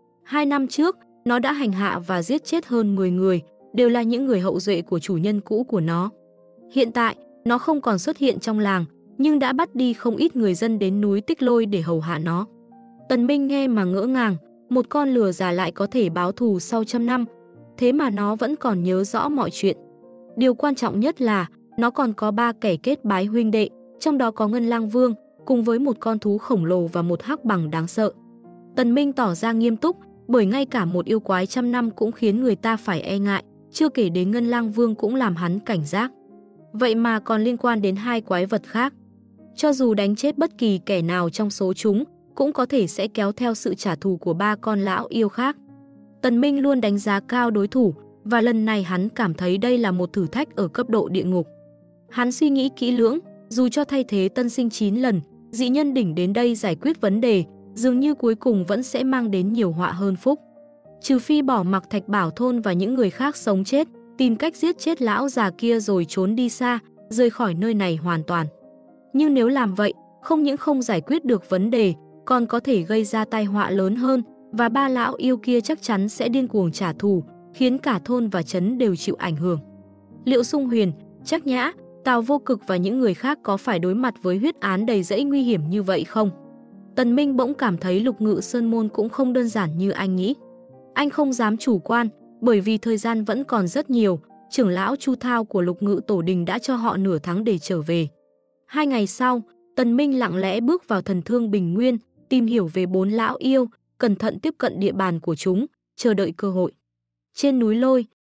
2 năm trước, nó đã hành hạ và giết chết hơn 10 người, đều là những người hậu duệ của chủ nhân cũ của nó. Hiện tại, nó không còn xuất hiện trong làng, nhưng đã bắt đi không ít người dân đến núi Tích Lôi để hầu hạ nó. Tần Minh nghe mà ngỡ ngàng, một con lừa già lại có thể báo thù sau 100 năm, thế mà nó vẫn còn nhớ rõ mọi chuyện. Điều quan trọng nhất là, nó còn có 3 kẻ kết bái huynh đệ, trong đó có Ngân Lang Vương, cùng với một con thú khổng lồ và một hắc bằng đáng sợ. Tần Minh tỏ ra nghiêm túc, bởi ngay cả một yêu quái 100 năm cũng khiến người ta phải e ngại, chưa kể đến Ngân Lang Vương cũng làm hắn cảnh giác. Vậy mà còn liên quan đến 2 quái vật khác. Cho dù đánh chết bất kỳ kẻ nào trong số chúng, cũng có thể sẽ kéo theo sự trả thù của 3 con lão yêu khác. Tần Minh luôn đánh giá cao đối thủ, và lần này hắn cảm thấy đây là một thử thách ở cấp độ địa ngục. Hắn suy nghĩ kỹ lưỡng, dù cho thay thế tân sinh 9 lần, dị nhân đỉnh đến đây giải quyết vấn đề, dường như cuối cùng vẫn sẽ mang đến nhiều họa hơn phúc. Trừ phi bỏ mặc Thạch Bảo thôn và những người khác sống chết, tìm cách giết chết lão già kia rồi trốn đi xa, rời khỏi nơi này hoàn toàn. Nhưng nếu làm vậy, không những không giải quyết được vấn đề, còn có thể gây ra tai họa lớn hơn, và 3 lão yêu kia chắc chắn sẽ điên cuồng trả thù, khiến cả thôn và trấn đều chịu ảnh hưởng. Liệu Sung Huyền, Trác Nhã, Tào Vô Cực và những người khác có phải đối mặt với huyết án đầy rẫy nguy hiểm như vậy không? Tần Minh bỗng cảm thấy Lục Ngự Sơn Môn cũng không đơn giản như anh nghĩ. Anh không dám chủ quan, bởi vì thời gian vẫn còn rất nhiều, trưởng lão Chu Thao của Lục Ngự Tổ Đình đã cho họ nửa tháng để trở về. 2 ngày sau, Tần Minh lặng lẽ bước vào Thần Thương Bình Nguyên, tìm hiểu về 4 lão yêu, cẩn thận tiếp cận địa bàn của chúng, chờ đợi cơ hội. Trên núi Lôi,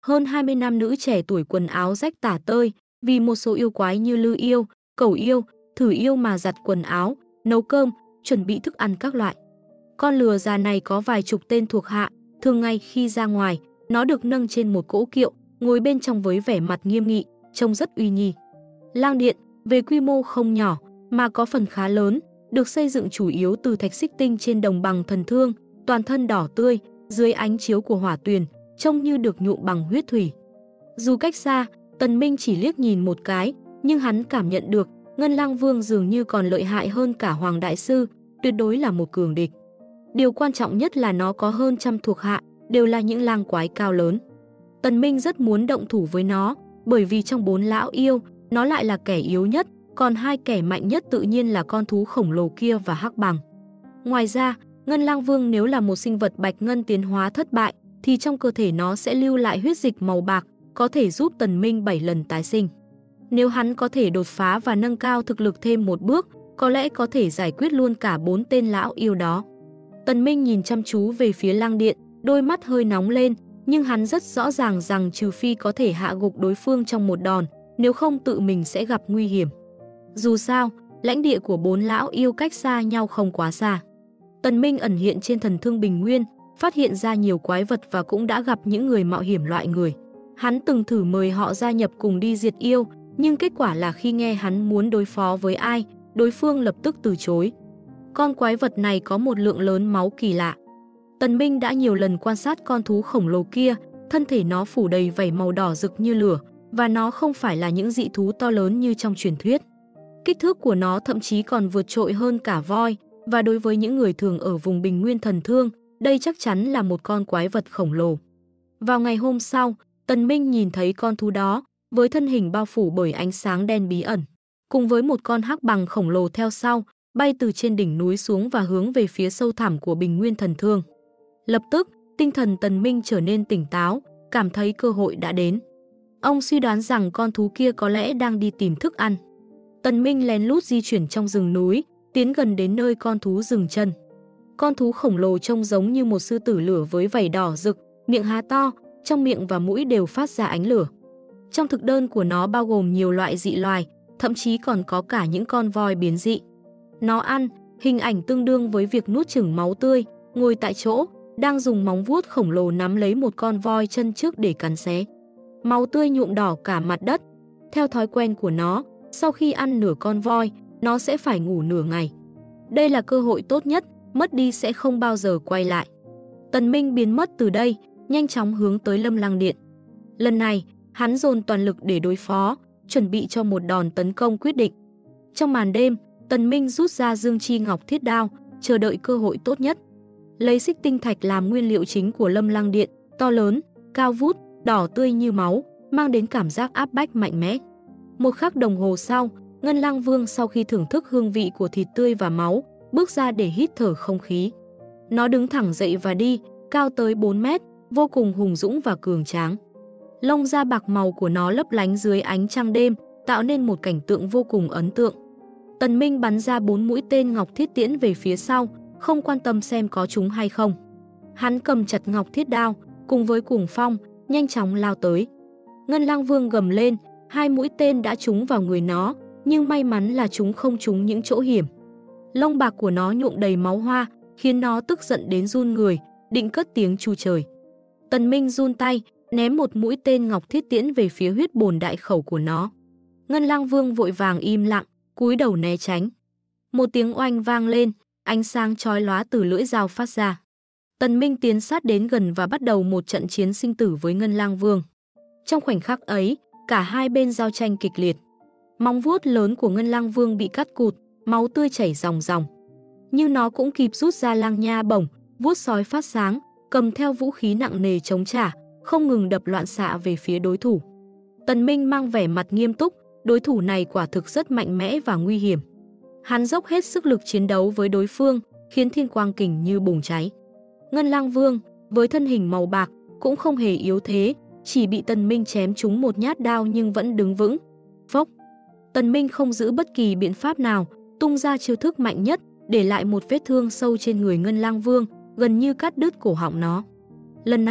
Hơn 20 nam nữ trẻ tuổi quần áo rách tả tơi, vì một số yêu quái như lư yêu, cẩu yêu, thử yêu mà giặt quần áo, nấu cơm, chuẩn bị thức ăn các loại. Con lừa già này có vài chục tên thuộc hạ, thường ngày khi ra ngoài, nó được nâng trên một cỗ kiệu, ngồi bên trong với vẻ mặt nghiêm nghị, trông rất uy nghi. Lang điện, về quy mô không nhỏ, mà có phần khá lớn, được xây dựng chủ yếu từ thạch xích tinh trên đồng bằng thần thương, toàn thân đỏ tươi, dưới ánh chiếu của hỏa tuyền, trông như được nhuộm bằng huyết thủy. Dù cách xa, Tần Minh chỉ liếc nhìn một cái, nhưng hắn cảm nhận được Ngân Lang Vương dường như còn lợi hại hơn cả Hoàng Đại Sư, tuyệt đối là một cường địch. Điều quan trọng nhất là nó có hơn trăm thuộc hạ, đều là những lang quái cao lớn. Tần Minh rất muốn động thủ với nó, bởi vì trong 4 lão yêu, nó lại là kẻ yếu nhất, còn 2 kẻ mạnh nhất tự nhiên là con thú khổng lồ kia và Hắc Bằng. Ngoài ra, Ngân Lang Vương nếu là một sinh vật bạch ngân tiến hóa thất bại, thì trong cơ thể nó sẽ lưu lại huyết dịch màu bạc, có thể giúp Tần Minh 7 lần tái sinh. Nếu hắn có thể đột phá và nâng cao thực lực thêm một bước, có lẽ có thể giải quyết luôn cả 4 tên lão yêu đó. Tần Minh nhìn chăm chú về phía lang điện, đôi mắt hơi nóng lên, nhưng hắn rất rõ ràng rằng trừ phi có thể hạ gục đối phương trong một đòn, nếu không tự mình sẽ gặp nguy hiểm. Dù sao, lãnh địa của 4 lão yêu cách xa nhau không quá xa. Tần Minh ẩn hiện trên thần thương bình nguyên, phát hiện ra nhiều quái vật và cũng đã gặp những người mạo hiểm loại người. Hắn từng thử mời họ gia nhập cùng đi diệt yêu, nhưng kết quả là khi nghe hắn muốn đối phó với ai, đối phương lập tức từ chối. Con quái vật này có một lượng lớn máu kỳ lạ. Tần Minh đã nhiều lần quan sát con thú khổng lồ kia, thân thể nó phủ đầy vảy màu đỏ rực như lửa, và nó không phải là những dị thú to lớn như trong truyền thuyết. Kích thước của nó thậm chí còn vượt trội hơn cả voi, và đối với những người thường ở vùng bình nguyên thần thương, đây chắc chắn là một con quái vật khổng lồ. Vào ngày hôm sau, Tần Minh nhìn thấy con thú đó, với thân hình bao phủ bởi ánh sáng đen bí ẩn, cùng với một con hắc bằng khổng lồ theo sau, bay từ trên đỉnh núi xuống và hướng về phía sâu thẳm của bình nguyên thần thương. Lập tức, tinh thần Tần Minh trở nên tỉnh táo, cảm thấy cơ hội đã đến. Ông suy đoán rằng con thú kia có lẽ đang đi tìm thức ăn. Tần Minh lén lút di chuyển trong rừng núi, tiến gần đến nơi con thú dừng chân. Con thú khổng lồ trông giống như một sư tử lửa với vảy đỏ rực, miệng há to, trong miệng và mũi đều phát ra ánh lửa. Trong thực đơn của nó bao gồm nhiều loại dị loài, thậm chí còn có cả những con voi biến dị. Nó ăn, hình ảnh tương đương với việc nuốt chửng máu tươi, ngồi tại chỗ, đang dùng móng vuốt khổng lồ nắm lấy một con voi chân trước để cắn xé. Máu tươi nhuộm đỏ cả mặt đất. Theo thói quen của nó, sau khi ăn nửa con voi, nó sẽ phải ngủ nửa ngày. Đây là cơ hội tốt nhất, mất đi sẽ không bao giờ quay lại. Tần Minh biến mất từ đây, nhanh chóng hướng tới Lâm Lang Điện. Lần này, hắn dồn toàn lực để đối phó, chuẩn bị cho một đòn tấn công quyết định. Trong màn đêm, Tần Minh rút ra Dương Chi Ngọc Thiết Đao, chờ đợi cơ hội tốt nhất. Lấy xích tinh thạch làm nguyên liệu chính của Lâm Lang Điện, to lớn, cao vút, đỏ tươi như máu, mang đến cảm giác áp bách mạnh mẽ. Một khắc đồng hồ sau, Ngân Lang Vương sau khi thưởng thức hương vị của thịt tươi và máu, bước ra để hít thở không khí. Nó đứng thẳng dậy và đi, cao tới 4 mét, vô cùng hùng dũng và cường tráng. Lông da bạc màu của nó lấp lánh dưới ánh trăng đêm, tạo nên một cảnh tượng vô cùng ấn tượng. Tần Minh bắn ra 4 mũi tên ngọc thiết tiễn về phía sau, không quan tâm xem có trúng hay không. Hắn cầm chặt ngọc thiết đao, cùng với cuồng phong, nhanh chóng lao tới. Ngân Lang Vương gầm lên, 2 mũi tên đã trúng vào người nó, nhưng may mắn là chúng không trúng những chỗ hiểm. Lông bạc của nó nhuộm đầy máu hoa, khiến nó tức giận đến run người, định cất tiếng chu trời. Tần Minh run tay, ném một mũi tên ngọc thiết tiễn về phía huyết bồn đại khẩu của nó. Ngân Lang Vương vội vàng im lặng, cúi đầu né tránh. Một tiếng oanh vang lên, ánh sáng chói lóa từ lưỡi dao phát ra. Tần Minh tiến sát đến gần và bắt đầu một trận chiến sinh tử với Ngân Lang Vương. Trong khoảnh khắc ấy, cả hai bên giao tranh kịch liệt. Móng vuốt lớn của Ngân Lang Vương bị cắt cụt, máu tươi chảy ròng ròng. Nhưng nó cũng kịp rút ra lang nha bổng, vuốt sói phát sáng, cầm theo vũ khí nặng nề chống trả, không ngừng đập loạn xạ về phía đối thủ. Tần Minh mang vẻ mặt nghiêm túc, đối thủ này quả thực rất mạnh mẽ và nguy hiểm. Hắn dốc hết sức lực chiến đấu với đối phương, khiến thiên quang kình như bùng cháy. Ngân Lang Vương, với thân hình màu bạc, cũng không hề yếu thế, chỉ bị Tần Minh chém trúng một nhát đao nhưng vẫn đứng vững. Phốc! Tần Minh không giữ bất kỳ biện pháp nào, tung ra chiêu thức mạnh nhất, để lại một vết thương sâu trên người Ngân Lang Vương, gần như cắt đứt cổ họng nó. Lần này,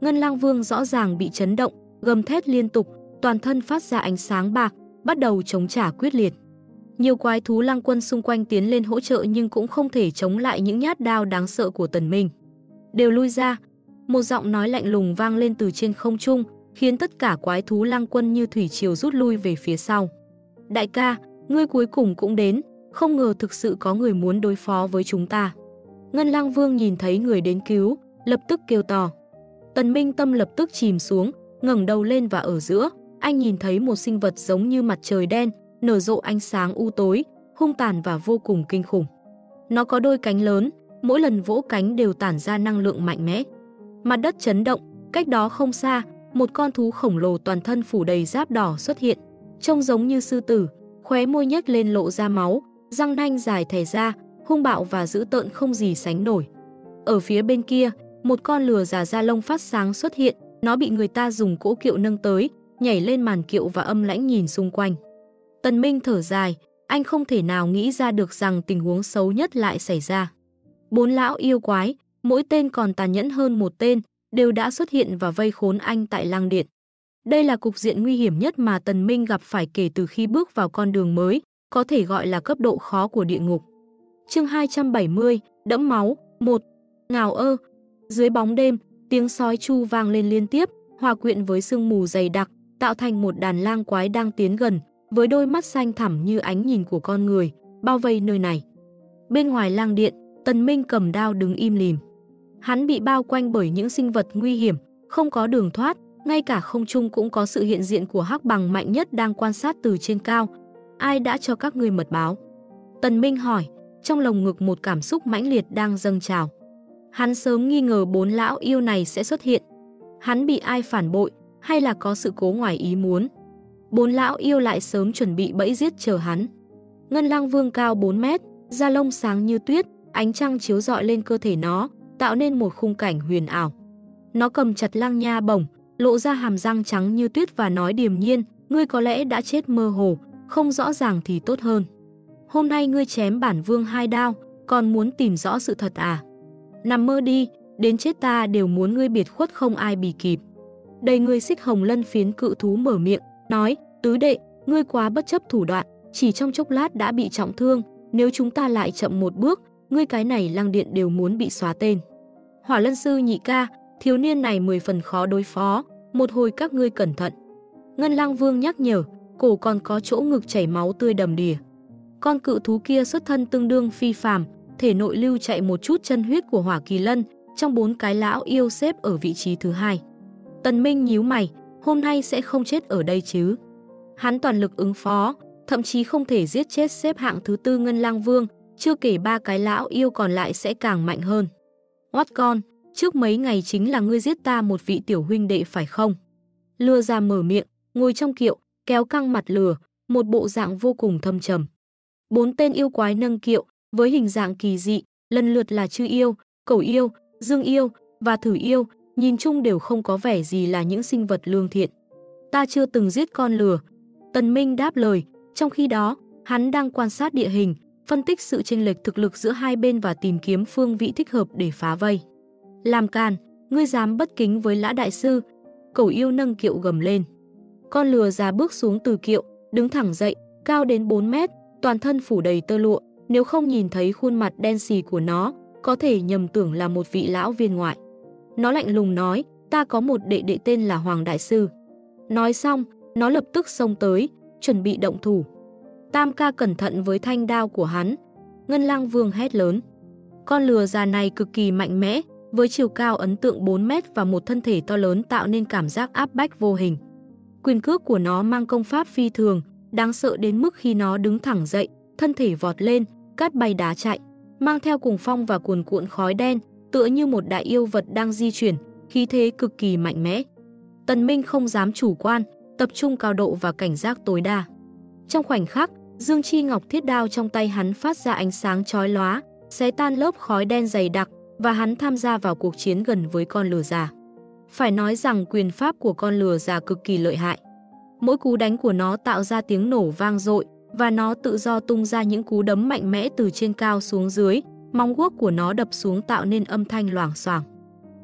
Ngân Lang Vương rõ ràng bị chấn động, gầm thét liên tục, toàn thân phát ra ánh sáng bạc, bắt đầu chống trả quyết liệt. Nhiều quái thú lang quân xung quanh tiến lên hỗ trợ nhưng cũng không thể chống lại những nhát đao đáng sợ của Tần Minh. Đều lui ra. Một giọng nói lạnh lùng vang lên từ trên không trung, khiến tất cả quái thú lang quân như thủy triều rút lui về phía sau. Đại ca, ngươi cuối cùng cũng đến, không ngờ thực sự có người muốn đối phó với chúng ta. Ngân Lang Vương nhìn thấy người đến cứu, lập tức kêu to. Tần Minh tâm lập tức chìm xuống, ngẩng đầu lên và ở giữa, anh nhìn thấy một sinh vật giống như mặt trời đen, nở rộ ánh sáng u tối, hung tàn và vô cùng kinh khủng. Nó có đôi cánh lớn, mỗi lần vỗ cánh đều tản ra năng lượng mạnh mẽ. Mặt đất chấn động, cách đó không xa, một con thú khổng lồ toàn thân phủ đầy giáp đỏ xuất hiện, trông giống như sư tử, khóe môi nhếch lên lộ ra máu, răng nanh dài thè ra, hung bạo và dữ tợn không gì sánh nổi. Ở phía bên kia, một con lừa già da lông phát sáng xuất hiện, nó bị người ta dùng cỗ kiệu nâng tới, nhảy lên màn kiệu và âm lãnh nhìn xung quanh. Tần Minh thở dài, anh không thể nào nghĩ ra được rằng tình huống xấu nhất lại xảy ra. 4 lão yêu quái, mỗi tên còn tàn nhẫn hơn một tên, đều đã xuất hiện và vây khốn anh tại Lang Điện. Đây là cục diện nguy hiểm nhất mà Tần Minh gặp phải kể từ khi bước vào con đường mới, có thể gọi là cấp độ khó của địa ngục. Chương 270, đẫm máu, 1. Ngào ơ. Dưới bóng đêm, tiếng sói chu vang lên liên tiếp, hòa quyện với sương mù dày đặc, tạo thành một đàn lang quái đang tiến gần, với đôi mắt xanh thẳm như ánh nhìn của con người, bao vây nơi này. Bên ngoài Lang Điện, Tần Minh cầm đao đứng im lìm. Hắn bị bao quanh bởi những sinh vật nguy hiểm, không có đường thoát, ngay cả không trung cũng có sự hiện diện của hắc bằng mạnh nhất đang quan sát từ trên cao. Ai đã cho các ngươi mật báo? Tần Minh hỏi, trong lồng ngực một cảm xúc mãnh liệt đang dâng trào. Hắn sớm nghi ngờ 4 lão yêu này sẽ xuất hiện. Hắn bị ai phản bội, hay là có sự cố ngoài ý muốn? 4 lão yêu lại sớm chuẩn bị bẫy giết chờ hắn. Ngân Lang Vương cao 4 mét, da lông sáng như tuyết, ánh trăng chiếu rọi lên cơ thể nó, tạo nên một khung cảnh huyền ảo. Nó cầm chặt lang nha bổng, lộ ra hàm răng trắng như tuyết và nói điềm nhiên, ngươi có lẽ đã chết mơ hồ, không rõ ràng thì tốt hơn. Hôm nay ngươi chém bản vương 2 đao, còn muốn tìm rõ sự thật à? Nằm mơ đi, đến chết ta đều muốn ngươi biệt khuất không ai bì kịp. Đầy người xích hồng lân phiến cự thú mở miệng, nói, tứ đệ, ngươi quá bất chấp thủ đoạn, chỉ trong chốc lát đã bị trọng thương, nếu chúng ta lại chậm một bước, ngươi cái này Lang Điện đều muốn bị xóa tên. Hỏa Lân Sư nhị ca, thiếu niên này 10 phần khó đối phó, một hồi các ngươi cẩn thận. Ngân Lang Vương nhắc nhở, cổ còn có chỗ ngực chảy máu tươi đầm đìa. Con cự thú kia xuất thân tương đương phi phàm, thể nội lưu chạy một chút chân huyết của Hỏa Kỳ Lân, trong 4 cái lão yêu xếp ở vị trí thứ 2. Tần Minh nhíu mày, hôm nay sẽ không chết ở đây chứ? Hắn toàn lực ứng phó, thậm chí không thể giết chết xếp hạng thứ 4 Ngân Lang Vương, chưa kể 3 cái lão yêu còn lại sẽ càng mạnh hơn. Oát con, trước mấy ngày chính là ngươi giết ta một vị tiểu huynh đệ phải không? Lừa ra mở miệng, ngồi trong kiệu, kéo căng mặt lừa, một bộ dạng vô cùng thâm trầm. 4 tên yêu quái nâng kiệu, với hình dạng kỳ dị, lần lượt là Chư yêu, Cẩu yêu, Dương yêu và Thử yêu, nhìn chung đều không có vẻ gì là những sinh vật lương thiện. Ta chưa từng giết con lừa. Tần Minh đáp lời, trong khi đó, hắn đang quan sát địa hình, phân tích sự chênh lệch thực lực giữa hai bên và tìm kiếm phương vị thích hợp để phá vây. Làm càn, ngươi dám bất kính với Lã đại sư? Cẩu yêu nâng kiệu gầm lên. Con lừa già bước xuống từ kiệu, đứng thẳng dậy, cao đến 4 mét, toàn thân phủ đầy tơ lụa, nếu không nhìn thấy khuôn mặt đen xì của nó, có thể nhầm tưởng là một vị lão viên ngoại. Nó lạnh lùng nói, ta có một đệ đệ tên là Hoàng đại sư. Nói xong, nó lập tức xông tới, chuẩn bị động thủ. Tam ca cẩn thận với thanh đao của hắn. Ngân Lang Vương hét lớn. Con lừa già này cực kỳ mạnh mẽ, với chiều cao ấn tượng 4 mét và một thân thể to lớn tạo nên cảm giác áp bách vô hình. Quyền cước của nó mang công pháp phi thường, đáng sợ đến mức khi nó đứng thẳng dậy, thân thể vọt lên, cát bay đá chạy, mang theo cuồng phong và cuồn cuộn khói đen, tựa như một đại yêu vật đang di chuyển, khí thế cực kỳ mạnh mẽ. Tần Minh không dám chủ quan, tập trung cao độ và cảnh giác tối đa. Trong khoảnh khắc, Dương Chi Ngọc thiết đao trong tay hắn phát ra ánh sáng chói lóa, xé tan lớp khói đen dày đặc, và hắn tham gia vào cuộc chiến gần với con lừa già. Phải nói rằng quyền pháp của con lừa già cực kỳ lợi hại. Mỗi cú đánh của nó tạo ra tiếng nổ vang dội, và nó tự do tung ra những cú đấm mạnh mẽ từ trên cao xuống dưới, móng guốc của nó đập xuống tạo nên âm thanh loảng xoảng.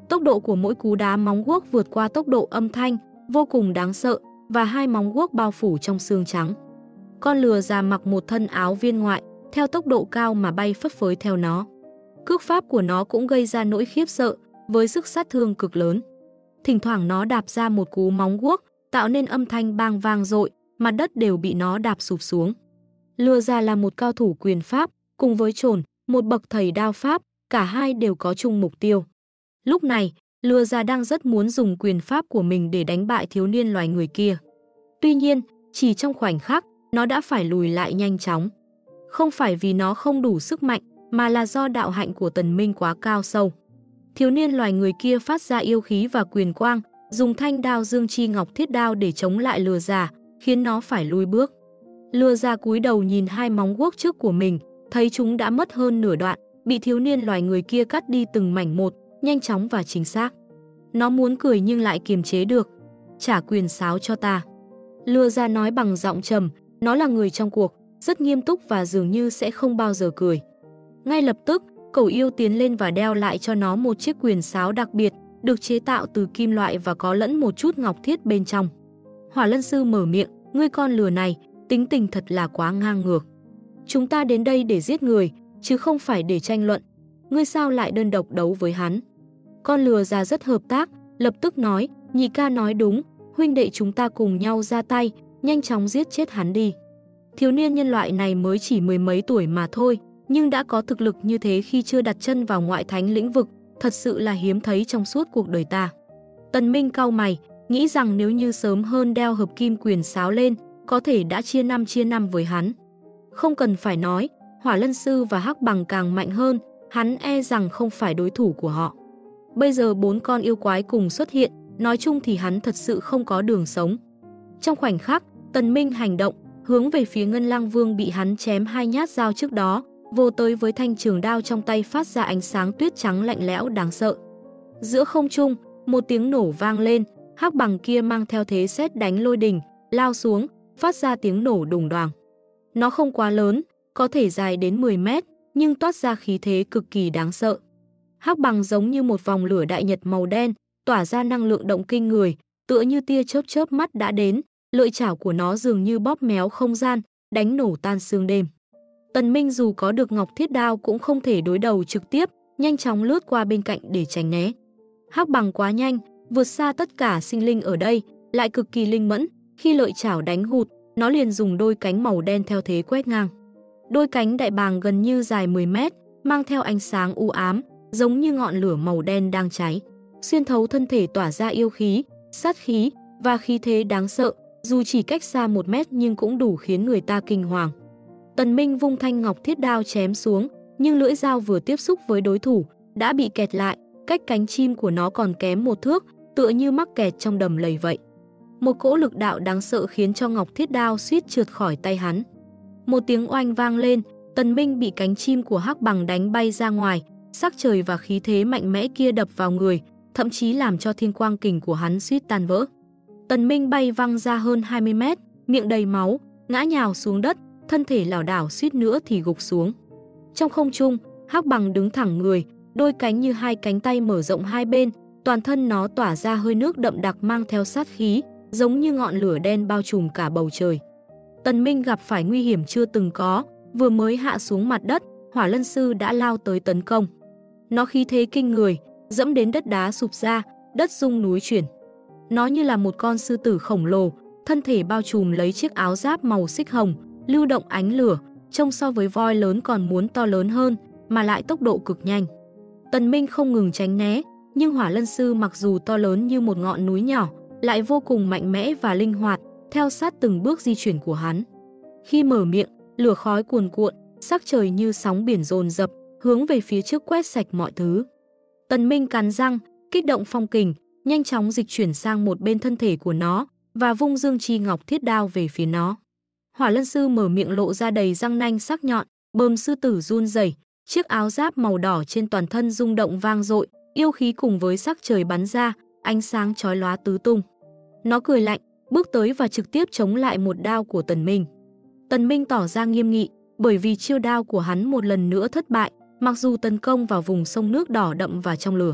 Tốc độ của mỗi cú đá móng guốc vượt qua tốc độ âm thanh, vô cùng đáng sợ, và hai móng guốc bao phủ trong xương trắng. Con lừa già mặc một thân áo viên ngoại, theo tốc độ cao mà bay phất phới theo nó. Cước pháp của nó cũng gây ra nỗi khiếp sợ, với sức sát thương cực lớn. Thỉnh thoảng nó đạp ra một cú móng guốc, tạo nên âm thanh bang vang dội, mặt đất đều bị nó đạp sụp xuống. Lừa già là một cao thủ quyền pháp, cùng với Trồn, một bậc thầy đao pháp, cả hai đều có chung mục tiêu. Lúc này, lừa già đang rất muốn dùng quyền pháp của mình để đánh bại thiếu niên loài người kia. Tuy nhiên, chỉ trong khoảnh khắc, nó đã phải lùi lại nhanh chóng. Không phải vì nó không đủ sức mạnh, mà là do đạo hạnh của Tần Minh quá cao sâu. Thiếu niên loài người kia phát ra yêu khí và quyền quang, dùng thanh đao Dương Chi Ngọc Thiết Đao để chống lại lừa già, khiến nó phải lùi bước. Lừa già cúi đầu nhìn hai móng guốc trước của mình, thấy chúng đã mất hơn nửa đoạn, bị thiếu niên loài người kia cắt đi từng mảnh một, nhanh chóng và chính xác. Nó muốn cười nhưng lại kiềm chế được. Trả quyền sáo cho ta. Lừa già nói bằng giọng trầm, nó là người trong cuộc, rất nghiêm túc và dường như sẽ không bao giờ cười. Ngay lập tức, cẩu yêu tiến lên và đeo lại cho nó một chiếc quyền sáo đặc biệt, được chế tạo từ kim loại và có lẫn một chút ngọc thiết bên trong. Hỏa Lân Sư mở miệng, ngươi con lừa này, tính tình thật là quá ngang ngược. Chúng ta đến đây để giết người, chứ không phải để tranh luận. Ngươi sao lại đơn độc đấu với hắn? Con lừa già rất hợp tác, lập tức nói, nhị ca nói đúng, huynh đệ chúng ta cùng nhau ra tay, nhanh chóng giết chết hắn đi. Thiếu niên nhân loại này mới chỉ mười mấy tuổi mà thôi, nhưng đã có thực lực như thế khi chưa đặt chân vào ngoại thánh lĩnh vực, thật sự là hiếm thấy trong suốt cuộc đời ta. Tần Minh cau mày, nghĩ rằng nếu như sớm hơn đeo hợp kim quyền sáo lên, có thể đã chia năm với hắn. Không cần phải nói, Hỏa Lân Sư và Hắc Bằng càng mạnh hơn, hắn e rằng không phải đối thủ của họ. Bây giờ 4 con yêu quái cùng xuất hiện, nói chung thì hắn thật sự không có đường sống. Trong khoảnh khắc, Tần Minh hành động, hướng về phía Ngân Lang Vương bị hắn chém 2 nhát dao trước đó, vô tới với thanh trường đao trong tay phát ra ánh sáng tuyết trắng lạnh lẽo đáng sợ. Giữa không trung, một tiếng nổ vang lên, Hắc Bằng kia mang theo thế sét đánh lôi đình, lao xuống, phát ra tiếng nổ đùng đoàng. Nó không quá lớn, có thể dài đến 10 mét, nhưng toát ra khí thế cực kỳ đáng sợ. Hắc Bằng giống như một vòng lửa đại nhật màu đen, tỏa ra năng lượng động kinh người, tựa như tia chớp chớp mắt đã đến, lợi chảo của nó dường như bóp méo không gian, đánh nổ tan xương đêm. Tần Minh dù có được Ngọc Thiết Đao cũng không thể đối đầu trực tiếp, nhanh chóng lướt qua bên cạnh để tránh né. Hắc Bằng quá nhanh, vượt xa tất cả sinh linh ở đây, lại cực kỳ linh mẫn, khi lợi chảo đánh hụt, nó liền dùng đôi cánh màu đen theo thế quét ngang. Đôi cánh đại bàng gần như dài 10 mét, mang theo ánh sáng u ám, giống như ngọn lửa màu đen đang cháy. Xuyên thấu thân thể tỏa ra yêu khí, sát khí và khí thế đáng sợ, dù chỉ cách xa 1 mét nhưng cũng đủ khiến người ta kinh hoàng. Tần Minh vung thanh Ngọc Thiết Đao chém xuống, nhưng lưỡi dao vừa tiếp xúc với đối thủ, đã bị kẹt lại, cách cánh chim của nó còn kém 1 thước, tựa như mắc kẹt trong đầm lầy vậy. Một cỗ lực đạo đáng sợ khiến cho Ngọc Thiết Đao suýt trượt khỏi tay hắn. Một tiếng oanh vang lên, Tần Minh bị cánh chim của Hắc Bằng đánh bay ra ngoài, sắc trời và khí thế mạnh mẽ kia đập vào người, thậm chí làm cho thiên quang kình của hắn suýt tan vỡ. Tần Minh bay văng ra hơn 20 mét, miệng đầy máu, ngã nhào xuống đất, thân thể lảo đảo suýt nữa thì gục xuống. Trong không trung, Hắc Bằng đứng thẳng người, đôi cánh như hai cánh tay mở rộng hai bên, toàn thân nó tỏa ra hơi nước đậm đặc mang theo sát khí, giống như ngọn lửa đen bao trùm cả bầu trời. Tần Minh gặp phải nguy hiểm chưa từng có, vừa mới hạ xuống mặt đất, Hỏa Lân Sư đã lao tới tấn công. Nó khí thế kinh người, dẫm đến đất đá sụp ra, đất rung núi chuyển. Nó như là một con sư tử khổng lồ, thân thể bao trùm lấy chiếc áo giáp màu xích hồng, lưu động ánh lửa, trông so với voi lớn còn muốn to lớn hơn, mà lại tốc độ cực nhanh. Tần Minh không ngừng tránh né, nhưng Hỏa Lân Sư mặc dù to lớn như một ngọn núi nhỏ, lại vô cùng mạnh mẽ và linh hoạt, theo sát từng bước di chuyển của hắn. Khi mở miệng, lửa khói cuồn cuộn, sắc trời như sóng biển dồn dập, hướng về phía trước quét sạch mọi thứ. Tần Minh cắn răng, kích động phong kình, nhanh chóng dịch chuyển sang một bên thân thể của nó và vung Dương Chi Ngọc Thiết Đao về phía nó. Hỏa Lân Sư mở miệng lộ ra đầy răng nanh sắc nhọn, bờm sư tử run rẩy, chiếc áo giáp màu đỏ trên toàn thân rung động vang dội, yêu khí cùng với sắc trời bắn ra, ánh sáng chói lóa tứ tung. Nó cười lạnh, bước tới và trực tiếp chống lại một đao của Tần Minh. Tần Minh tỏ ra nghiêm nghị, bởi vì chiêu đao của hắn một lần nữa thất bại, mặc dù tấn công vào vùng sông nước đỏ đậm và trong lửa.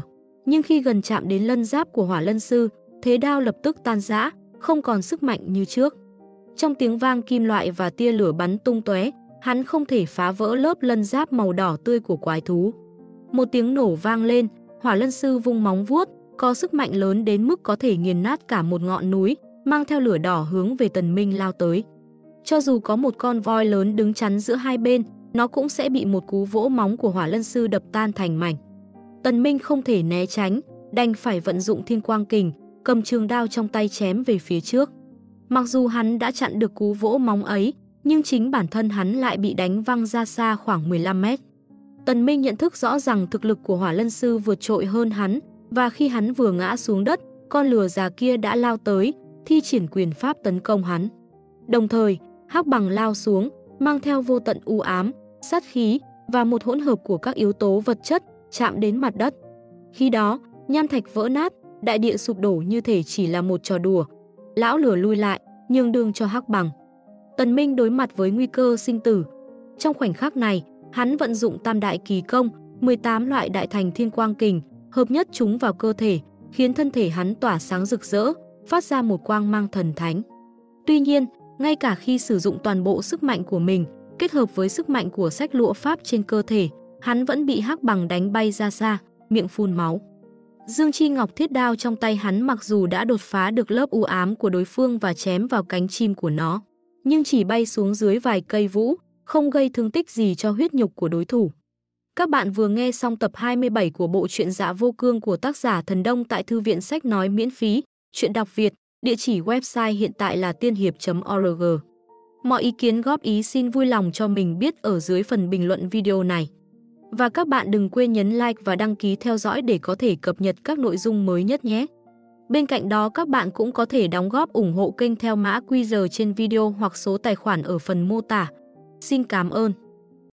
Nhưng khi gần chạm đến lân giáp của Hỏa Lân Sư, thế đao lập tức tan rã, không còn sức mạnh như trước. Trong tiếng vang kim loại và tia lửa bắn tung tóe, hắn không thể phá vỡ lớp lân giáp màu đỏ tươi của quái thú. Một tiếng nổ vang lên, Hỏa Lân Sư vung móng vuốt, có sức mạnh lớn đến mức có thể nghiền nát cả một ngọn núi, mang theo lửa đỏ hướng về Tần Minh lao tới. Cho dù có một con voi lớn đứng chắn giữa hai bên, nó cũng sẽ bị một cú vỗ móng của Hỏa Lân Sư đập tan thành mảnh. Tần Minh không thể né tránh, đành phải vận dụng Thiên Quang Kình, cầm trường đao trong tay chém về phía trước. Mặc dù hắn đã chặn được cú vỗ móng ấy, nhưng chính bản thân hắn lại bị đánh văng ra xa khoảng 15 mét. Tần Minh nhận thức rõ rằng thực lực của Hỏa Lân Sư vượt trội hơn hắn, và khi hắn vừa ngã xuống đất, con lừa già kia đã lao tới, thi triển quyền pháp tấn công hắn. Đồng thời, Hắc Bằng lao xuống, mang theo vô tận u ám, sát khí và một hỗn hợp của các yếu tố vật chất chạm đến mặt đất. Khi đó, nham thạch vỡ nát, đại địa sụp đổ như thể chỉ là một trò đùa. Lão lửa lui lại, nhường đường cho Hắc Bằng. Tần Minh đối mặt với nguy cơ sinh tử. Trong khoảnh khắc này, hắn vận dụng Tam Đại Kỳ Công, 18 loại đại thành Thiên Quang Kình, hợp nhất chúng vào cơ thể, khiến thân thể hắn tỏa sáng rực rỡ, phát ra một quang mang thần thánh. Tuy nhiên, ngay cả khi sử dụng toàn bộ sức mạnh của mình, kết hợp với sức mạnh của sách lụa pháp trên cơ thể, hắn vẫn bị Hắc Bằng đánh bay ra xa, miệng phun máu. Dương Chi Ngọc Thiết Đao trong tay hắn mặc dù đã đột phá được lớp u ám của đối phương và chém vào cánh chim của nó, nhưng chỉ bay xuống dưới vài cây vũ, không gây thương tích gì cho huyết nhục của đối thủ. Các bạn vừa nghe xong tập 27 của bộ truyện Dạ Vô Cương của tác giả Thần Đông tại Thư viện Sách Nói miễn phí, truyện đọc Việt, địa chỉ website hiện tại là tiên hiệp.org. Mọi ý kiến góp ý xin vui lòng cho mình biết ở dưới phần bình luận video này. Và các bạn đừng quên nhấn like và đăng ký theo dõi để có thể cập nhật các nội dung mới nhất nhé. Bên cạnh đó các bạn cũng có thể đóng góp ủng hộ kênh theo mã QR trên video hoặc số tài khoản ở phần mô tả. Xin cảm ơn.